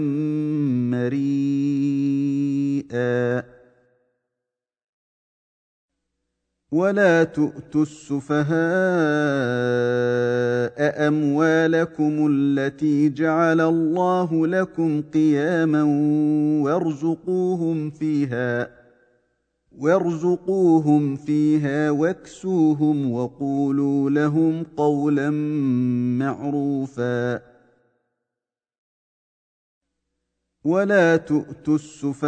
مريئا ولا تؤتوا السفهاء أموالكم التي جعل الله لكم قياما وارزقوهم فيها وارزقوهم فيها واكسوهم وقولوا لهم قولا معروفا ولا تؤتوا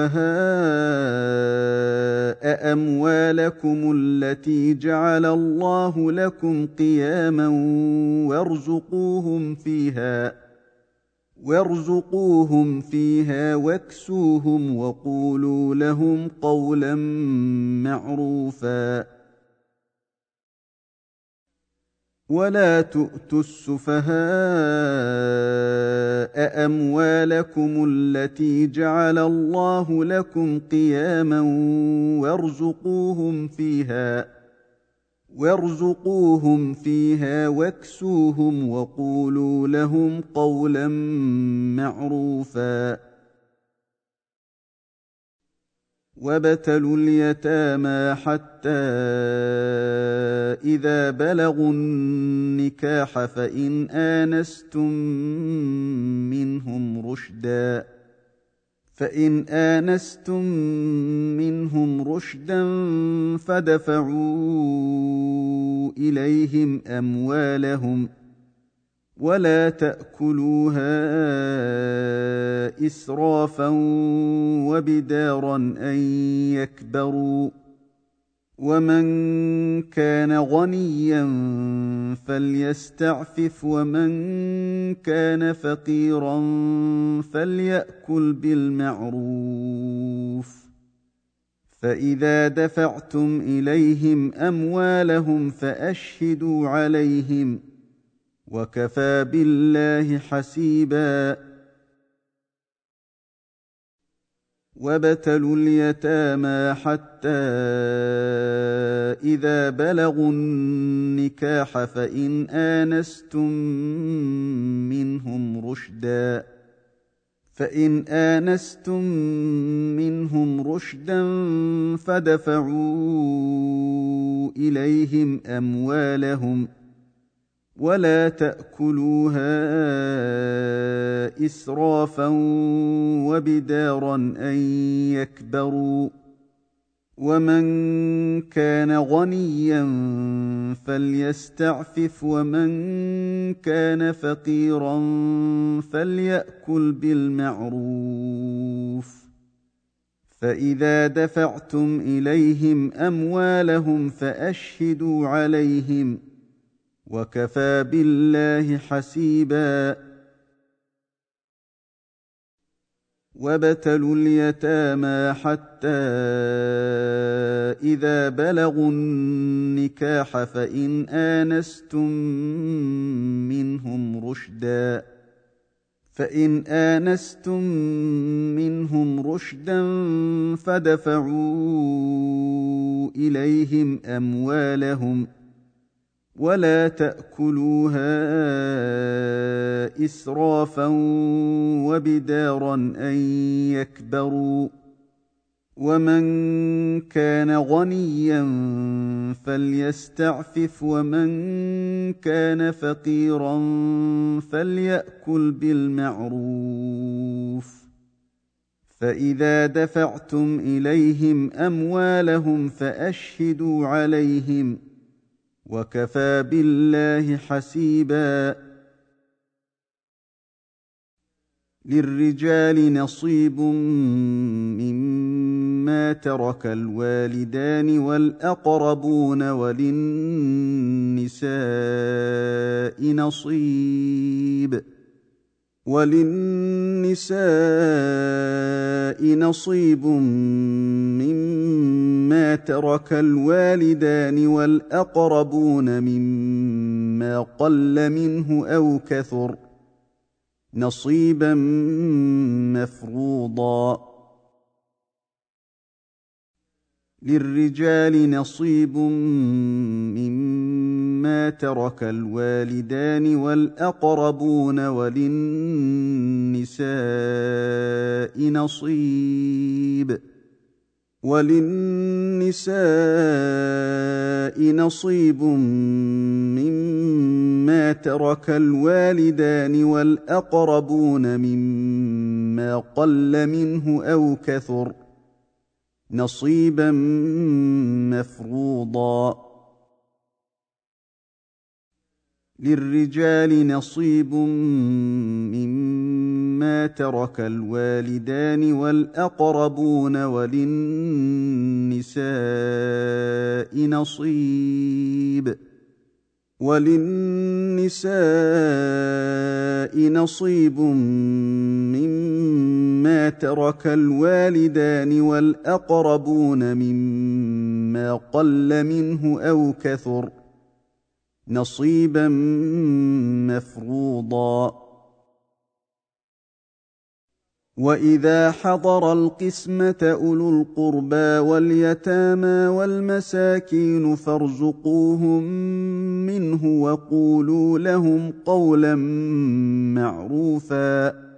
السفهاء أموالكم التي جعل الله لكم قياما وارزقوهم فيها وارزقوهم فيها واكسوهم وقولوا لهم قولا معروفا ولا تؤتوا السفهاء أموالكم التي جعل الله لكم قياما وارزقوهم فيها وارزقوهم فيها واكسوهم وقولوا لهم قولا معروفا وابتلوا اليتامى حتى إذا بلغوا النكاح فإن آنستم منهم رشدا فإن آنستم منهم رشدا فادفعوا إليهم أموالهم ولا تأكلوها إسرافا وبدارا أن يكبروا ومن كان غنيا فليستعفف ومن كان فقيرا فليأكل بالمعروف فإذا دفعتم إليهم أموالهم فأشهدوا عليهم وكفى بالله حسيبا وابتلوا اليتامى حتى إذا بلغوا النكاح فإن آنستم منهم رشدا فإن آنستم منهم رشدا فادفعوا إليهم أموالهم ولا تأكلوها إسرافا وبدارا أن يكبروا ومن كان غنيا فليستعفف ومن كان فقيرا فليأكل بالمعروف فإذا دفعتم إليهم أموالهم فأشهدوا عليهم وكفى بالله حسيبا وابتلوا اليتامى حتى إذا بلغوا النكاح فإن آنستم منهم رشدا فإن آنستم منهم رشدا فادفعوا إليهم أموالهم ولا تأكلوها إسرافا وبدارا أن يكبروا ومن كان غنيا فليستعفف ومن كان فقيرا فليأكل بالمعروف فإذا دفعتم إليهم أموالهم فأشهدوا عليهم وكفى بالله حسيبا للرجال نصيب مما ترك الوالدان والأقربون وللنساء نصيب وللنساء نصيب مما ترك الوالدان والأقربون مما قل منه أو كثر نصيبا مفروضا للرجال نصيب مما ترك الوالدان والأقربون وللنساء نصيب وللنساء نصيب مما ترك الوالدان والأقربون مما قل منه أو كثر نصيبا مفروضا للرجال نصيب مما ترك الوالدان والأقربون وللنساء نصيب وللنساء نصيب مما ترك الوالدان والأقربون مما قل منه أو كثر نصيبا مفروضا وإذا حضر القسمة أولو القربى واليتامى والمساكين فارزقوهم منه وقولوا لهم قولا معروفا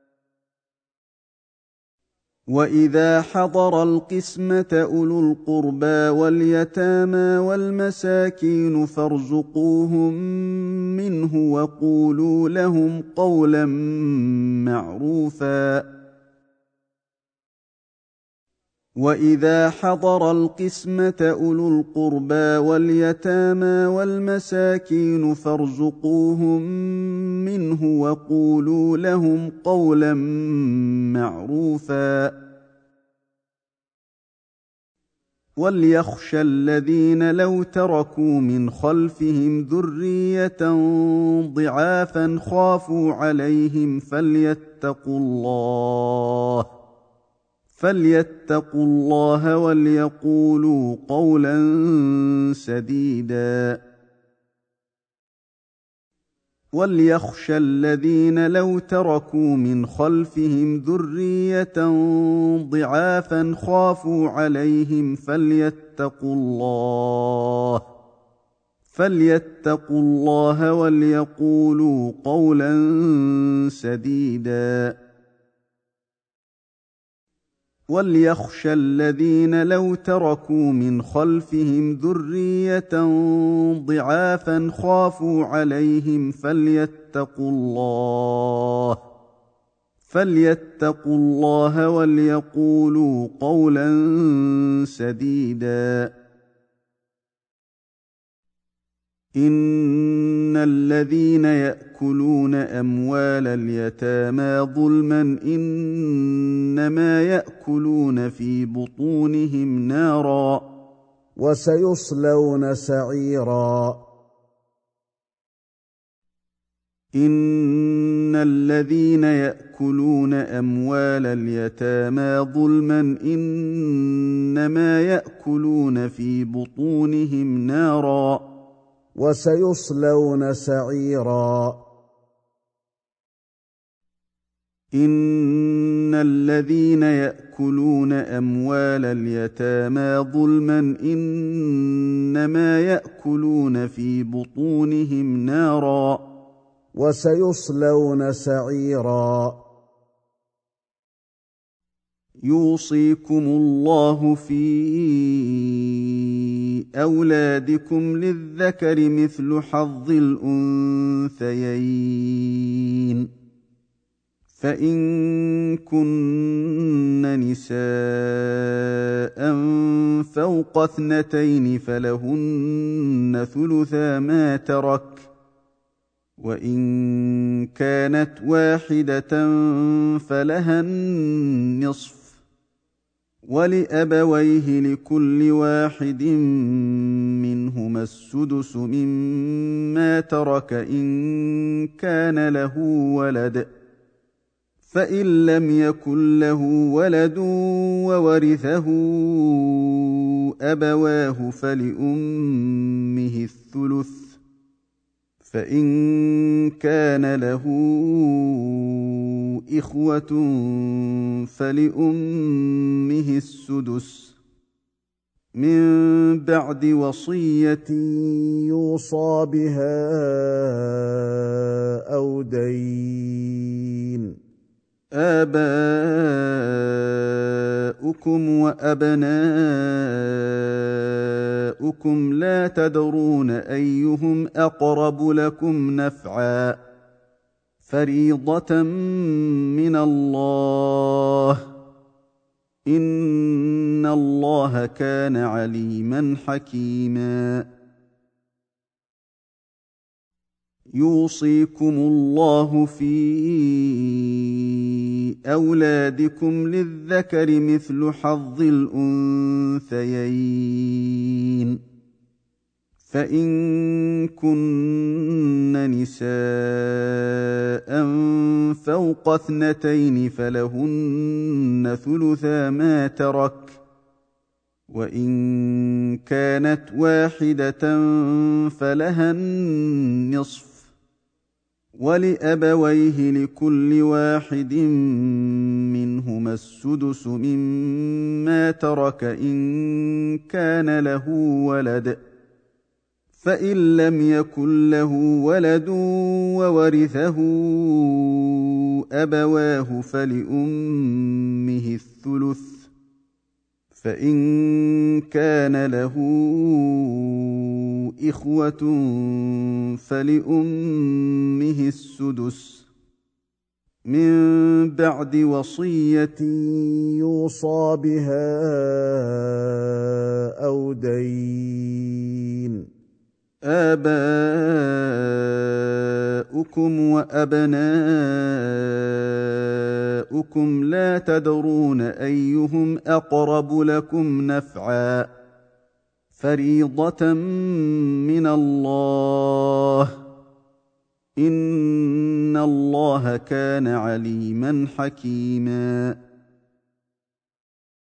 وإذا حضر القسمة أولو القربى واليتامى والمساكين فارزقوهم منه وقولوا لهم قولا معروفا وإذا حضر القسمة أولو القربى واليتامى والمساكين فارزقوهم منه وقولوا لهم قولا معروفا وليخشى الذين لو تركوا من خلفهم ذرية ضعافا خافوا عليهم فليتقوا الله فليتقوا الله وليقولوا قولا سديدا وَلْيَخْشَ الَّذِينَ لَوْ تَرَكُوا مِنْ خَلْفِهِمْ ذُرِّيَّةً ضِعَافًا خَافُوا عَلَيْهِمْ فَلْيَتَّقُوا اللَّهَ فَلْيَتَّقُوا اللَّهَ وَلْيَقُولُوا قَوْلًا سَدِيدًا. وَلْيَخْشَ الَّذِينَ لَوْ تَرَكُوا مِنْ خَلْفِهِمْ ذُرِّيَّةً ضِعَافًا خَافُوا عَلَيْهِمْ فَلْيَتَّقُوا اللَّهَ فَلْيَتَّقُوا اللَّهَ وَلْيَقُولُوا قَوْلًا سَدِيدًا. إِنَّ الَّذِينَ يَأْكُلُونَ أَمْوَالَ الْيَتَامَى ظُلْمًا إِنَّمَا يَأْكُلُونَ فِي بُطُونِهِمْ نَارًا وسيصلون سعيرا. إِنَّ الَّذِينَ يَأْكُلُونَ أَمْوَالَ الْيَتَامَى ظُلْمًا إِنَّمَا يَأْكُلُونَ في بُطُونِهِمْ نَارًا وسيصلون سعيرا. إِنَّ الَّذِينَ يَأْكُلُونَ أَمْوَالَ الْيَتَامَى ظُلْمًا إِنَّمَا يَأْكُلُونَ في بُطُونِهِمْ نَارًا وسيصلون سعيرا. يُوصِيكُمُ اللَّهُ فِي أَوْلَادِكُمْ لِلذَّكَرِ مِثْلُ حَظِّ الْأُنثَيَيْنِ فَإِن كُنَّ نِسَاءً فَوْقَ اثْنَتَيْنِ فَلَهُنَّ ثُلُثَا مَا تَرَكَ وَإِن كَانَتْ وَاحِدَةً فَلَهَا النِّصْفُ وَلِأَبَوَيْهِ لِكُلِّ واحد مِّنْهُمَا السُّدُسُ مِمَّا تَرَكَ إِن كَانَ لَهُ وَلَدٌ فَإِن لَّمْ يَكُن لَّهُ وَلَدٌ وَوَرِثَهُ أَبَوَاهُ فَلِأُمِّهِ الثُّلُثُ فَإِن كَانَ لَهُ إِخْوَةٌ فَلِأُمِّهِ السُّدُسُ مِن بَعْدِ وَصِيَّةٍ يُوصَىٰ بِهَا أَوْ دَيْنٍ. آباؤكم وأبناؤكم لا تدرون أيهم أقرب لكم نفعا فريضة من الله إن الله كان عليما حكيما. يُوصِيكُمُ اللَّهُ فِي أَوْلَادِكُمْ لِلذَّكَرِ مِثْلُ حَظِّ الْأُنثَيَيْنِ فَإِن كُنَّ نِسَاءً فَوْقَ اثْنَتَيْنِ فَلَهُنَّ ثُلُثَا مَا تَرَكَ وَإِن كَانَتْ وَاحِدَةً فَلَهَا النِّصْفُ وَلِأَبَوَيْهِ لِكُلِّ واحد مِّنْهُمَا السُّدُسُ مِمَّا تَرَكَ إِن كَانَ لَهُ وَلَدٌ فَإِن لَّمْ يَكُن لَّهُ وَلَدٌ وَوَرِثَهُ أَبَوَاهُ فَلِأُمِّهِ الثُّلُثُ فَإِن كَانَ لَهُ إِخْوَةٌ فَلِأُمِّهِ السُّدُسُ مِن بَعْدِ وَصِيَّةٍ يُوصَىٰ بِهَا أَوْ دَيْنٍ. آباؤكم وأبناؤكم لا تدرون أيهم أقرب لكم نفعا فريضة من الله إن الله كان عليما حكيما.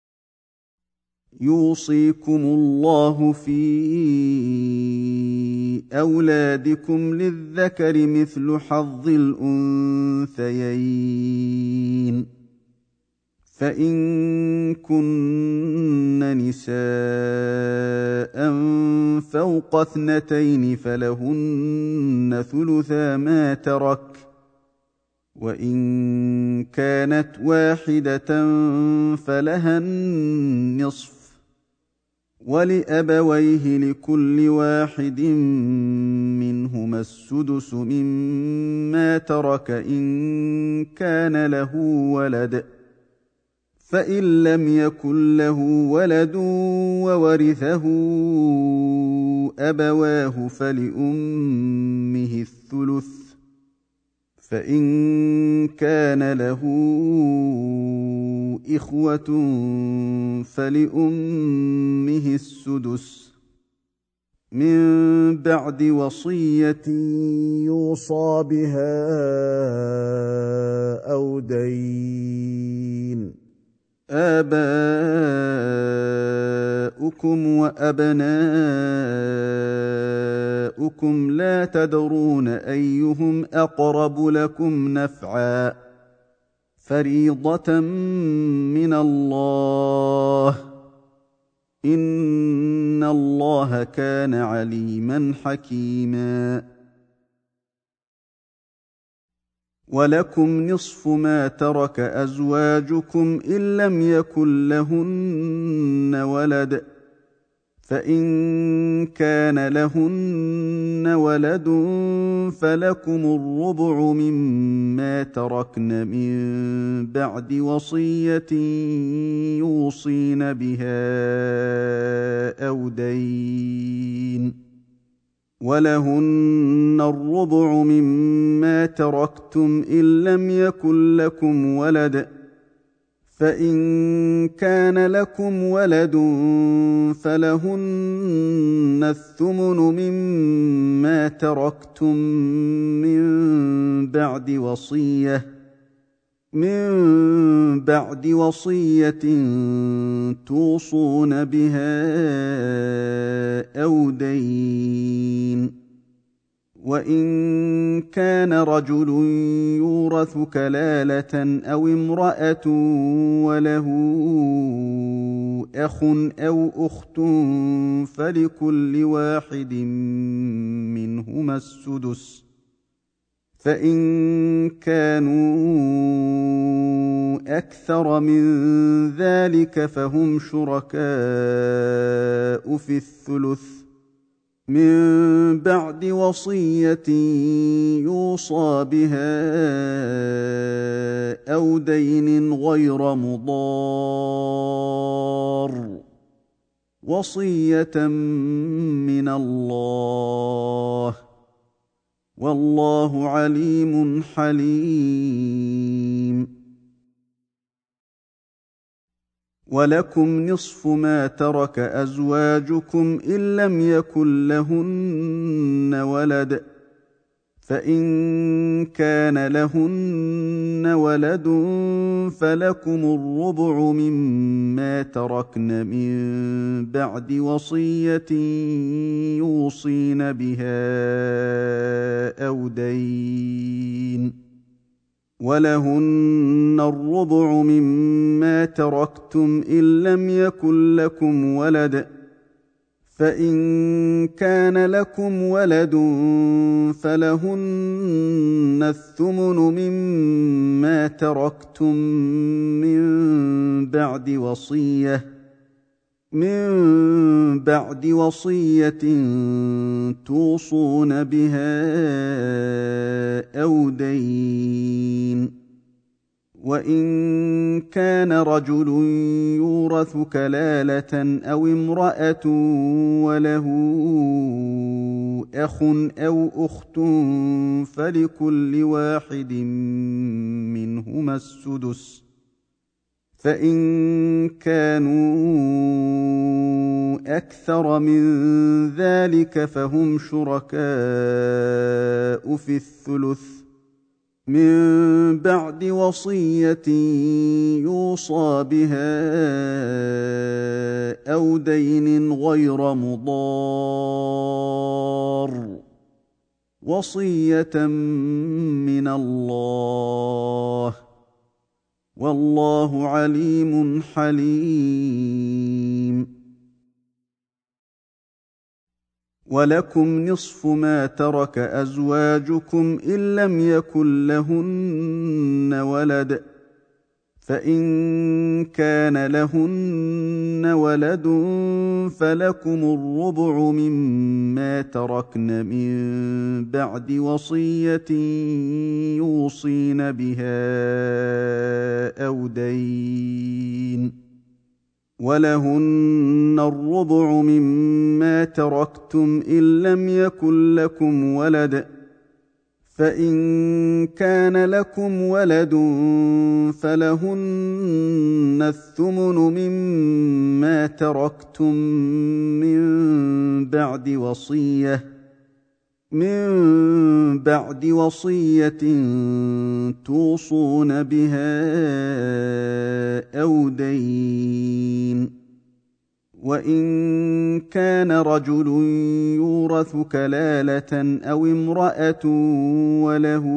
يُوصِيكُمُ اللَّهُ فِي أولادكم للذكر مثل حظ الأنثيين فإن كن نساء فوق اثنتين فلهن ثلثا ما ترك وإن كانت واحدة فلها النصف ولأبويه لكل واحد منهما السدس مما ترك إن كان له ولد فإن لم يكن له ولد وورثه أبواه فلأمه الثلث فإن كان له إخوة فلأمه السدس من بعد وصية يوصى بها أو دين آباؤكم وأبناؤكم لا تدرون أيهم أقرب لكم نفعا فريضة من الله إن الله كان عليما حكيما ولكم نصف ما ترك أزواجكم إن لم يكن لهن ولد فإن كان لهن ولد فلكم الربع مما تركن من بعد وصية يوصين بها أو دين ولهن الربع مما تركتم إن لم يكن لكم ولد فإن كان لكم ولد فلهن الثمن مما تركتم من بعد وصية من بعد وصية توصون بها أو دين وإن كان رجل يورث كلالة أو امرأة وله أخ أو أخت فلكل واحد منهما السدس فإن كانوا أكثر من ذلك فهم شركاء في الثلث من بعد وصية يوصى بها أو دين غير مضار وصية من الله والله عليم حليم ولكم نصف ما ترك أزواجكم إن لم يكن لهن ولد فإن كان لهن ولد فلكم الربع مما تركن من بعد وصية يوصين بها أو دين ولهن الربع مما تركتم إن لم يكن لكم ولد فإن كان لكم ولد فلهن الثمن مما تركتم من بعد وصية من بعد وصية توصون بها أو دين وإن كان رجل يورث كلالة أو امرأة وله أخ أو أخت فلكل واحد منهما السدس فإن كانوا أكثر من ذلك فهم شركاء في الثلث من بعد وصية يوصى بها أو دين غير مضار، وصية من الله، والله عليم حليم. ولكم نصف ما ترك أزواجكم إن لم يكن لهن ولد، فإن كان لهن ولد فلكم الربع مما تركن من بعد وصية يوصين بها أو دين، ولهن الربع مما تركتم إن لم يكن لكم ولد، فإن كان لكم ولد فلهن الثمن مما تركتم من بعد وصية من بعد وصية توصون بها أو دين. وإن كان رجل يورث كلالة أو امرأة وله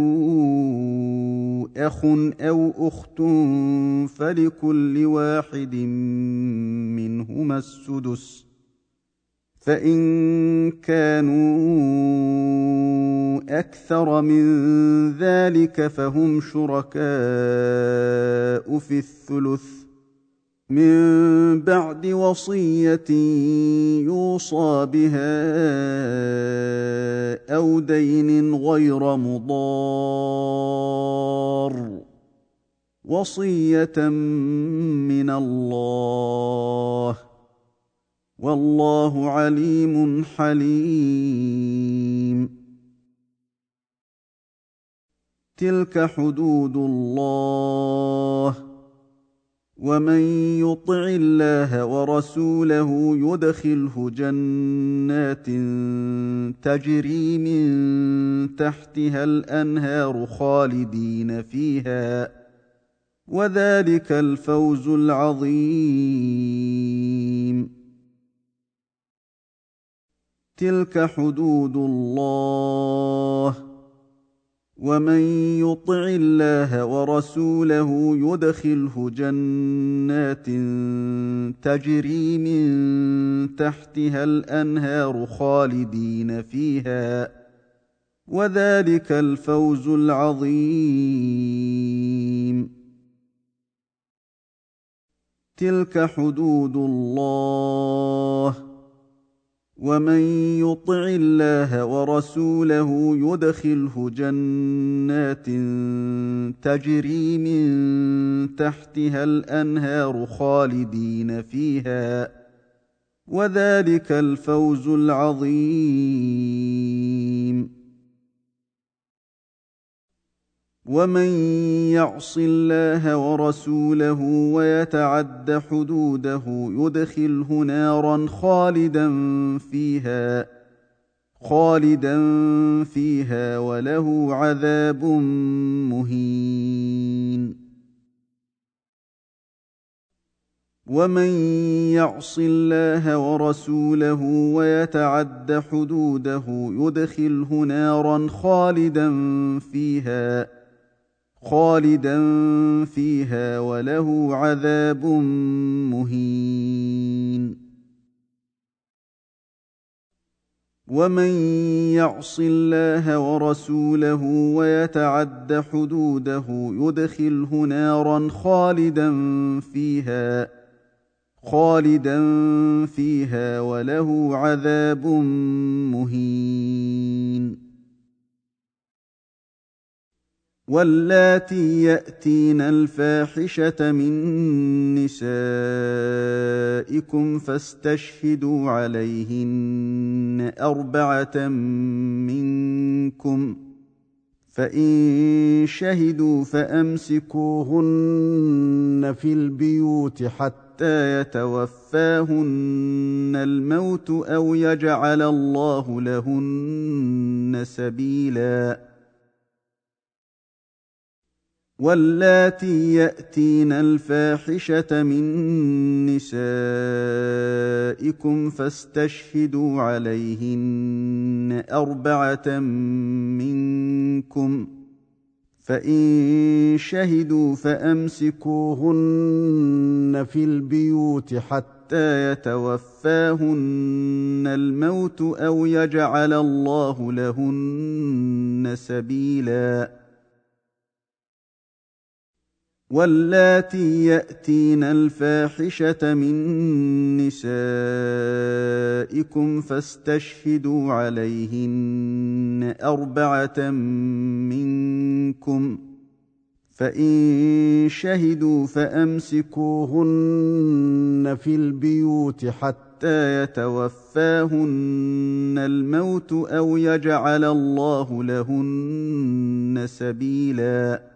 أخ أو أخت فلكل واحد منهما السدس، فإن كانوا أكثر من ذلك فهم شركاء في الثلث من بعد وصية يوصى بها أو دين غير مضار، وصية من الله، والله عليم حليم. تلك حدود الله، ومن يطع الله ورسوله يدخله جنات تجري من تحتها الأنهار خالدين فيها، وذلك الفوز العظيم. تلك حدود الله، ومن يطع الله ورسوله يدخله جنات تجري من تحتها الأنهار خالدين فيها، وذلك الفوز العظيم. تلك حدود الله، ومن يطع الله ورسوله يدخله جنات تجري من تحتها الأنهار خالدين فيها، وذلك الفوز العظيم. ومن يعص الله ورسوله ويتعد حدوده يدخله نارا خالدا فيها خالدا فيها وله عذاب مهين. ومن يعص الله ورسوله ويتعد حدوده يدخله نارا خالدا فيها خالدا فيها وله عذاب مهين. ومن يعص الله ورسوله ويتعد حدوده يدخله نارا خالدا فيها خالدا فيها وله عذاب مهين. واللاتي يأتين الفاحشة من نسائكم فاستشهدوا عليهن أربعة منكم، فإن شهدوا فأمسكوهن في البيوت حتى يتوفاهن الموت أو يجعل الله لهن سبيلا. واللاتي ياتين الفاحشه من نسائكم فاستشهدوا عليهن اربعه منكم فان شهدوا فامسكوهن في البيوت حتى يتوفاهن الموت او يجعل الله لهن سبيلا. واللاتي ياتين الفاحشه من نسائكم فاستشهدوا عليهن اربعه منكم فان شهدوا فامسكوهن في البيوت حتى يتوفاهن الموت او يجعل الله لهن سبيلا.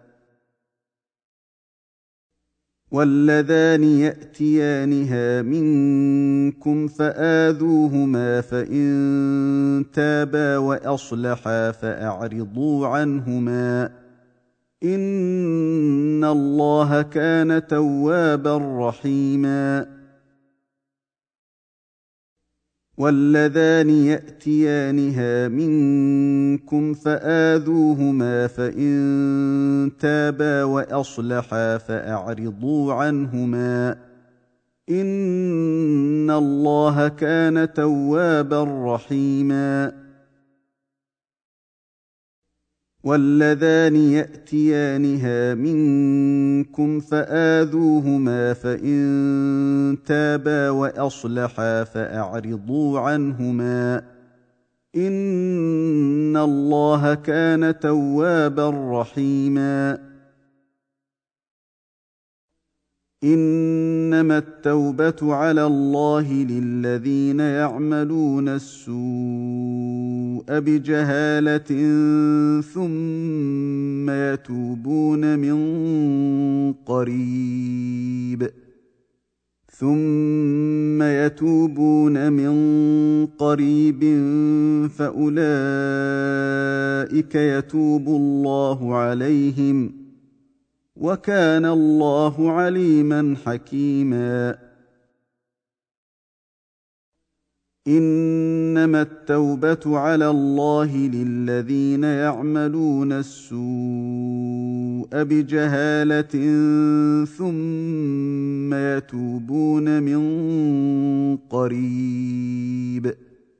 واللذان ياتيانها منكم فآذوهما فإن تابا وأصلحا فأعرضوا عنهما إن الله كان توابا رحيما. واللذان ياتيانها منكم فآذوهما فإن تابا وأصلحا فأعرضوا عنهما إن الله كان توابا رحيما. واللذان ياتيانها منكم فآذوهما فإن تابا وأصلحا فأعرضوا عنهما إن الله كان توابا رحيما. إنما التوبة على الله للذين يعملون السوء بجهالة ثم يتوبون من قريب ثم يتوبون من قريب فأولئك يتوب الله عليهم وكان الله عليما حكيما. إنما التوبة على الله للذين يعملون السوء بجهالة ثم يتوبون من قريب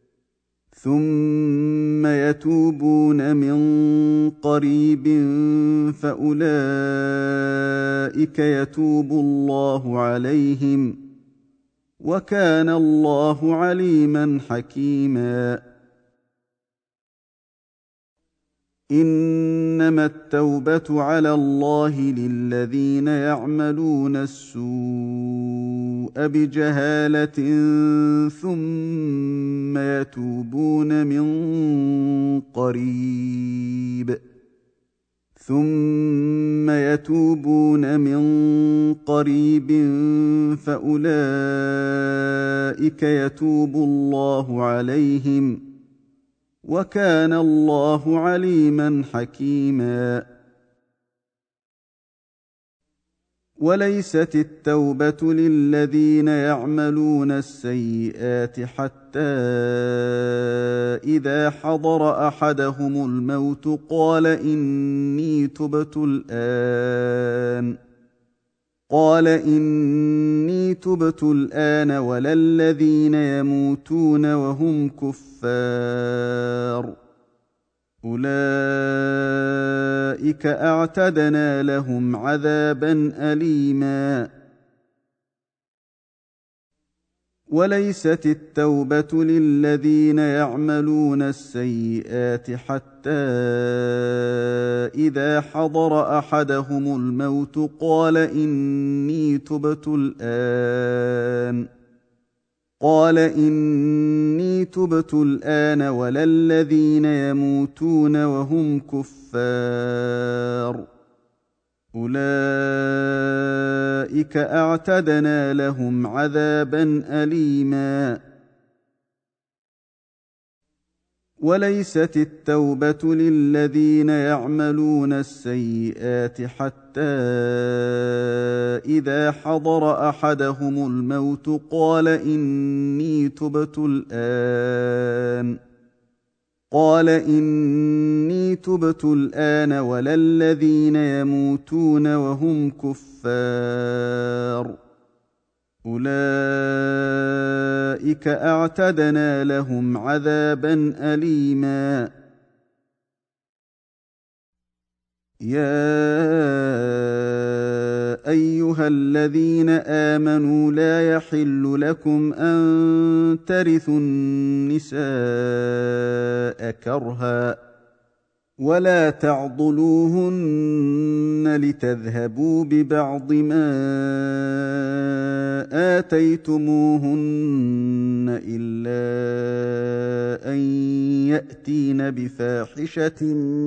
ثم يتوبون من قريب فأولئك يتوب الله عليهم وكان الله عليما حكيما. إنما التوبة على الله للذين يعملون السوء بجهالة ثم يتوبون من قريب ثم يتوبون من قريب فأولئك يتوب الله عليهم وكان الله عليما حكيما. وليست التوبة للذين يعملون السيئات حتى إذا حضر أحدهم الموت قال إني تبت الآن قال إني تبت الآن ولا الذين يموتون وهم كفار أولئك أعتدنا لهم عذابا أليما. وليست التوبة للذين يعملون السيئات حتى إذا حضر أحدهم الموت قال إني تبت الآن قال إني تبت الآن ولا الذين يموتون وهم كفار أولئك أعتدنا لهم عذابا أليما. وليست التوبة للذين يعملون السيئات حتى إذا حضر أحدهم الموت قال إني تبت الآن قال إني تبت الآن ولا الذين يموتون وهم كفار أولئك أعتدنا لهم عذابا أليما يا أيها الذين آمنوا لا يحل لكم أن ترثوا النساء كرها ولا تعضلوهن لتذهبوا ببعض ما آتيتموهن إلا أن يأتين بفاحشة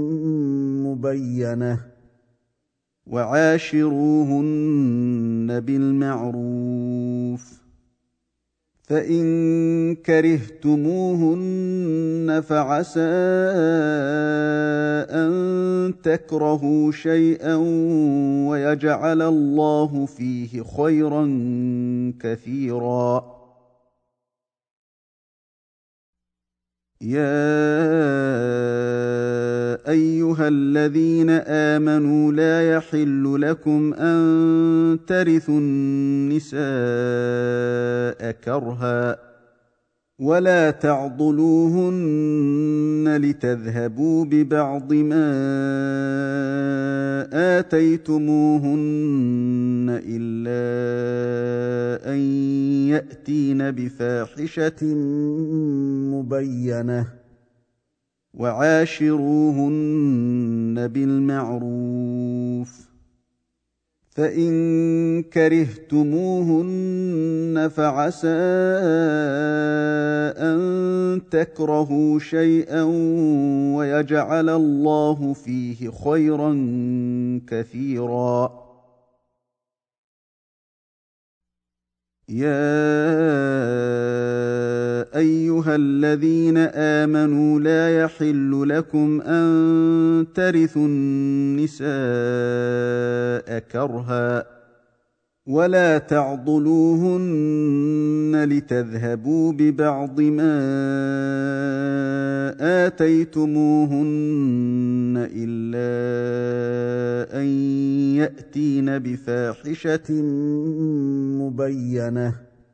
مبينة وعاشروهن بالمعروف فإن كرهتموهن فعسى أن تكرهوا شيئا ويجعل الله فيه خيرا كثيرا يا أيها الذين آمنوا لا يحل لكم أن ترثوا النساء كرها ولا تعضلوهن لتذهبوا ببعض ما آتيتموهن إلا أن يأتين بفاحشة مبينة وعاشروهن بالمعروف فإن كرهتموهن فعسى أن تكرهوا شيئا ويجعل الله فيه خيرا كثيرا يا أيها الذين آمنوا لا يحل لكم أن ترثوا النساء كرها ولا تعضلوهن لتذهبوا ببعض ما آتيتموهن إلا أن يأتين بفاحشة مبينة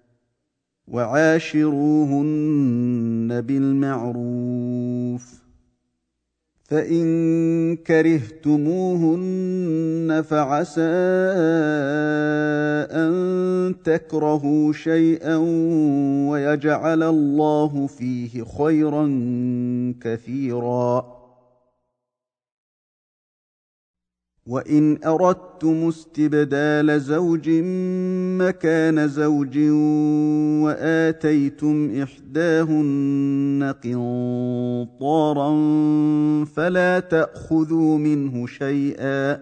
وعاشروهن بالمعروف فإن كرهتموهن فعسى أن تكرهوا شيئا ويجعل الله فيه خيرا كثيرا وإن أردتم استبدال زوج مكان زوج وآتيتم إحداهن قنطارا فلا تأخذوا منه شيئا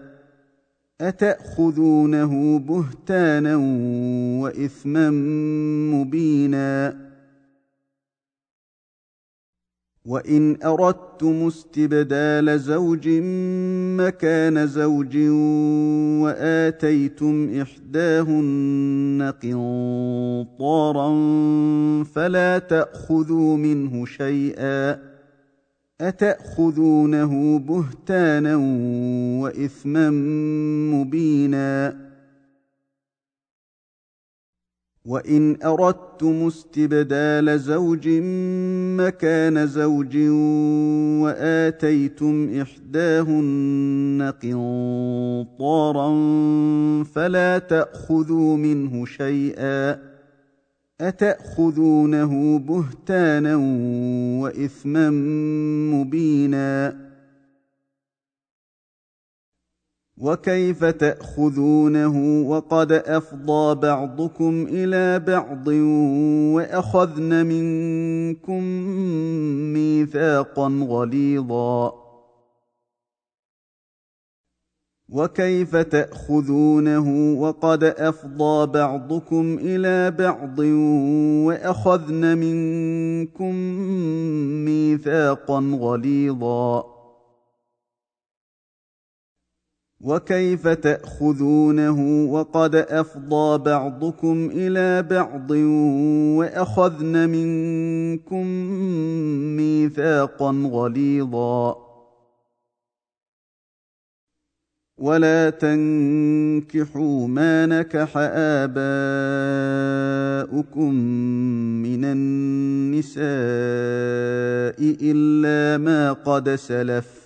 أتأخذونه بهتانا وإثما مبينا وإن أردتم استبدال زوج مكان زوج وآتيتم إحداهن قنطارا فلا تأخذوا منه شيئا أتأخذونه بهتانا وإثما مبينا وإن أردتم استبدال زوج مكان زوج وآتيتم إحداهن قنطارا فلا تأخذوا منه شيئا أتأخذونه بهتانا وإثما مبينا وكيف تأخذونه وقد أفضى بعضكم إلى بعض وأخذن منكم ميثاقا غليظا وكيف تأخذونه وقد أفضى بعضكم إلى بعض وأخذن منكم ميثاقا غليظا وكيف تأخذونه وقد أفضى بعضكم إلى بعض وأخذن منكم ميثاقا غليظا ولا تنكحوا ما نكح آباؤكم من النساء إلا ما قد سلف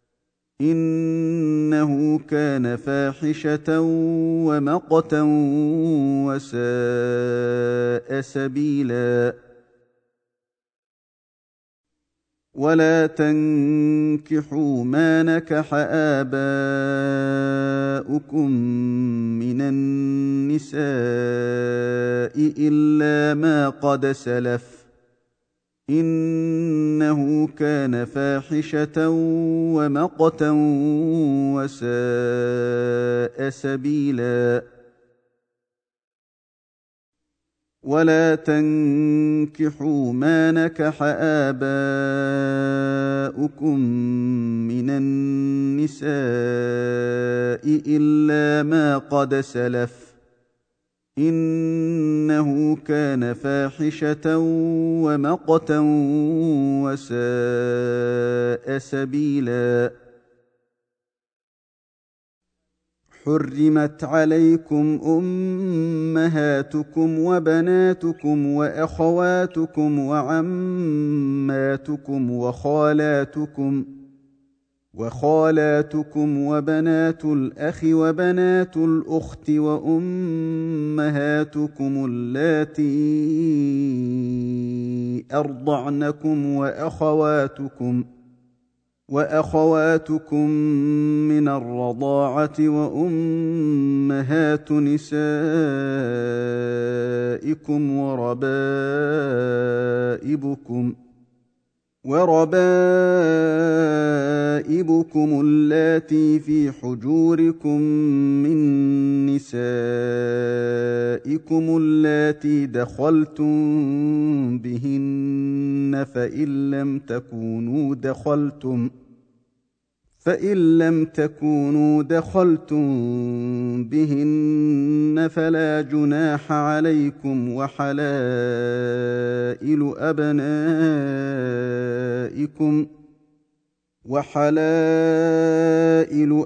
إنه كان فاحشة ومقتا وساء سبيلا ولا تنكحوا ما نكح آباؤكم من النساء إلا ما قد سلف إنه كان فاحشة ومقتا وساء سبيلا ولا تنكحوا ما نكح آباؤكم من النساء إلا ما قد سلف إنه كان فاحشة ومقتا وساء سبيلا حرمت عليكم أمهاتكم وبناتكم وأخواتكم وعماتكم وخالاتكم وخالاتكم وبنات الأخ وبنات الأخت وأمهاتكم اللاتي أرضعنكم وأخواتكم وأخواتكم من الرضاعة وأمهات نسائكم وربائبكم وربائبكم اللاتي في حجوركم من نسائكم اللاتي دخلتم بهن فإن لم تكونوا دخلتم فإن لم تكونوا دخلتم بهن فلا جناح عليكم وحلائل أبنائكم وحلائل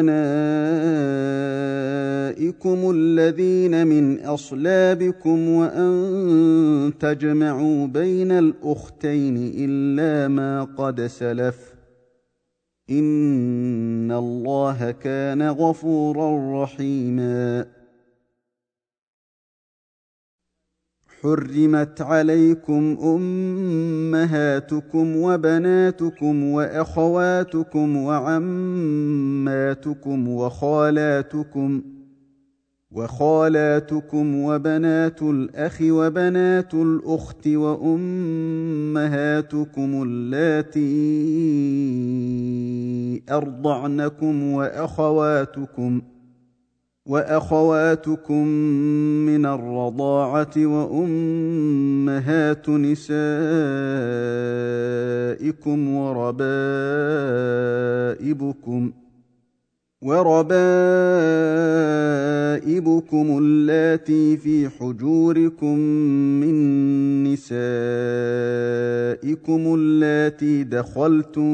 أبنائكم الذين من أصلابكم وأن تجمعوا بين الأختين إلا ما قد سلف إن الله كان غفورا رحيما حرمت عليكم أمهاتكم وبناتكم وأخواتكم وعماتكم وخالاتكم وخالاتكم وبنات الأخ وبنات الأخت وأمهاتكم اللاتي أرضعنكم وأخواتكم وأخواتكم من الرضاعة وأمهات نسائكم وربائبكم وربائبكم اللاتي في حجوركم من نسائكم اللاتي دخلتم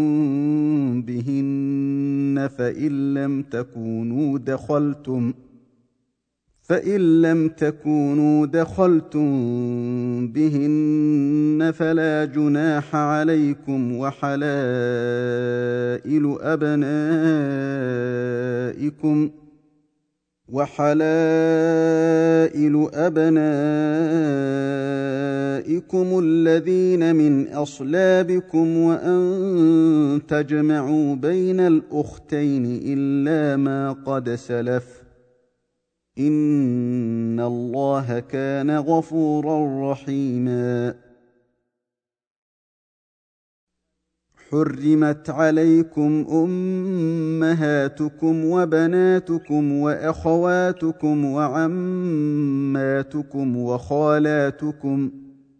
بهن فإن لم تكونوا دخلتم فإن لم تكونوا دخلتم بهن فلا جناح عليكم وحلائل أبنائكم وحلائل أبنائكم الذين من أصلابكم وأن تجمعوا بين الأختين إلا ما قد سلف إن الله كان غفورا رحيما حرمت عليكم أمهاتكم وبناتكم وأخواتكم وعماتكم وخالاتكم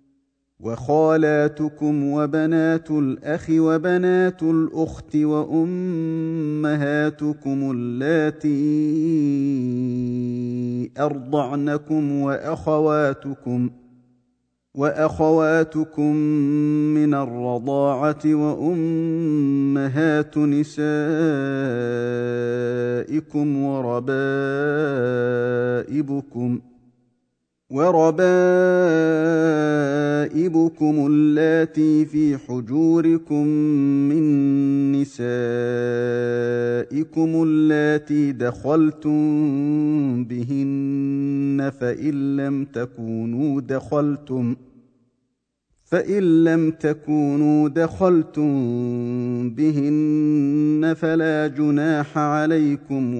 وخالاتكم وبنات الأخ وبنات الأخت وأمهاتكم اللاتي أرضعنكم وأخواتكم وأخواتكم من الرضاعة وأمهات نسائكم وربائبكم وربائبكم اللاتي في حجوركم من نسائكم اللاتي دخلتم بهن فإن لم تكونوا دخلتم فإن لم تكونوا دخلتم بهن فلا جناح عليكم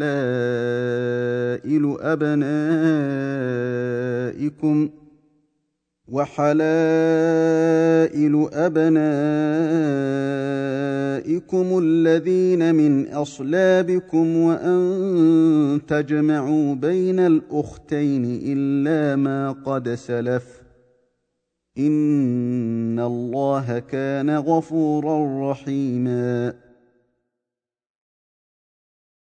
وحلائل أبنائكم وحلائل أبنائكم الذين من أصلابكم وأن تجمعوا بين الأختين إلا ما قد سلف إن الله كان غفورا رحيما